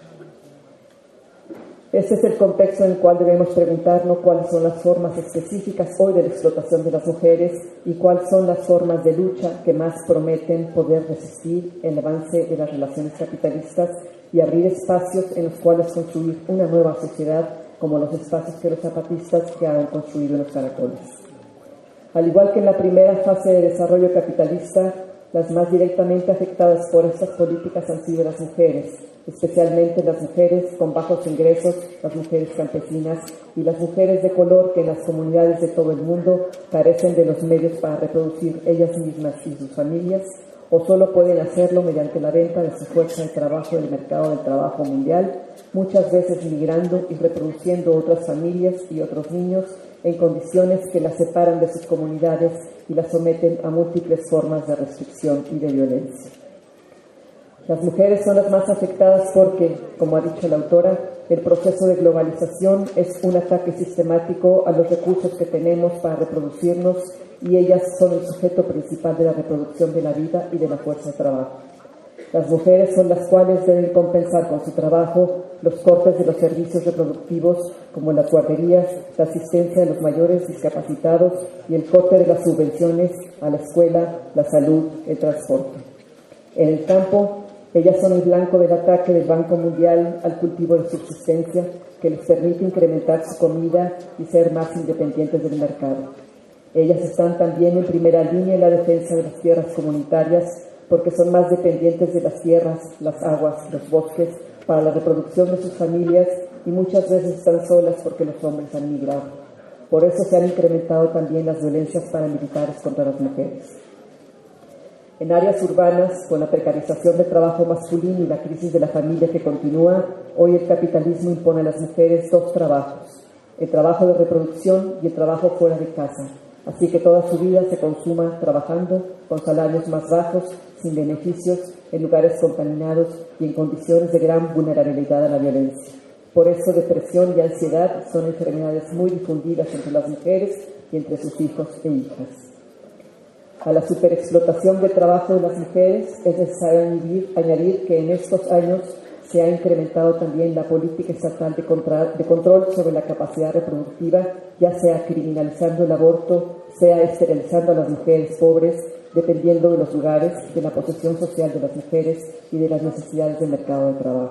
Este es el contexto en el cual debemos preguntarnos cuáles son las formas específicas hoy de la explotación de las mujeres y cuáles son las formas de lucha que más prometen poder resistir el avance de las relaciones capitalistas y abrir espacios en los cuales construir una nueva sociedad, como los espacios que los zapatistas ya han construido en los caracoles. Al igual que en la primera fase de desarrollo capitalista, las más directamente afectadas por estas políticas han sido las mujeres, especialmente las mujeres con bajos ingresos, las mujeres campesinas y las mujeres de color que en las comunidades de todo el mundo carecen de los medios para reproducir ellas mismas y sus familias, o solo pueden hacerlo mediante la venta de su fuerza de trabajo en el mercado del trabajo mundial, muchas veces migrando y reproduciendo otras familias y otros niños en condiciones que las separan de sus comunidades y las someten a múltiples formas de restricción y de violencia. Las mujeres son las más afectadas porque, como ha dicho la autora, el proceso de globalización es un ataque sistemático a los recursos que tenemos para reproducirnos y ellas son el sujeto principal de la reproducción de la vida y de la fuerza de trabajo. Las mujeres son las cuales deben compensar con su trabajo los cortes de los servicios reproductivos como las guarderías, la asistencia de los mayores discapacitados y el corte de las subvenciones a la escuela, la salud, el transporte. En el campo, ellas son el blanco del ataque del Banco Mundial al cultivo de subsistencia que les permite incrementar su comida y ser más independientes del mercado. Ellas están también en primera línea en la defensa de las tierras comunitarias porque son más dependientes de las tierras, las aguas, los bosques para la reproducción de sus familias y muchas veces están solas porque los hombres han migrado. Por eso se han incrementado también las violencias paramilitares contra las mujeres. En áreas urbanas, con la precarización del trabajo masculino y la crisis de la familia que continúa, hoy el capitalismo impone a las mujeres dos trabajos, el trabajo de reproducción y el trabajo fuera de casa, así que toda su vida se consuma trabajando con salarios más bajos, sin beneficios, en lugares contaminados y en condiciones de gran vulnerabilidad a la violencia. Por eso depresión y ansiedad son enfermedades muy difundidas entre las mujeres y entre sus hijos e hijas. A la superexplotación del trabajo de las mujeres es necesario añadir, añadir que en estos años se ha incrementado también la política estatal de, contra, de control sobre la capacidad reproductiva, ya sea criminalizando el aborto, sea esterilizando a las mujeres pobres, dependiendo de los lugares, de la posesión social de las mujeres y de las necesidades del mercado de trabajo.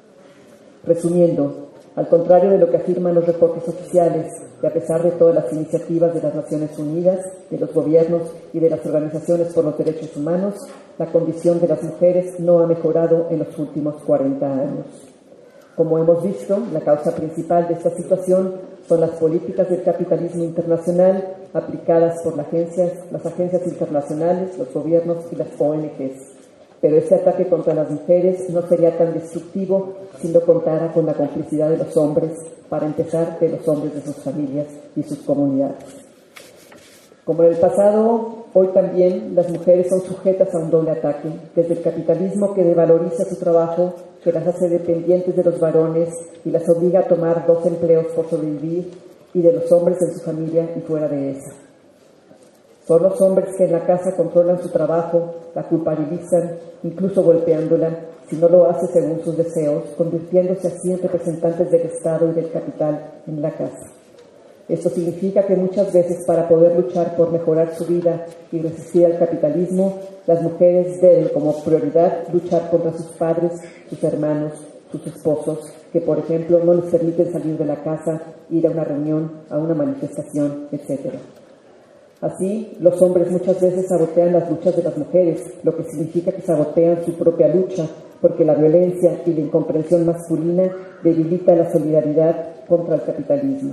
Resumiendo, al contrario de lo que afirman los reportes oficiales, que a pesar de todas las iniciativas de las Naciones Unidas, de los gobiernos y de las organizaciones por los derechos humanos, la condición de las mujeres no ha mejorado en los últimos cuarenta años. Como hemos visto, la causa principal de esta situación son las políticas del capitalismo internacional aplicadas por las agencias, las agencias internacionales, los gobiernos y las O N Ges. Pero ese ataque contra las mujeres no sería tan destructivo si no contara con la complicidad de los hombres, para empezar, de los hombres de sus familias y sus comunidades. Como en el pasado, hoy también las mujeres son sujetas a un doble ataque, desde el capitalismo que devaloriza su trabajo, que las hace dependientes de los varones y las obliga a tomar dos empleos por sobrevivir, y de los hombres en su familia y fuera de esa. Son los hombres que en la casa controlan su trabajo, la culpabilizan, incluso golpeándola, si no lo hace según sus deseos, convirtiéndose así en representantes del Estado y del capital en la casa. Esto significa que muchas veces, para poder luchar por mejorar su vida y resistir al capitalismo, las mujeres deben como prioridad luchar contra sus padres, sus hermanos, sus esposos, que por ejemplo no les permiten salir de la casa, ir a una reunión, a una manifestación, etcétera. Así, los hombres muchas veces sabotean las luchas de las mujeres, lo que significa que sabotean su propia lucha, porque la violencia y la incomprensión masculina debilita la solidaridad contra el capitalismo.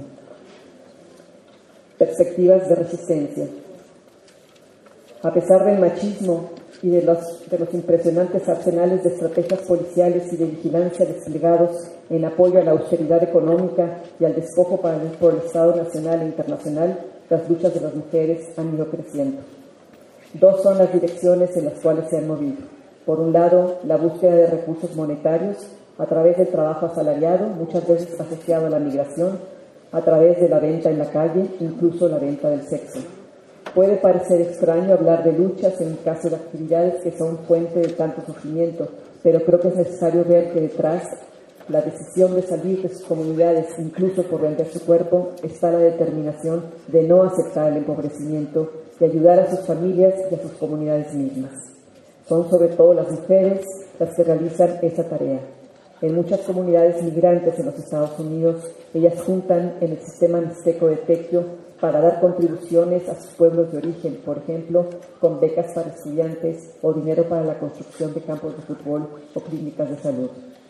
Perspectivas de resistencia. A pesar del machismo y de los, de los impresionantes arsenales de estrategias policiales y de vigilancia desplegados en apoyo a la austeridad económica y al despojo para el, por el Estado nacional e internacional, las luchas de las mujeres han ido creciendo. Dos son las direcciones en las cuales se han movido. Por un lado, la búsqueda de recursos monetarios a través del trabajo asalariado, muchas veces asociado a la migración, a través de la venta en la calle, incluso la venta del sexo. Puede parecer extraño hablar de luchas en el caso de actividades que son fuente de tanto sufrimiento, pero creo que es necesario ver que detrás la decisión de salir de sus comunidades, incluso por vender su cuerpo, está la determinación de no aceptar el empobrecimiento y ayudar a sus familias y a sus comunidades mismas. Son sobre todo las mujeres las que realizan esa tarea. En muchas comunidades migrantes en los Estados Unidos, ellas juntan en el sistema mixteco de Tequio para dar contribuciones a sus pueblos de origen, por ejemplo, con becas para estudiantes o dinero para la construcción de campos de fútbol o clínicas de salud.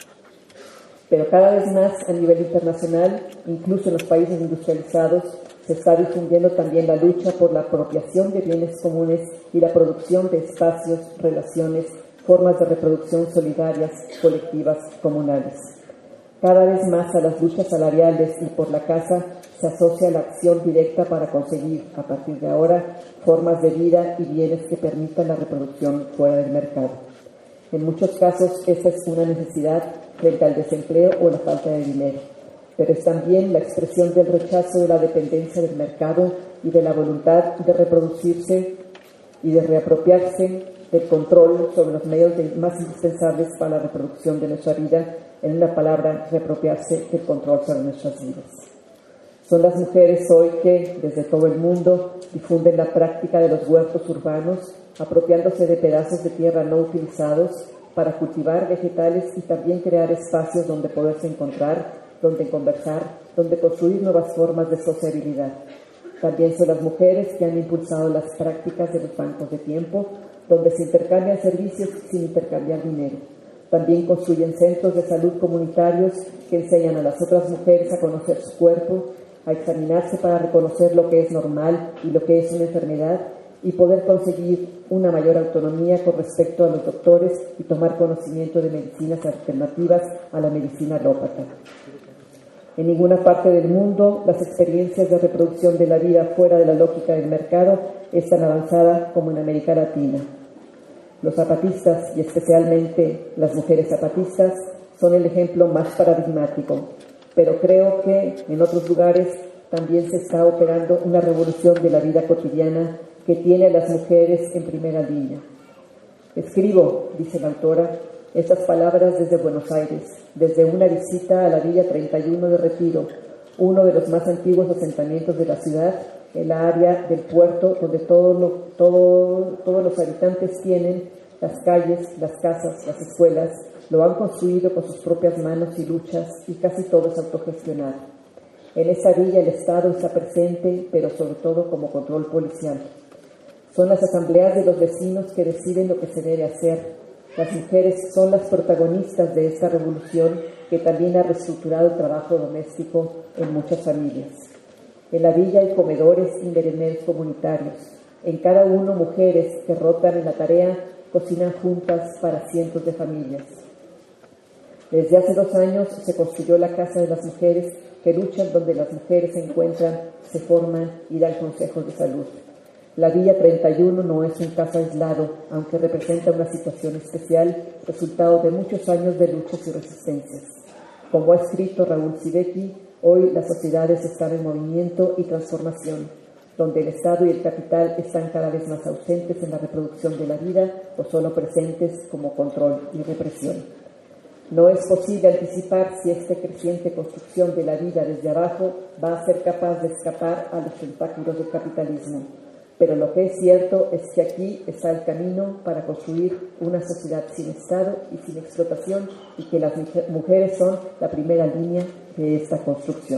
Pero cada vez más a nivel internacional, incluso en los países industrializados, se está difundiendo también la lucha por la apropiación de bienes comunes y la producción de espacios, relaciones, formas de reproducción solidarias, colectivas, comunales. Cada vez más a las luchas salariales y por la casa se asocia la acción directa para conseguir, a partir de ahora, formas de vida y bienes que permitan la reproducción fuera del mercado. En muchos casos, esta es una necesidad frente al desempleo o la falta de dinero, pero es también la expresión del rechazo de la dependencia del mercado y de la voluntad de reproducirse y de reapropiarse del control sobre los medios de, más indispensables para la reproducción de nuestra vida, en una palabra, reapropiarse del control sobre nuestras vidas. Son las mujeres hoy que, desde todo el mundo, difunden la práctica de los huertos urbanos, apropiándose de pedazos de tierra no utilizados para cultivar vegetales y también crear espacios donde poderse encontrar, donde conversar, donde construir nuevas formas de sociabilidad. También son las mujeres que han impulsado las prácticas de los bancos de tiempo, donde se intercambian servicios sin intercambiar dinero. También construyen centros de salud comunitarios que enseñan a las otras mujeres a conocer su cuerpo, a examinarse para reconocer lo que es normal y lo que es una enfermedad, y poder conseguir una mayor autonomía con respecto a los doctores y tomar conocimiento de medicinas alternativas a la medicina alópata. En ninguna parte del mundo las experiencias de reproducción de la vida fuera de la lógica del mercado es tan avanzada como en América Latina. Los zapatistas, y especialmente las mujeres zapatistas, son el ejemplo más paradigmático, pero creo que en otros lugares también se está operando una revolución de la vida cotidiana que tiene a las mujeres en primera línea. Escribo, dice la autora, estas palabras desde Buenos Aires, desde una visita a la Villa treinta y uno de Retiro, uno de los más antiguos asentamientos de la ciudad, en la área del puerto donde todo lo, todo, todos los habitantes tienen las calles, las casas, las escuelas, lo han construido con sus propias manos y luchas y casi todo es autogestionado. En esa villa el Estado está presente, pero sobre todo como control policial. Son las asambleas de los vecinos que deciden lo que se debe hacer. Las mujeres son las protagonistas de esta revolución que también ha reestructurado el trabajo doméstico en muchas familias. En la villa hay comedores y merenderos comunitarios. En cada uno, mujeres que rotan en la tarea cocinan juntas para cientos de familias. Desde hace dos años se construyó la Casa de las Mujeres, que luchan donde las mujeres se encuentran, se forman y dan consejos de salud. La Villa treinta y uno no es un caso aislado, aunque representa una situación especial, resultado de muchos años de luchas y resistencias. Como ha escrito Raúl Sibeki, hoy las sociedades están en movimiento y transformación, donde el Estado y el capital están cada vez más ausentes en la reproducción de la vida o solo presentes como control y represión. No es posible anticipar si esta creciente construcción de la vida desde abajo va a ser capaz de escapar a los tentáculos del capitalismo. Pero lo que es cierto es que aquí está el camino para construir una sociedad sin Estado y sin explotación, y que las mujeres son la primera línea de esta construcción.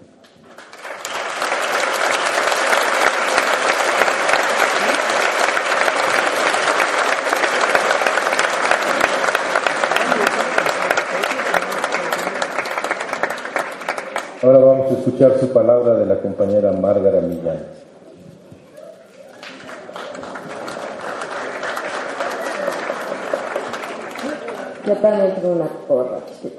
Ahora vamos a escuchar su palabra de la compañera Márgara Millán. Yo también tengo una porra.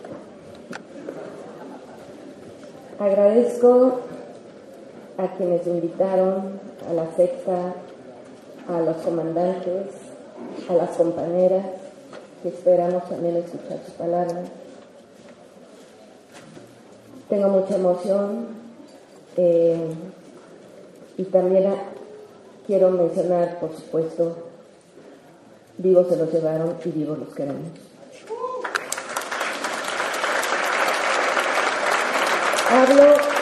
Agradezco a quienes invitaron, a la sexta, a los comandantes, a las compañeras, que esperamos también escuchar su palabra. Tengo mucha emoción eh, y también a, quiero mencionar, por supuesto, vivos se los llevaron y vivos los queremos. Hablo,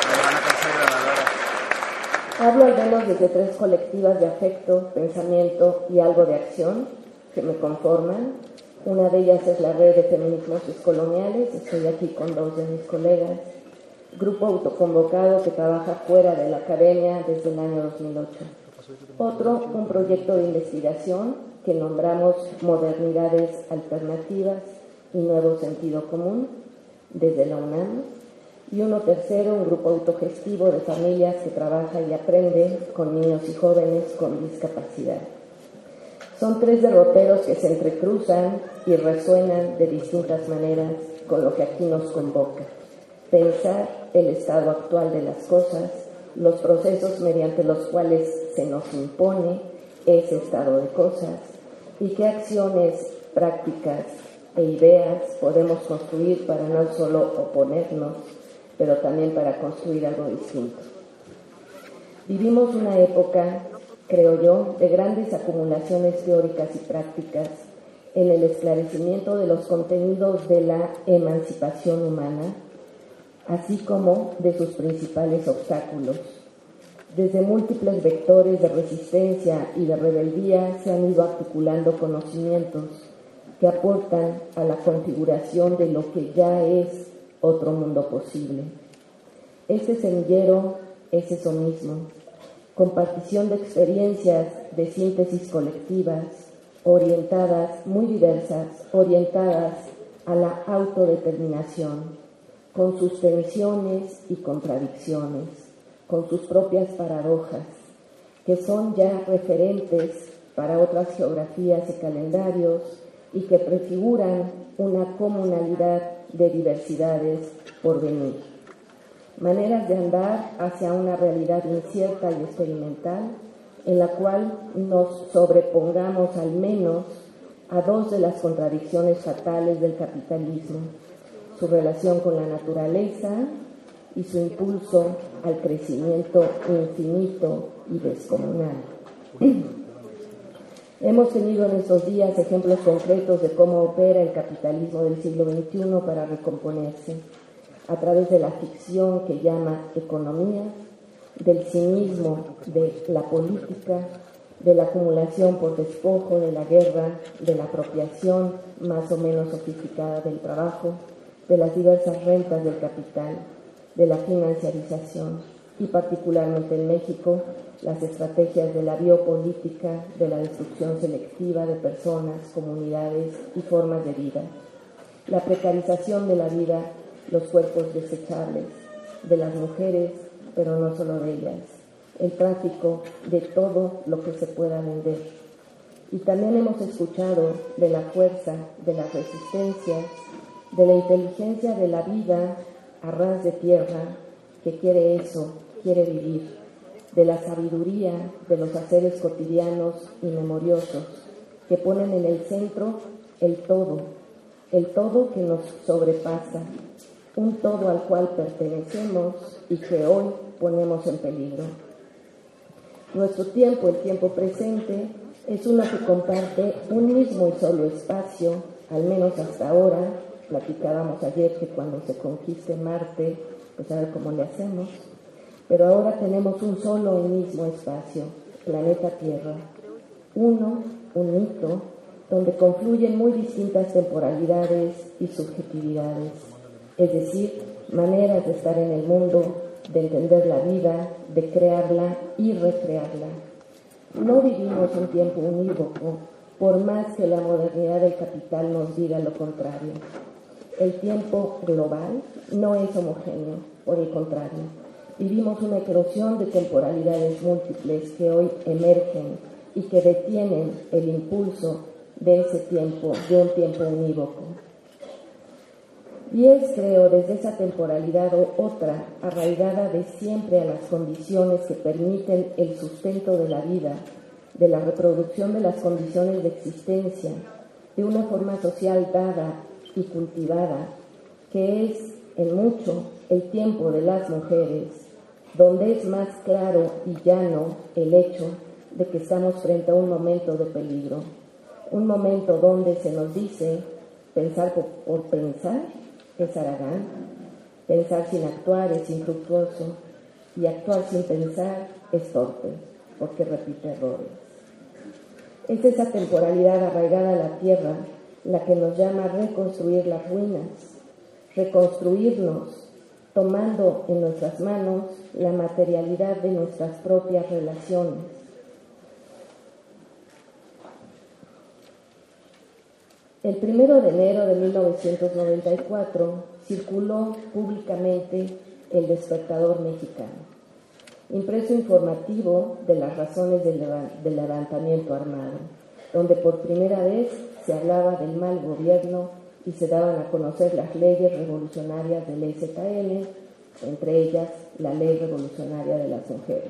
hablo al menos desde tres colectivas de afecto, pensamiento y algo de acción que me conforman. Una de ellas es la Red de Feminismos Descoloniales, estoy aquí con dos de mis colegas. Grupo autoconvocado que trabaja fuera de la academia desde el año dos mil ocho. Otro, un proyecto de investigación que nombramos Modernidades Alternativas y Nuevo Sentido Común, desde la UNAM. Y uno tercero, un grupo autogestivo de familias que trabaja y aprende con niños y jóvenes con discapacidad. Son tres derroteros que se entrecruzan y resuenan de distintas maneras con lo que aquí nos convoca. Pensar el estado actual de las cosas, los procesos mediante los cuales se nos impone ese estado de cosas y qué acciones, prácticas e ideas podemos construir para no solo oponernos, pero también para construir algo distinto. Vivimos una época, creo yo, de grandes acumulaciones teóricas y prácticas en el esclarecimiento de los contenidos de la emancipación humana, así como de sus principales obstáculos. Desde múltiples vectores de resistencia y de rebeldía se han ido articulando conocimientos que aportan a la configuración de lo que ya es otro mundo posible. Este semillero es eso mismo, compartición de experiencias de síntesis colectivas, orientadas, muy diversas, orientadas a la autodeterminación, con sus tensiones y contradicciones, con sus propias paradojas, que son ya referentes para otras geografías y calendarios y que prefiguran una comunalidad de diversidades por venir. Maneras de andar hacia una realidad incierta y experimental en la cual nos sobrepongamos al menos a dos de las contradicciones fatales del capitalismo: su relación con la naturaleza y su impulso al crecimiento infinito y descomunal. Hemos tenido en estos días ejemplos concretos de cómo opera el capitalismo del siglo veintiuno para recomponerse, a través de la ficción que llama economía, del cinismo de la política, de la acumulación por despojo, de la guerra, de la apropiación más o menos sofisticada del trabajo, de las diversas rentas del capital, de la financiarización y particularmente en México, las estrategias de la biopolítica, de la destrucción selectiva de personas, comunidades y formas de vida, la precarización de la vida, los cuerpos desechables, de las mujeres, pero no solo de ellas, el tráfico de todo lo que se pueda vender. Y también hemos escuchado de la fuerza, de las resistencias, de la inteligencia de la vida a ras de tierra, que quiere eso, quiere vivir, de la sabiduría de los haceres cotidianos y memoriosos, que ponen en el centro el todo, el todo que nos sobrepasa, un todo al cual pertenecemos y que hoy ponemos en peligro. Nuestro tiempo, el tiempo presente, es uno que comparte un mismo y solo espacio, al menos hasta ahora. Platicábamos ayer que cuando se conquiste Marte, pues a ver cómo le hacemos, pero ahora tenemos un solo y mismo espacio, planeta Tierra, uno, un hito, donde confluyen muy distintas temporalidades y subjetividades, es decir, maneras de estar en el mundo, de entender la vida, de crearla y recrearla. No vivimos un tiempo unívoco, por más que la modernidad del capital nos diga lo contrario. El tiempo global no es homogéneo, por el contrario. Vivimos una eclosión de temporalidades múltiples que hoy emergen y que detienen el impulso de ese tiempo, de un tiempo unívoco. Y es, creo, desde esa temporalidad o otra, arraigada de siempre a las condiciones que permiten el sustento de la vida, de la reproducción de las condiciones de existencia, de una forma social dada y cultivada, que es en mucho el tiempo de las mujeres, donde es más claro y llano el hecho de que estamos frente a un momento de peligro, un momento donde se nos dice pensar por, por pensar es haragán, pensar sin actuar es infructuoso y actuar sin pensar es torpe, porque repite errores. Es esa temporalidad arraigada a la tierra la que nos llama a reconstruir las ruinas, reconstruirnos tomando en nuestras manos la materialidad de nuestras propias relaciones. El primero de enero de mil novecientos noventa y cuatro circuló públicamente El Despertador Mexicano, impreso informativo de las razones del levantamiento armado, donde por primera vez se hablaba del mal gobierno y se daban a conocer las leyes revolucionarias del E Z L, entre ellas la Ley Revolucionaria de las Mujeres.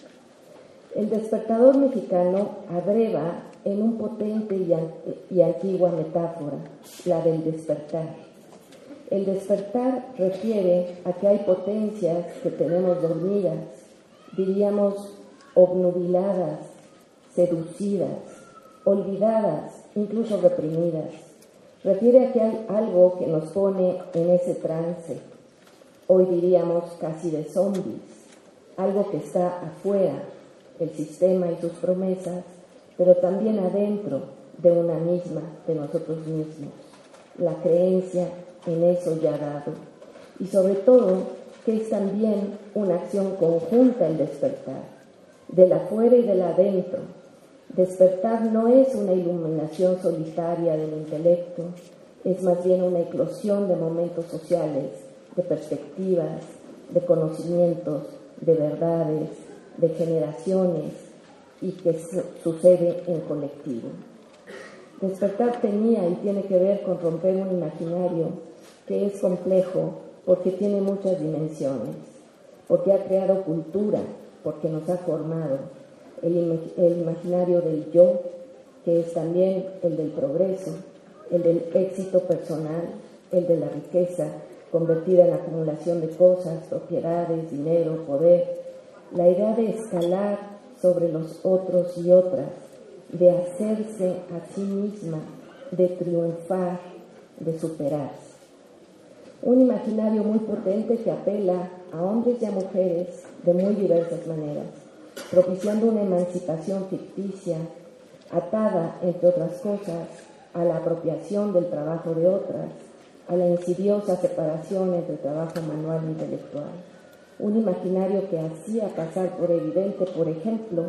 El Despertador Mexicano abreva en un potente y, y antigua metáfora, la del despertar. El despertar refiere a que hay potencias que tenemos dormidas, diríamos obnubiladas, seducidas, olvidadas, incluso reprimidas. Refiere a que hay algo que nos pone en ese trance, hoy diríamos casi de zombies, algo que está afuera, el sistema y sus promesas, pero también adentro de una misma, de nosotros mismos, la creencia en eso ya dado, y sobre todo que es también una acción conjunta el despertar, del afuera y del adentro. Despertar no es una iluminación solitaria del intelecto, es más bien una eclosión de momentos sociales, de perspectivas, de conocimientos, de verdades, de generaciones, y que sucede en colectivo. Despertar tenía y tiene que ver con romper un imaginario que es complejo porque tiene muchas dimensiones, porque ha creado cultura, porque nos ha formado. El, el imaginario del yo, que es también el del progreso, el del éxito personal, el de la riqueza convertida en acumulación de cosas, propiedades, dinero, poder, la idea de escalar sobre los otros y otras, de hacerse a sí misma, de triunfar, de superarse. Un imaginario muy potente que apela a hombres y a mujeres de muy diversas maneras, propiciando una emancipación ficticia, atada, entre otras cosas, a la apropiación del trabajo de otras, a la insidiosa separación entre trabajo manual e intelectual. un imaginario que hacía pasar por evidente, por ejemplo,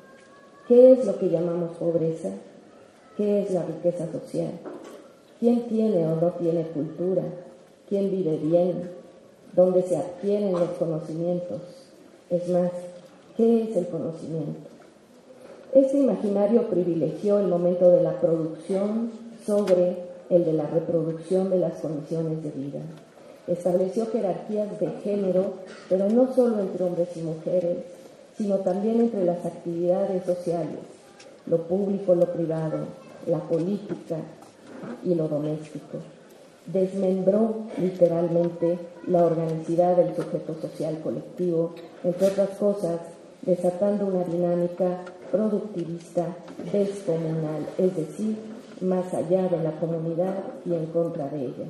¿qué es lo que llamamos pobreza? ¿Qué es la riqueza social? ¿Quién tiene o no tiene cultura? ¿Quién vive bien? ¿Dónde se adquieren los conocimientos? Es más, ¿qué es el conocimiento? Este imaginario privilegió el momento de la producción sobre el de la reproducción de las condiciones de vida. Estableció jerarquías de género, pero no solo entre hombres y mujeres, sino también entre las actividades sociales, lo público, lo privado, la política y lo doméstico. Desmembró literalmente la organicidad del sujeto social colectivo, entre otras cosas, desatando una dinámica productivista descomunal, es decir, más allá de la comunidad y en contra de ella.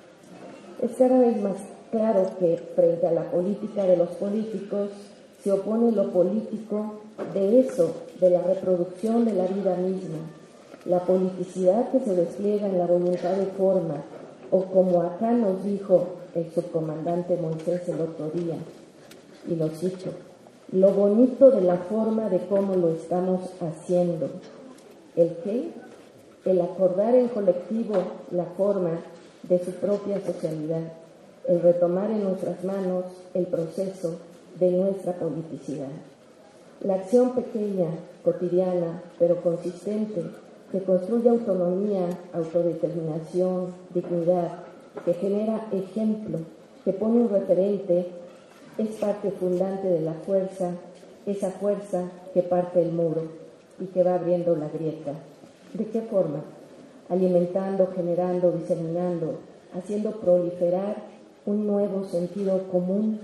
Es cada vez más claro que frente a la política de los políticos se opone lo político de eso, de la reproducción de la vida misma, la politicidad que se despliega en la voluntad de forma, o como acá nos dijo el subcomandante Moisés el otro día, y lo cito, lo bonito de la forma de cómo lo estamos haciendo. ¿El qué? El acordar en colectivo la forma de su propia socialidad, el retomar en nuestras manos el proceso de nuestra politicidad. La acción pequeña, cotidiana, pero consistente, que construye autonomía, autodeterminación, dignidad, que genera ejemplo, que pone un referente, es parte fundante de la fuerza, esa fuerza que parte el muro y que va abriendo la grieta. ¿De qué forma? Alimentando, generando, diseminando, haciendo proliferar un nuevo sentido común,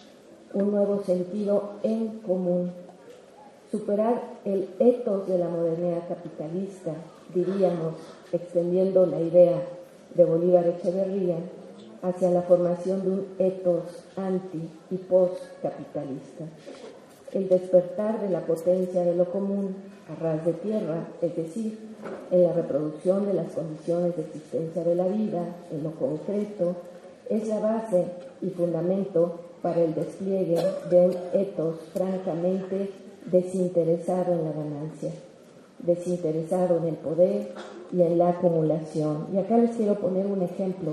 un nuevo sentido en común. Superar el etos de la modernidad capitalista, diríamos, extendiendo la idea de Bolívar Echeverría, hacia la formación de un etos anti y post-capitalista. El despertar de la potencia de lo común a ras de tierra, es decir, en la reproducción de las condiciones de existencia de la vida, en lo concreto, es la base y fundamento para el despliegue de un etos francamente desinteresado en la ganancia, desinteresado en el poder y en la acumulación. Y acá les quiero poner un ejemplo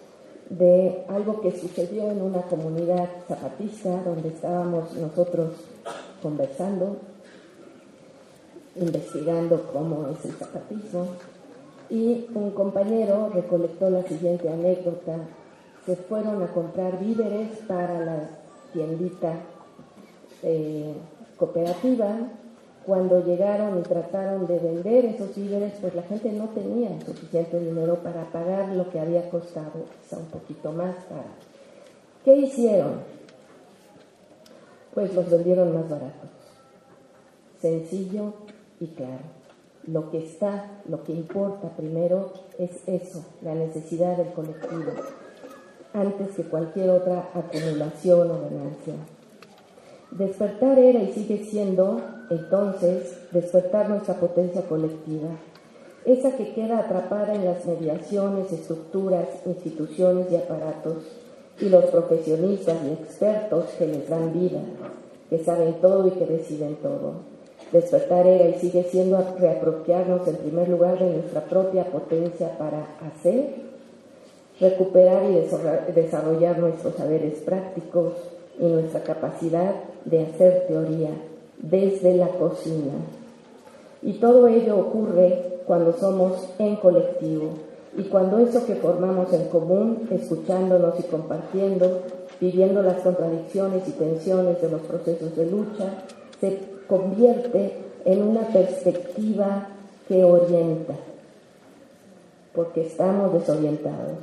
de algo que sucedió en una comunidad zapatista donde estábamos nosotros conversando, investigando cómo es el zapatismo, y un compañero recolectó la siguiente anécdota. Se fueron a comprar víveres para la tiendita eh, cooperativa. Cuando llegaron y trataron de vender esos víveres, pues la gente no tenía suficiente dinero para pagar lo que había costado, quizá un poquito más caro. ¿Qué hicieron? Pues los vendieron más baratos. Sencillo y claro. Lo que está, lo que importa primero es eso, la necesidad del colectivo, antes que cualquier otra acumulación o ganancia. Despertar era y sigue siendo, entonces, despertar nuestra potencia colectiva, esa que queda atrapada en las mediaciones, estructuras, instituciones y aparatos, y los profesionistas y expertos que les dan vida, que saben todo y que deciden todo. Despertar era y sigue siendo reapropiarnos en primer lugar de nuestra propia potencia para hacer, recuperar y desarrollar nuestros saberes prácticos y nuestra capacidad de hacer teoría desde la cocina. Y todo ello ocurre cuando somos en colectivo y cuando eso que formamos en común, escuchándonos y compartiendo, viviendo las contradicciones y tensiones de los procesos de lucha, se convierte en una perspectiva que orienta, porque estamos desorientados.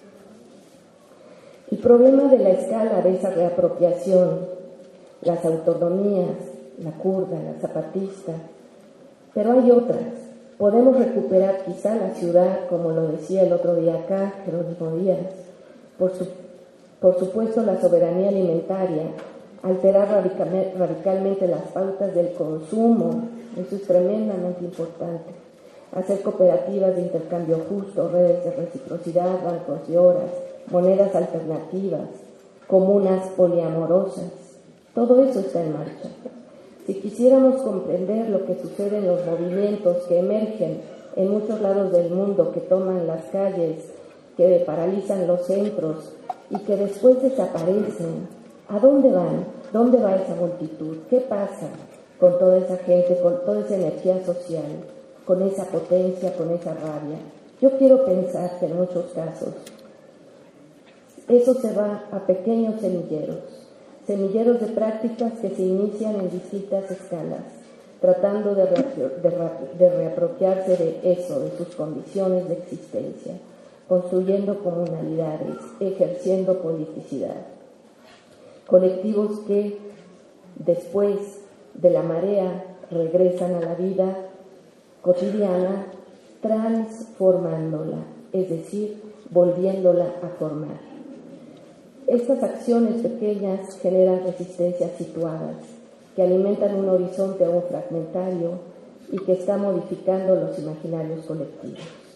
El problema de la escala de esa reapropiación, las autonomías, la kurda, la zapatista, pero hay otras. Podemos recuperar quizá la ciudad, como lo decía el otro día acá, Jerónimo Díaz, por, su, por supuesto la soberanía alimentaria, alterar radical, radicalmente las pautas del consumo, eso es tremendamente importante, hacer cooperativas de intercambio justo, redes de reciprocidad, bancos de horas, monedas alternativas, comunas poliamorosas. Todo eso está en marcha. Si quisiéramos comprender lo que sucede en los movimientos que emergen en muchos lados del mundo, que toman las calles, que paralizan los centros y que después desaparecen, ¿a dónde van? ¿Dónde va esa multitud? ¿Qué pasa con toda esa gente, con toda esa energía social, con esa potencia, con esa rabia? Yo quiero pensar que en muchos casos eso se va a pequeños semilleros, semilleros de prácticas que se inician en distintas escalas, tratando de, re, de, de reapropiarse de eso, de sus condiciones de existencia, construyendo comunalidades, ejerciendo politicidad. Colectivos que después de la marea regresan a la vida cotidiana transformándola, es decir, volviéndola a formar. Estas acciones pequeñas generan resistencias situadas que alimentan un horizonte aún fragmentario y que está modificando los imaginarios colectivos.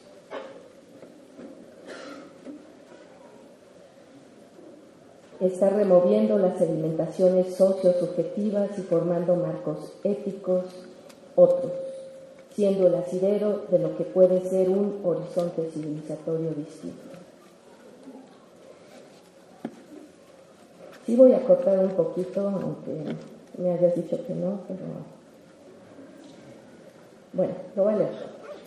Está removiendo las sedimentaciones sociosubjetivas y formando marcos éticos otros, siendo el asidero de lo que puede ser un horizonte civilizatorio distinto. Sí voy a cortar un poquito, aunque me hayas dicho que no, pero bueno, lo voy a leer.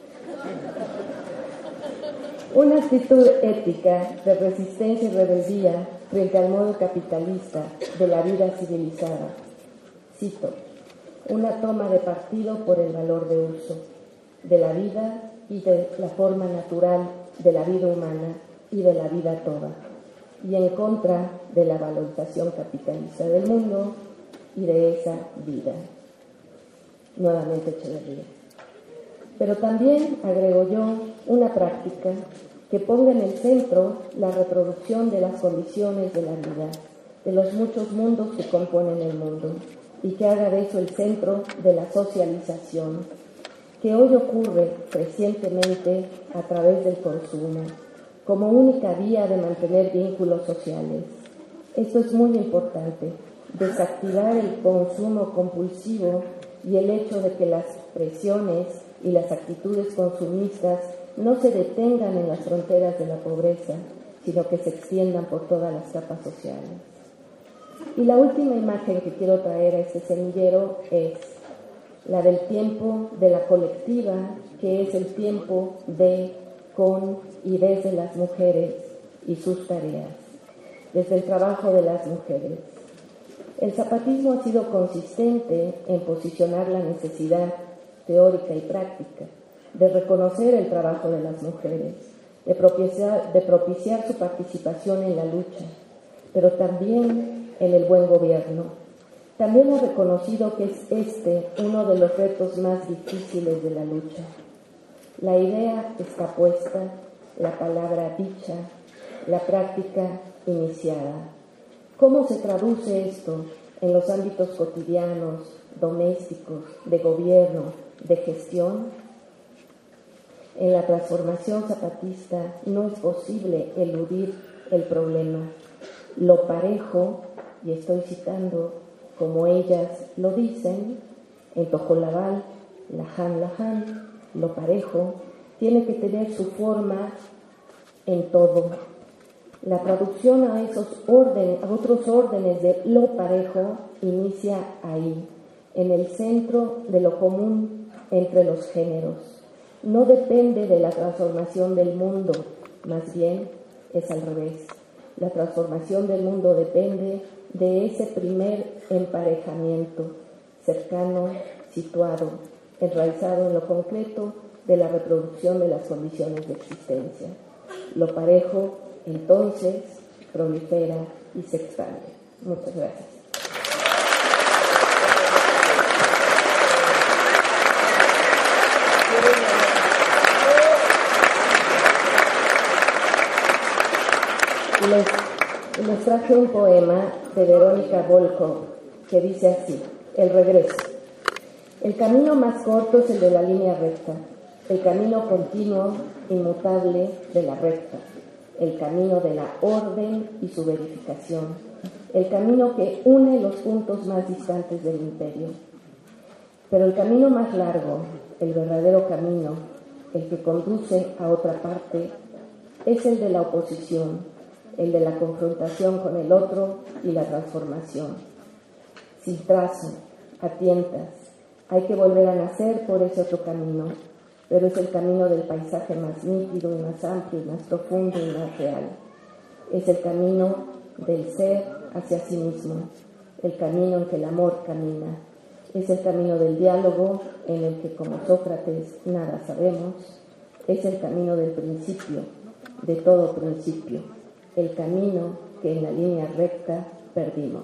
Una actitud ética de resistencia y rebeldía frente al modo capitalista de la vida civilizada. Cito, una toma de partido por el valor de uso de la vida y de la forma natural de la vida humana y de la vida toda, y en contra de la valorización capitalista del mundo y de esa vida. Nuevamente Echeverría. Pero también, agrego yo, una práctica que ponga en el centro la reproducción de las condiciones de la vida, de los muchos mundos que componen el mundo, y que haga de eso el centro de la socialización, que hoy ocurre crecientemente a través del consumo, como única vía de mantener vínculos sociales. Esto es muy importante, desactivar el consumo compulsivo y el hecho de que las presiones y las actitudes consumistas no se detengan en las fronteras de la pobreza, sino que se extiendan por todas las capas sociales. Y la última imagen que quiero traer a este semillero es la del tiempo de la colectiva, que es el tiempo de, con y desde las mujeres y sus tareas, desde el trabajo de las mujeres. El zapatismo ha sido consistente en posicionar la necesidad teórica y práctica de reconocer el trabajo de las mujeres, de propiciar, de propiciar su participación en la lucha, pero también en el buen gobierno. También ha reconocido que es este uno de los retos más difíciles de la lucha. La idea está puesta, la palabra dicha, la práctica iniciada. ¿Cómo se traduce esto en los ámbitos cotidianos, domésticos, de gobierno, de gestión? En la transformación zapatista no es posible eludir el problema. Lo parejo, y estoy citando como ellas lo dicen, en Tojolabal, Laján, Laján, lo parejo tiene que tener su forma en todo. La traducción a esos órdenes, a otros órdenes de lo parejo inicia ahí, en el centro de lo común entre los géneros. No depende de la transformación del mundo, más bien es al revés. La transformación del mundo depende de ese primer emparejamiento cercano, situado, enraizado en lo concreto de la reproducción de las condiciones de existencia. Lo parejo, entonces, prolifera y se expande. Muchas gracias. Les, les traje un poema de Verónica Volkov que dice así: El regreso. El camino más corto es el de la línea recta, el camino continuo, inmutable de la recta, el camino de la orden y su verificación, el camino que une los puntos más distantes del imperio. Pero el camino más largo, el verdadero camino, el que conduce a otra parte, es el de la oposición, el de la confrontación con el otro y la transformación. Sin trazo, a tientas, hay que volver a nacer por ese otro camino, pero es el camino del paisaje más nítido y más amplio y más profundo y más real. Es el camino del ser hacia sí mismo, el camino en que el amor camina. Es el camino del diálogo en el que, como Sócrates, nada sabemos. Es el camino del principio, de todo principio, el camino que en la línea recta perdimos.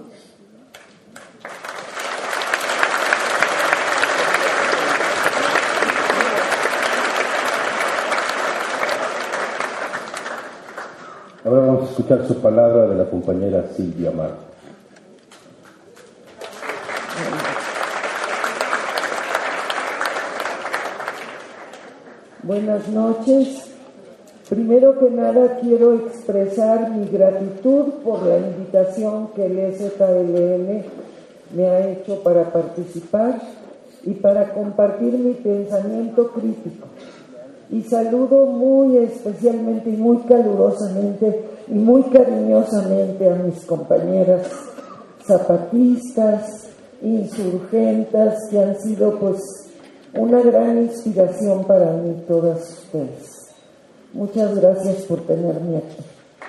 Ahora vamos a escuchar su palabra de la compañera Silvia Mar. Buenas noches. Primero que nada quiero expresar mi gratitud por la invitación que el E Z L N me ha hecho para participar y para compartir mi pensamiento crítico. Y saludo muy especialmente y muy calurosamente y muy cariñosamente a mis compañeras zapatistas, insurgentas, que han sido pues una gran inspiración para mí, todas ustedes. Muchas gracias por tenerme aquí.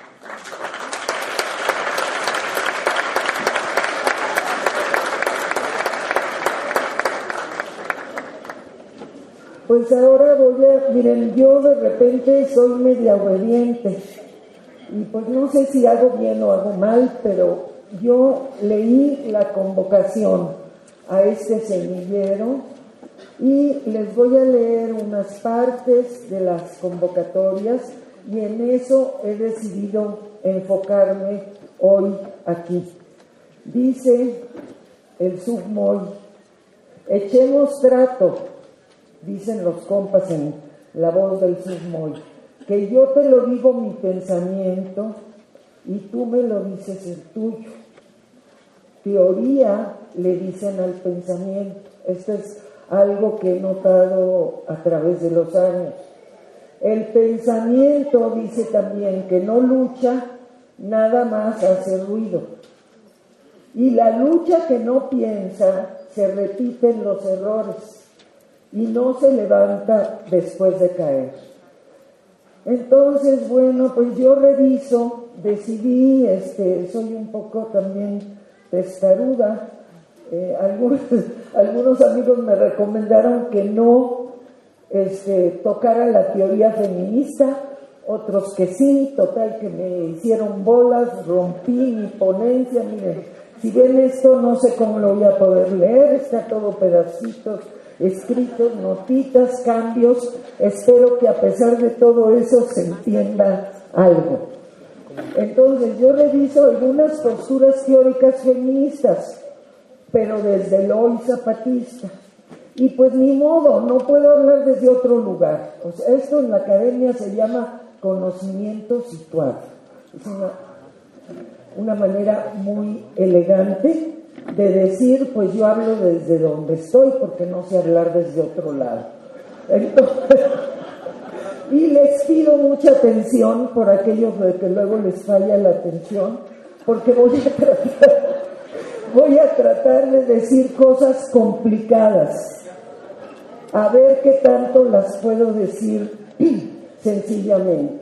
Pues ahora voy a, miren, yo de repente soy media obediente y pues no sé si hago bien o hago mal, pero yo leí la convocación a este semillero y les voy a leer unas partes de las convocatorias y en eso he decidido enfocarme hoy aquí. Dice el Submoy: echemos trato, dicen los compas en la voz del Submoy, que yo te lo digo mi pensamiento y tú me lo dices el tuyo. Teoría le dicen al pensamiento. Esto es algo que he notado a través de los años. El pensamiento dice también que no lucha, nada más hace ruido. Y la lucha que no piensa, se repiten los errores y no se levanta después de caer. Entonces, bueno, pues yo reviso, decidí, este, soy un poco también testaruda. Eh, algunos, algunos amigos me recomendaron que no este, tocara la teoría feminista, otros que sí, total que me hicieron bolas, rompí mi ponencia. Miren, si ven esto no sé cómo lo voy a poder leer, está todo pedacitos escritos, notitas, cambios. Espero que a pesar de todo eso se entienda algo. Entonces yo reviso algunas posturas teóricas feministas, pero desde el hoy zapatista. Y pues ni modo, no puedo hablar desde otro lugar. O sea, esto en la academia se llama conocimiento situado. Es una, una manera muy elegante de decir, pues yo hablo desde donde estoy, porque no sé hablar desde otro lado. Entonces, y les pido mucha atención por aquellos de que luego les falla la atención, porque voy a tratar, voy a tratar de decir cosas complicadas, a ver qué tanto las puedo decir sencillamente.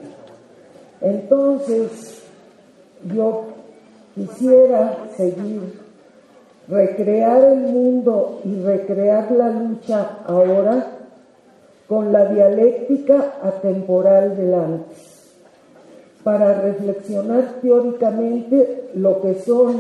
Entonces, yo quisiera seguir, recrear el mundo y recrear la lucha ahora con la dialéctica atemporal del antes, para reflexionar teóricamente lo que son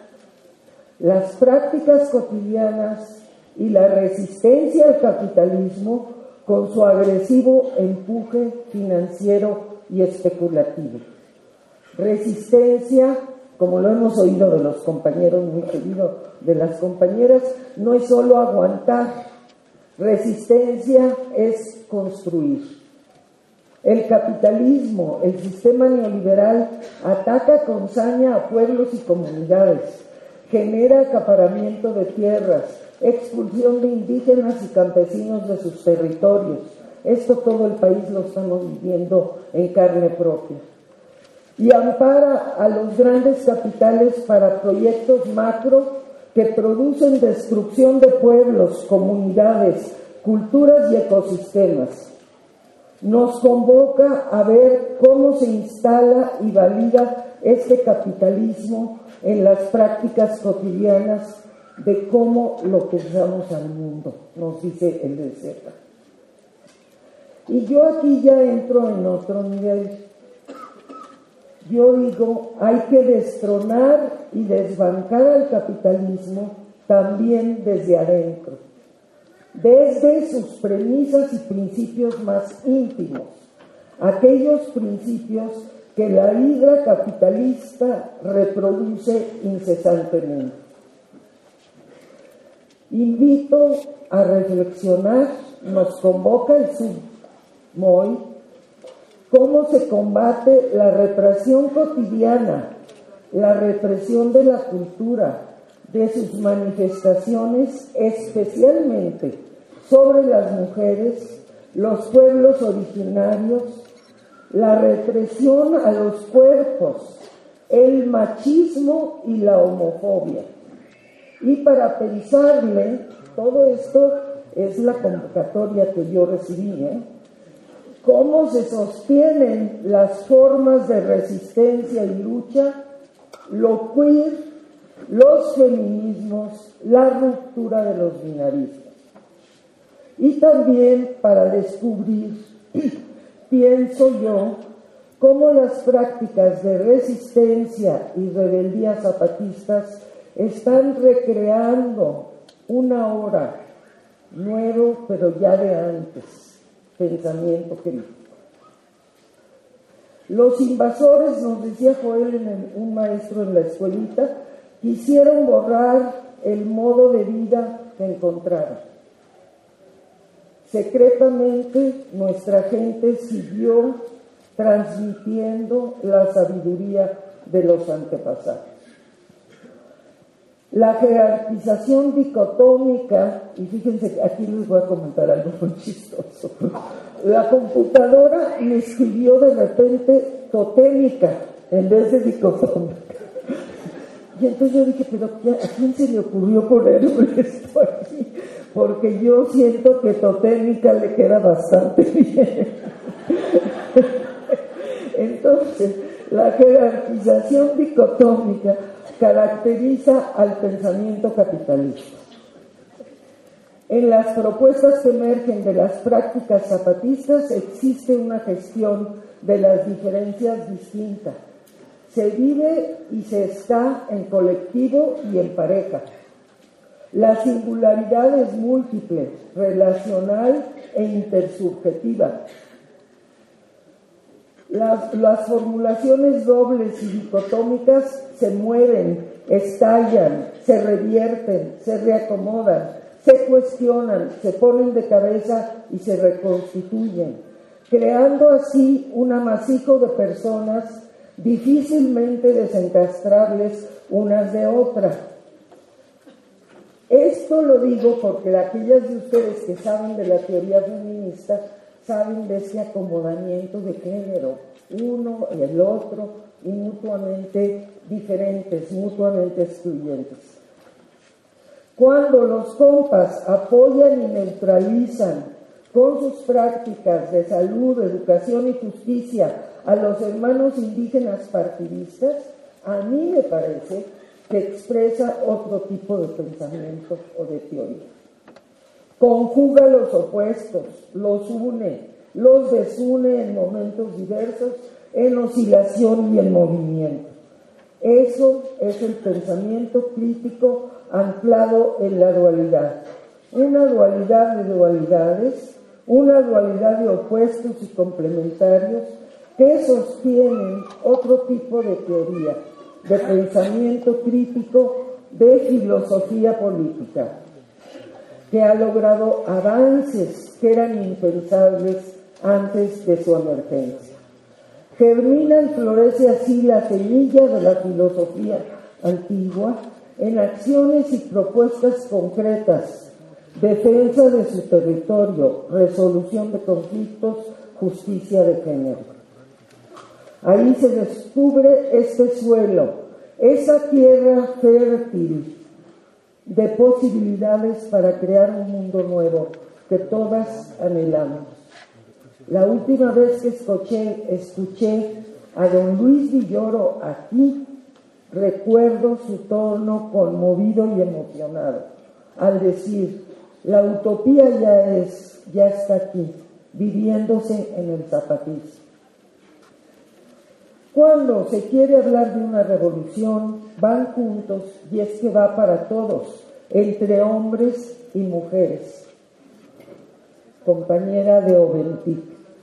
las prácticas cotidianas y la resistencia al capitalismo con su agresivo empuje financiero y especulativo. Resistencia, como lo hemos oído de los compañeros, muy querido de las compañeras, no es solo aguantar. Resistencia es construir. El capitalismo, el sistema neoliberal, ataca con saña a pueblos y comunidades, genera acaparamiento de tierras, expulsión de indígenas y campesinos de sus territorios. Esto todo el país lo estamos viviendo en carne propia. Y ampara a los grandes capitales para proyectos macro que producen destrucción de pueblos, comunidades, culturas y ecosistemas. Nos convoca a ver cómo se instala y valida este capitalismo en las prácticas cotidianas de cómo lo pensamos al mundo, nos dice el D Z. Y yo aquí ya entro en otro nivel. Yo digo, hay que destronar y desbancar al capitalismo también desde adentro, desde sus premisas y principios más íntimos, aquellos principios que la hidra capitalista reproduce incesantemente. Invito a reflexionar, nos convoca el SUBMOI, cómo se combate la represión cotidiana, la represión de la cultura, de sus manifestaciones, especialmente sobre las mujeres, los pueblos originarios, la represión a los cuerpos, el machismo y la homofobia. Y para pensarle, todo esto es la convocatoria que yo recibí, ¿eh? Cómo se sostienen las formas de resistencia y lucha, lo queer, los feminismos, la ruptura de los binarismos. Y también para descubrir, pienso yo, cómo las prácticas de resistencia y rebeldía zapatistas están recreando una hora nuevo, pero ya de antes, pensamiento crítico. Los invasores, nos decía Joel, en el, un maestro en la escuelita, quisieron borrar el modo de vida que encontraron. Secretamente, nuestra gente siguió transmitiendo la sabiduría de los antepasados. La jerarquización dicotómica, y fíjense, aquí les voy a comentar algo muy chistoso. La computadora me escribió de repente totémica en vez de dicotómica. Y entonces yo dije, pero ¿a quién se le ocurrió ponerme esto aquí? Porque yo siento que totémica le queda bastante bien. Entonces, la jerarquización dicotómica caracteriza al pensamiento capitalista. En las propuestas que emergen de las prácticas zapatistas existe una gestión de las diferencias distintas. Se vive y se está en colectivo y en pareja. La singularidad es múltiple, relacional e intersubjetiva. Las, las formulaciones dobles y dicotómicas se mueven, estallan, se revierten, se reacomodan, se cuestionan, se ponen de cabeza y se reconstituyen, creando así un amasijo de personas difícilmente desencastrables unas de otras. Esto lo digo porque aquellas de ustedes que saben de la teoría feminista saben de ese acomodamiento de género, uno y el otro, y mutuamente diferentes, mutuamente excluyentes. Cuando los compas apoyan y neutralizan con sus prácticas de salud, educación y justicia a los hermanos indígenas partidistas, a mí me parece que expresa otro tipo de pensamiento o de teoría. Conjuga los opuestos, los une, los desune en momentos diversos, en oscilación y en movimiento. Eso es el pensamiento crítico anclado en la dualidad. Una dualidad de dualidades, una dualidad de opuestos y complementarios que sostienen otro tipo de teoría, de pensamiento crítico, de filosofía política, que ha logrado avances que eran impensables antes de su emergencia. Germina y florece así la semilla de la filosofía antigua en acciones y propuestas concretas, defensa de su territorio, resolución de conflictos, justicia de género. Ahí se descubre este suelo, esa tierra fértil de posibilidades para crear un mundo nuevo que todas anhelamos. La última vez que escuché, escuché a don Luis Villoro aquí, recuerdo su tono conmovido y emocionado al decir: la utopía ya es, ya está aquí, viviéndose en el zapatismo. Cuando se quiere hablar de una revolución, van juntos, y es que va para todos, entre hombres y mujeres. Compañera de Oventic.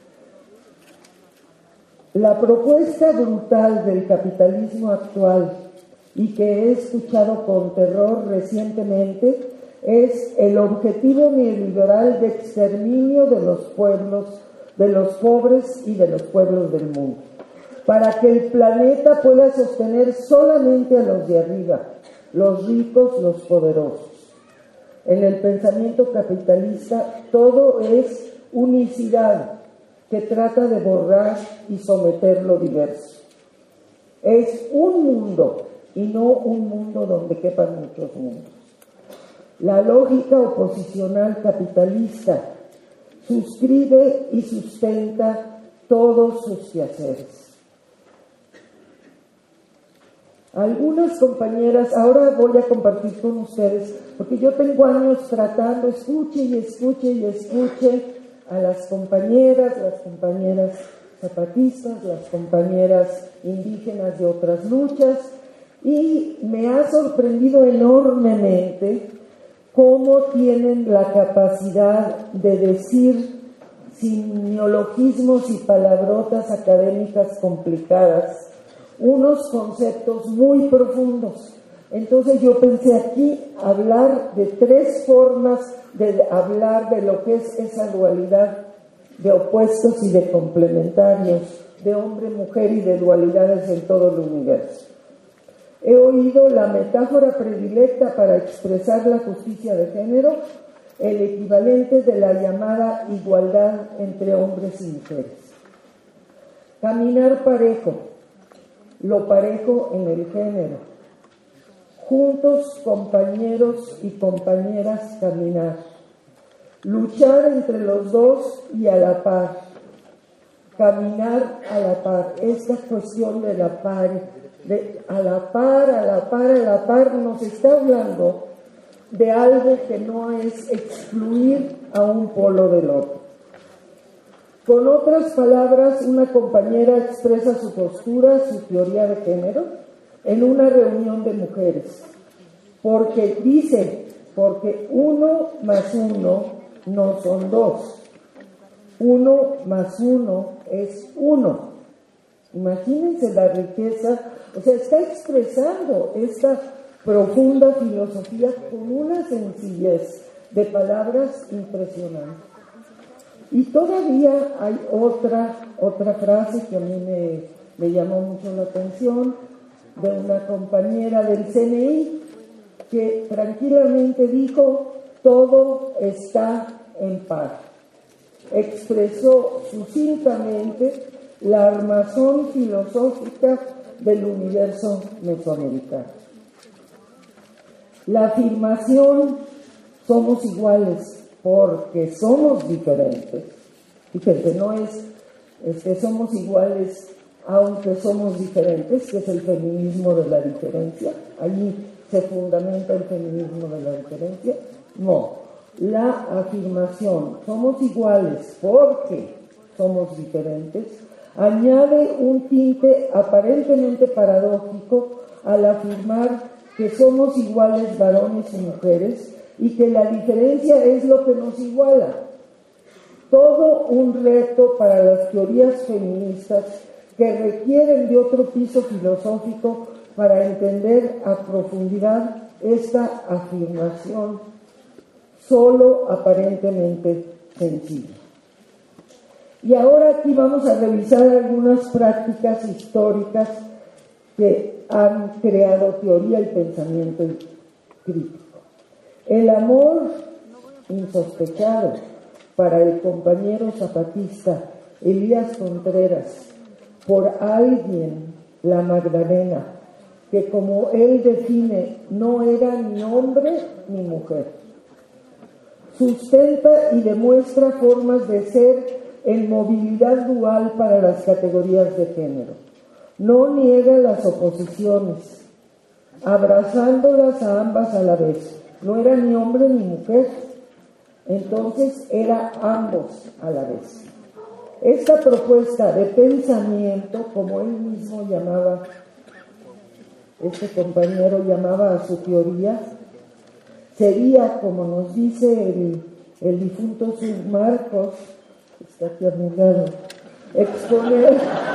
La propuesta brutal del capitalismo actual, y que he escuchado con terror recientemente, es el objetivo neoliberal de exterminio de los pueblos, de los pobres y de los pueblos del mundo, para que el planeta pueda sostener solamente a los de arriba, los ricos, los poderosos. En el pensamiento capitalista todo es unicidad que trata de borrar y someter lo diverso. Es un mundo y no un mundo donde quepan muchos mundos. La lógica oposicional capitalista suscribe y sustenta todos sus quehaceres. Algunas compañeras, ahora voy a compartir con ustedes, porque yo tengo años tratando, escuche y escuche y escuche a las compañeras, las compañeras zapatistas, las compañeras indígenas de otras luchas, y me ha sorprendido enormemente cómo tienen la capacidad de decir sin neologismos y palabrotas académicas complicadas unos conceptos muy profundos. Entonces yo pensé aquí hablar de tres formas de hablar de lo que es esa dualidad de opuestos y de complementarios, de hombre, mujer y de dualidades en todo el universo. He oído la metáfora predilecta para expresar la justicia de género, el equivalente de la llamada igualdad entre hombres y mujeres. Caminar parejo, lo parejo en el género. Juntos, compañeros y compañeras, caminar. Luchar entre los dos y a la par. Caminar a la par. Esta cuestión de la par, de a la par, a la par, a la par, nos está hablando de algo que no es excluir a un polo del otro. Con otras palabras, una compañera expresa su postura, su teoría de género, en una reunión de mujeres, porque dice, porque uno más uno no son dos, uno más uno es uno. Imagínense la riqueza, o sea, está expresando esta profunda filosofía con una sencillez de palabras impresionante. Y todavía hay otra, otra frase que a mí me, me llamó mucho la atención, de una compañera del C N I, que tranquilamente dijo: todo está en paz. Expresó sucintamente la armazón filosófica del universo mesoamericano. La afirmación somos iguales porque somos diferentes. Fíjense, no es, es que somos iguales aunque somos diferentes, que es el feminismo de la diferencia. Allí se fundamenta el feminismo de la diferencia. No, la afirmación somos iguales porque somos diferentes añade un tinte aparentemente paradójico al afirmar que somos iguales varones y mujeres y que la diferencia es lo que nos iguala. Todo un reto para las teorías feministas que requieren de otro piso filosófico para entender a profundidad esta afirmación solo aparentemente sencilla. Y ahora aquí vamos a revisar algunas prácticas históricas que han creado teoría y pensamiento crítico. El amor insospechado para el compañero zapatista Elías Contreras por alguien, la Magdalena, que como él define, no era ni hombre ni mujer. Sustenta y demuestra formas de ser en movilidad dual para las categorías de género. No niega las oposiciones, abrazándolas a ambas a la vez. No era ni hombre ni mujer, entonces era ambos a la vez. Esta propuesta de pensamiento, como él mismo llamaba, este compañero llamaba a su teoría, sería, como nos dice el, el difunto Sir Marcos, está aquí a mi lado, exponer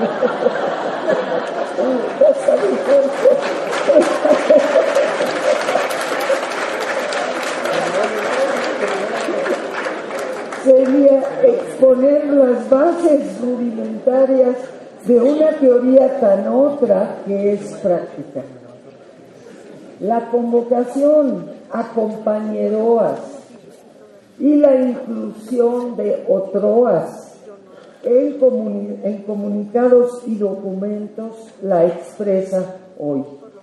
sería exponer las bases rudimentarias de una teoría tan otra que es práctica. La convocación a compañeroas y la inclusión de otroas en, comuni- en comunicados y documentos la expresa hoy.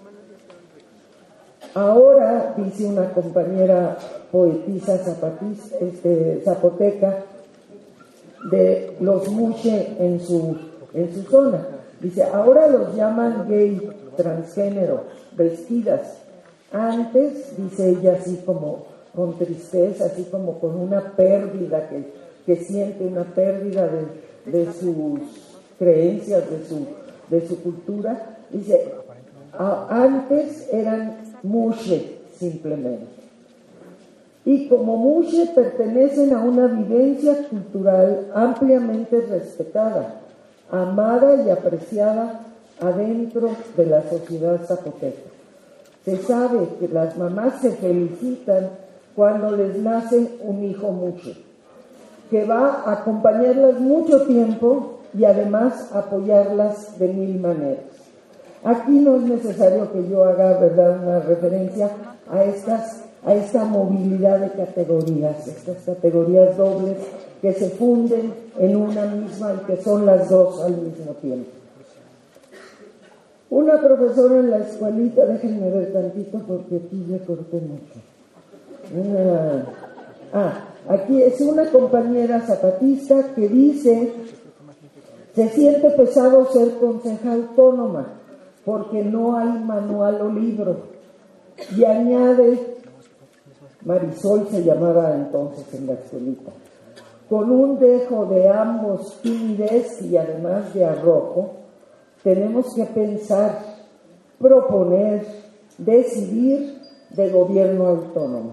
Ahora, dice una compañera poetisa zapatista, este, zapoteca, de los Muxe en su, en su zona, dice, ahora los llaman gay, transgénero, vestidas. Antes, dice ella así como con tristeza, así como con una pérdida, que, que siente una pérdida de, de sus creencias, de su, de su cultura, dice, a, antes eran Muxe simplemente. Y como Muxe pertenecen a una vivencia cultural ampliamente respetada, amada y apreciada adentro de la sociedad zapoteca. Se sabe que las mamás se felicitan cuando les nace un hijo Muxe, que va a acompañarlas mucho tiempo y además apoyarlas de mil maneras. Aquí no es necesario que yo haga, ¿verdad?, una referencia a estas a esta movilidad de categorías, estas categorías dobles que se funden en una misma y que son las dos al mismo tiempo. Una profesora en la escuelita, déjenme ver tantito porque aquí ya corté mucho. Una, ah, aquí es una compañera zapatista que dice, se siente pesado ser concejal autónoma porque no hay manual o libro. Y añade, Marisol se llamaba entonces en la escuelita, con un dejo de ambos timidez y además de arrojo, tenemos que pensar, proponer, decidir de gobierno autónomo.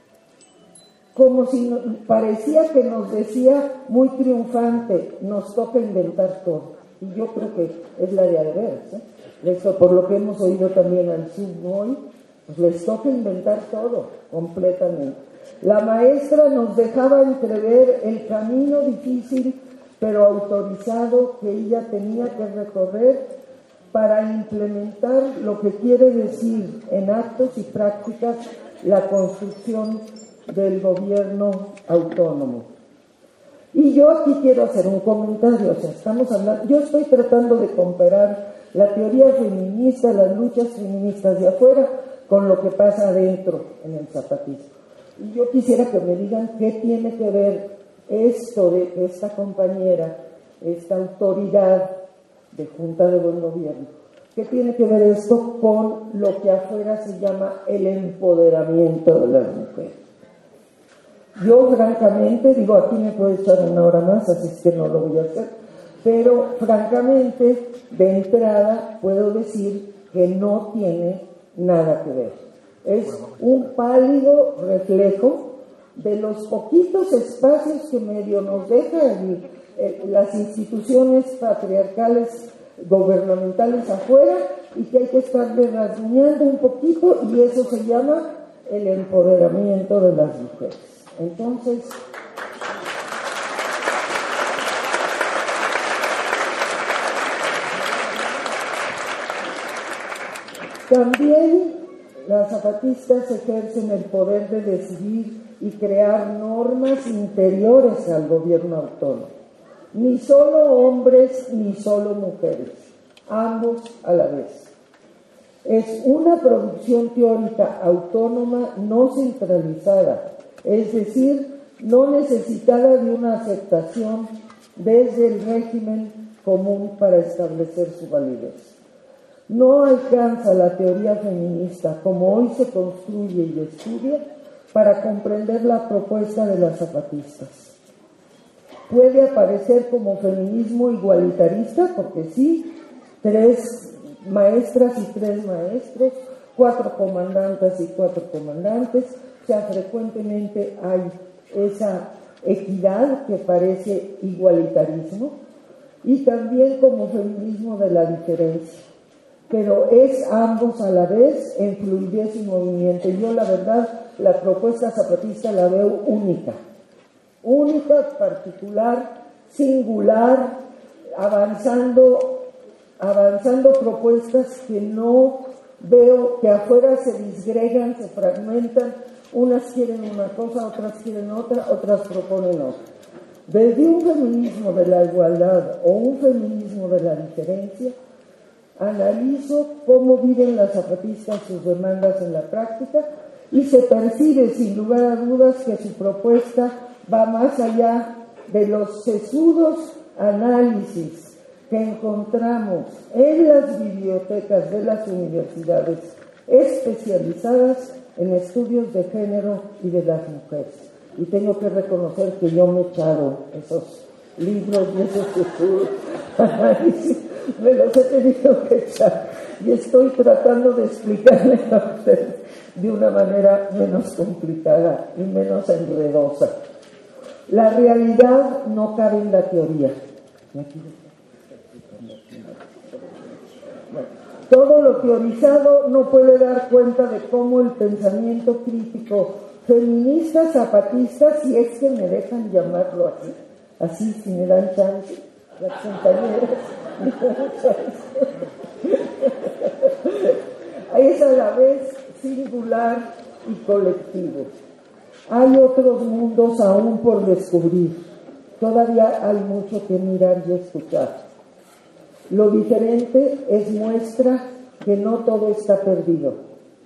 Como si no, parecía que nos decía muy triunfante, nos toca inventar todo. Y yo creo que es la de veras, ¿eh? Eso, por lo que hemos oído también al Zoom hoy, pues les toca inventar todo, completamente. La maestra nos dejaba entrever el camino difícil, pero autorizado, que ella tenía que recorrer para implementar lo que quiere decir en actos y prácticas la construcción del gobierno autónomo. Y yo aquí quiero hacer un comentario, o sea, estamos hablando, yo estoy tratando de comparar la teoría feminista, las luchas feministas de afuera, con lo que pasa adentro en el zapatismo. Y yo quisiera que me digan qué tiene que ver esto de esta compañera, esta autoridad de Junta de Buen Gobierno, qué tiene que ver esto con lo que afuera se llama el empoderamiento de las mujeres. Yo francamente, digo, aquí me puedo echar una hora más, así es que no lo voy a hacer, pero francamente, de entrada, puedo decir que no tiene nada que ver. Es un pálido reflejo de los poquitos espacios que medio nos dejan eh, las instituciones patriarcales gubernamentales afuera y que hay que estar rasguñando un poquito, y eso se llama el empoderamiento de las mujeres. Entonces, También las zapatistas ejercen el poder de decidir y crear normas interiores al gobierno autónomo. Ni solo hombres ni solo mujeres, ambos a la vez. Es una producción teórica autónoma no centralizada, es decir, no necesitada de una aceptación desde el régimen común para establecer su validez. No alcanza la teoría feminista, como hoy se construye y estudia, para comprender la propuesta de las zapatistas. Puede aparecer como feminismo igualitarista, porque sí, tres maestras y tres maestros, cuatro comandantes y cuatro comandantes, o sea, frecuentemente hay esa equidad que parece igualitarismo, y también como feminismo de la diferencia, pero es ambos a la vez en fluidez y movimiento. Yo la verdad, la propuesta zapatista la veo única, única, particular, singular, avanzando, avanzando propuestas que no veo que afuera se disgregan, se fragmentan, unas quieren una cosa, otras quieren otra, otras proponen otra. Desde un feminismo de la igualdad o un feminismo de la diferencia, analizo cómo viven las zapatistas sus demandas en la práctica y se percibe sin lugar a dudas que su propuesta va más allá de los sesudos análisis que encontramos en las bibliotecas de las universidades especializadas en estudios de género y de las mujeres. Y tengo que reconocer que yo me he echado esos libros y esos estudios, análisis, me los he tenido que echar y estoy tratando de explicarles a ustedes de una manera menos complicada y menos enredosa. La realidad no cabe en la teoría. Bueno, todo lo teorizado no puede dar cuenta de cómo el pensamiento crítico feminista zapatista, si es que me dejan llamarlo así, así si me dan chance, las compañeras me dan chance, es a la vez singular y colectivo. Hay otros mundos aún por descubrir, todavía hay mucho que mirar y escuchar. Lo diferente es muestra que no todo está perdido.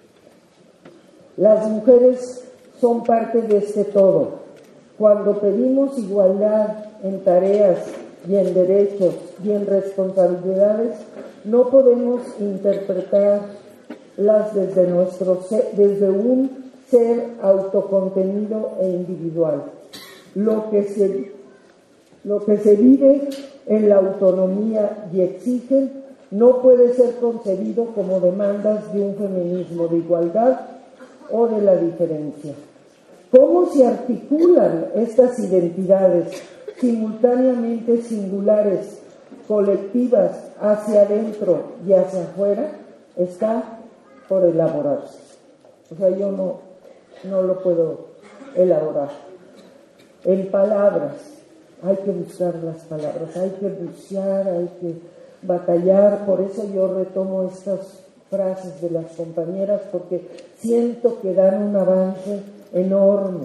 Las mujeres son parte de este todo. Cuando pedimos igualdad en tareas y en derechos y en responsabilidades, no podemos interpretarlas desde, nuestro ser, desde un ser autocontenido e individual. Lo que se, lo que se vive en la autonomía y exige no puede ser concebido como demandas de un feminismo de igualdad o de la diferencia. ¿Cómo se articulan estas identidades simultáneamente singulares, colectivas, hacia adentro y hacia afuera? Está por elaborarse. O sea, yo no, no lo puedo elaborar. En palabras, hay que buscar las palabras, hay que bucear, hay que batallar. Por eso yo retomo estas frases de las compañeras, porque siento que dan un avance enorme.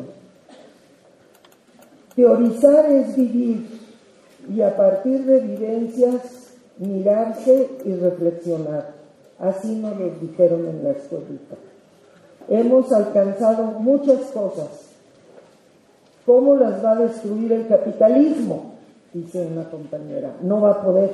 Teorizar es vivir y a partir de vivencias mirarse y reflexionar. Así nos lo dijeron en la escuelita. Hemos alcanzado muchas cosas. ¿Cómo las va a destruir el capitalismo? Dice una compañera. No va a poder.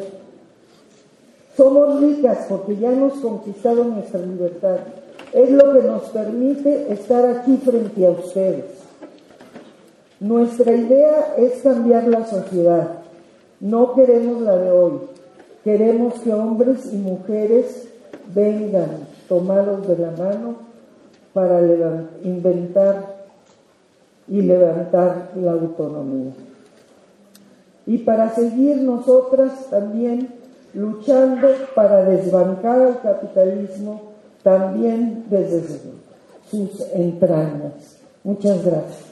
Somos ricas porque ya hemos conquistado nuestra libertad. Es lo que nos permite estar aquí frente a ustedes. Nuestra idea es cambiar la sociedad. No queremos la de hoy. Queremos que hombres y mujeres vengan tomados de la mano para inventar y levantar la autonomía. Y para seguir nosotras también luchando para desbancar al capitalismo también desde sus entrañas. Muchas gracias.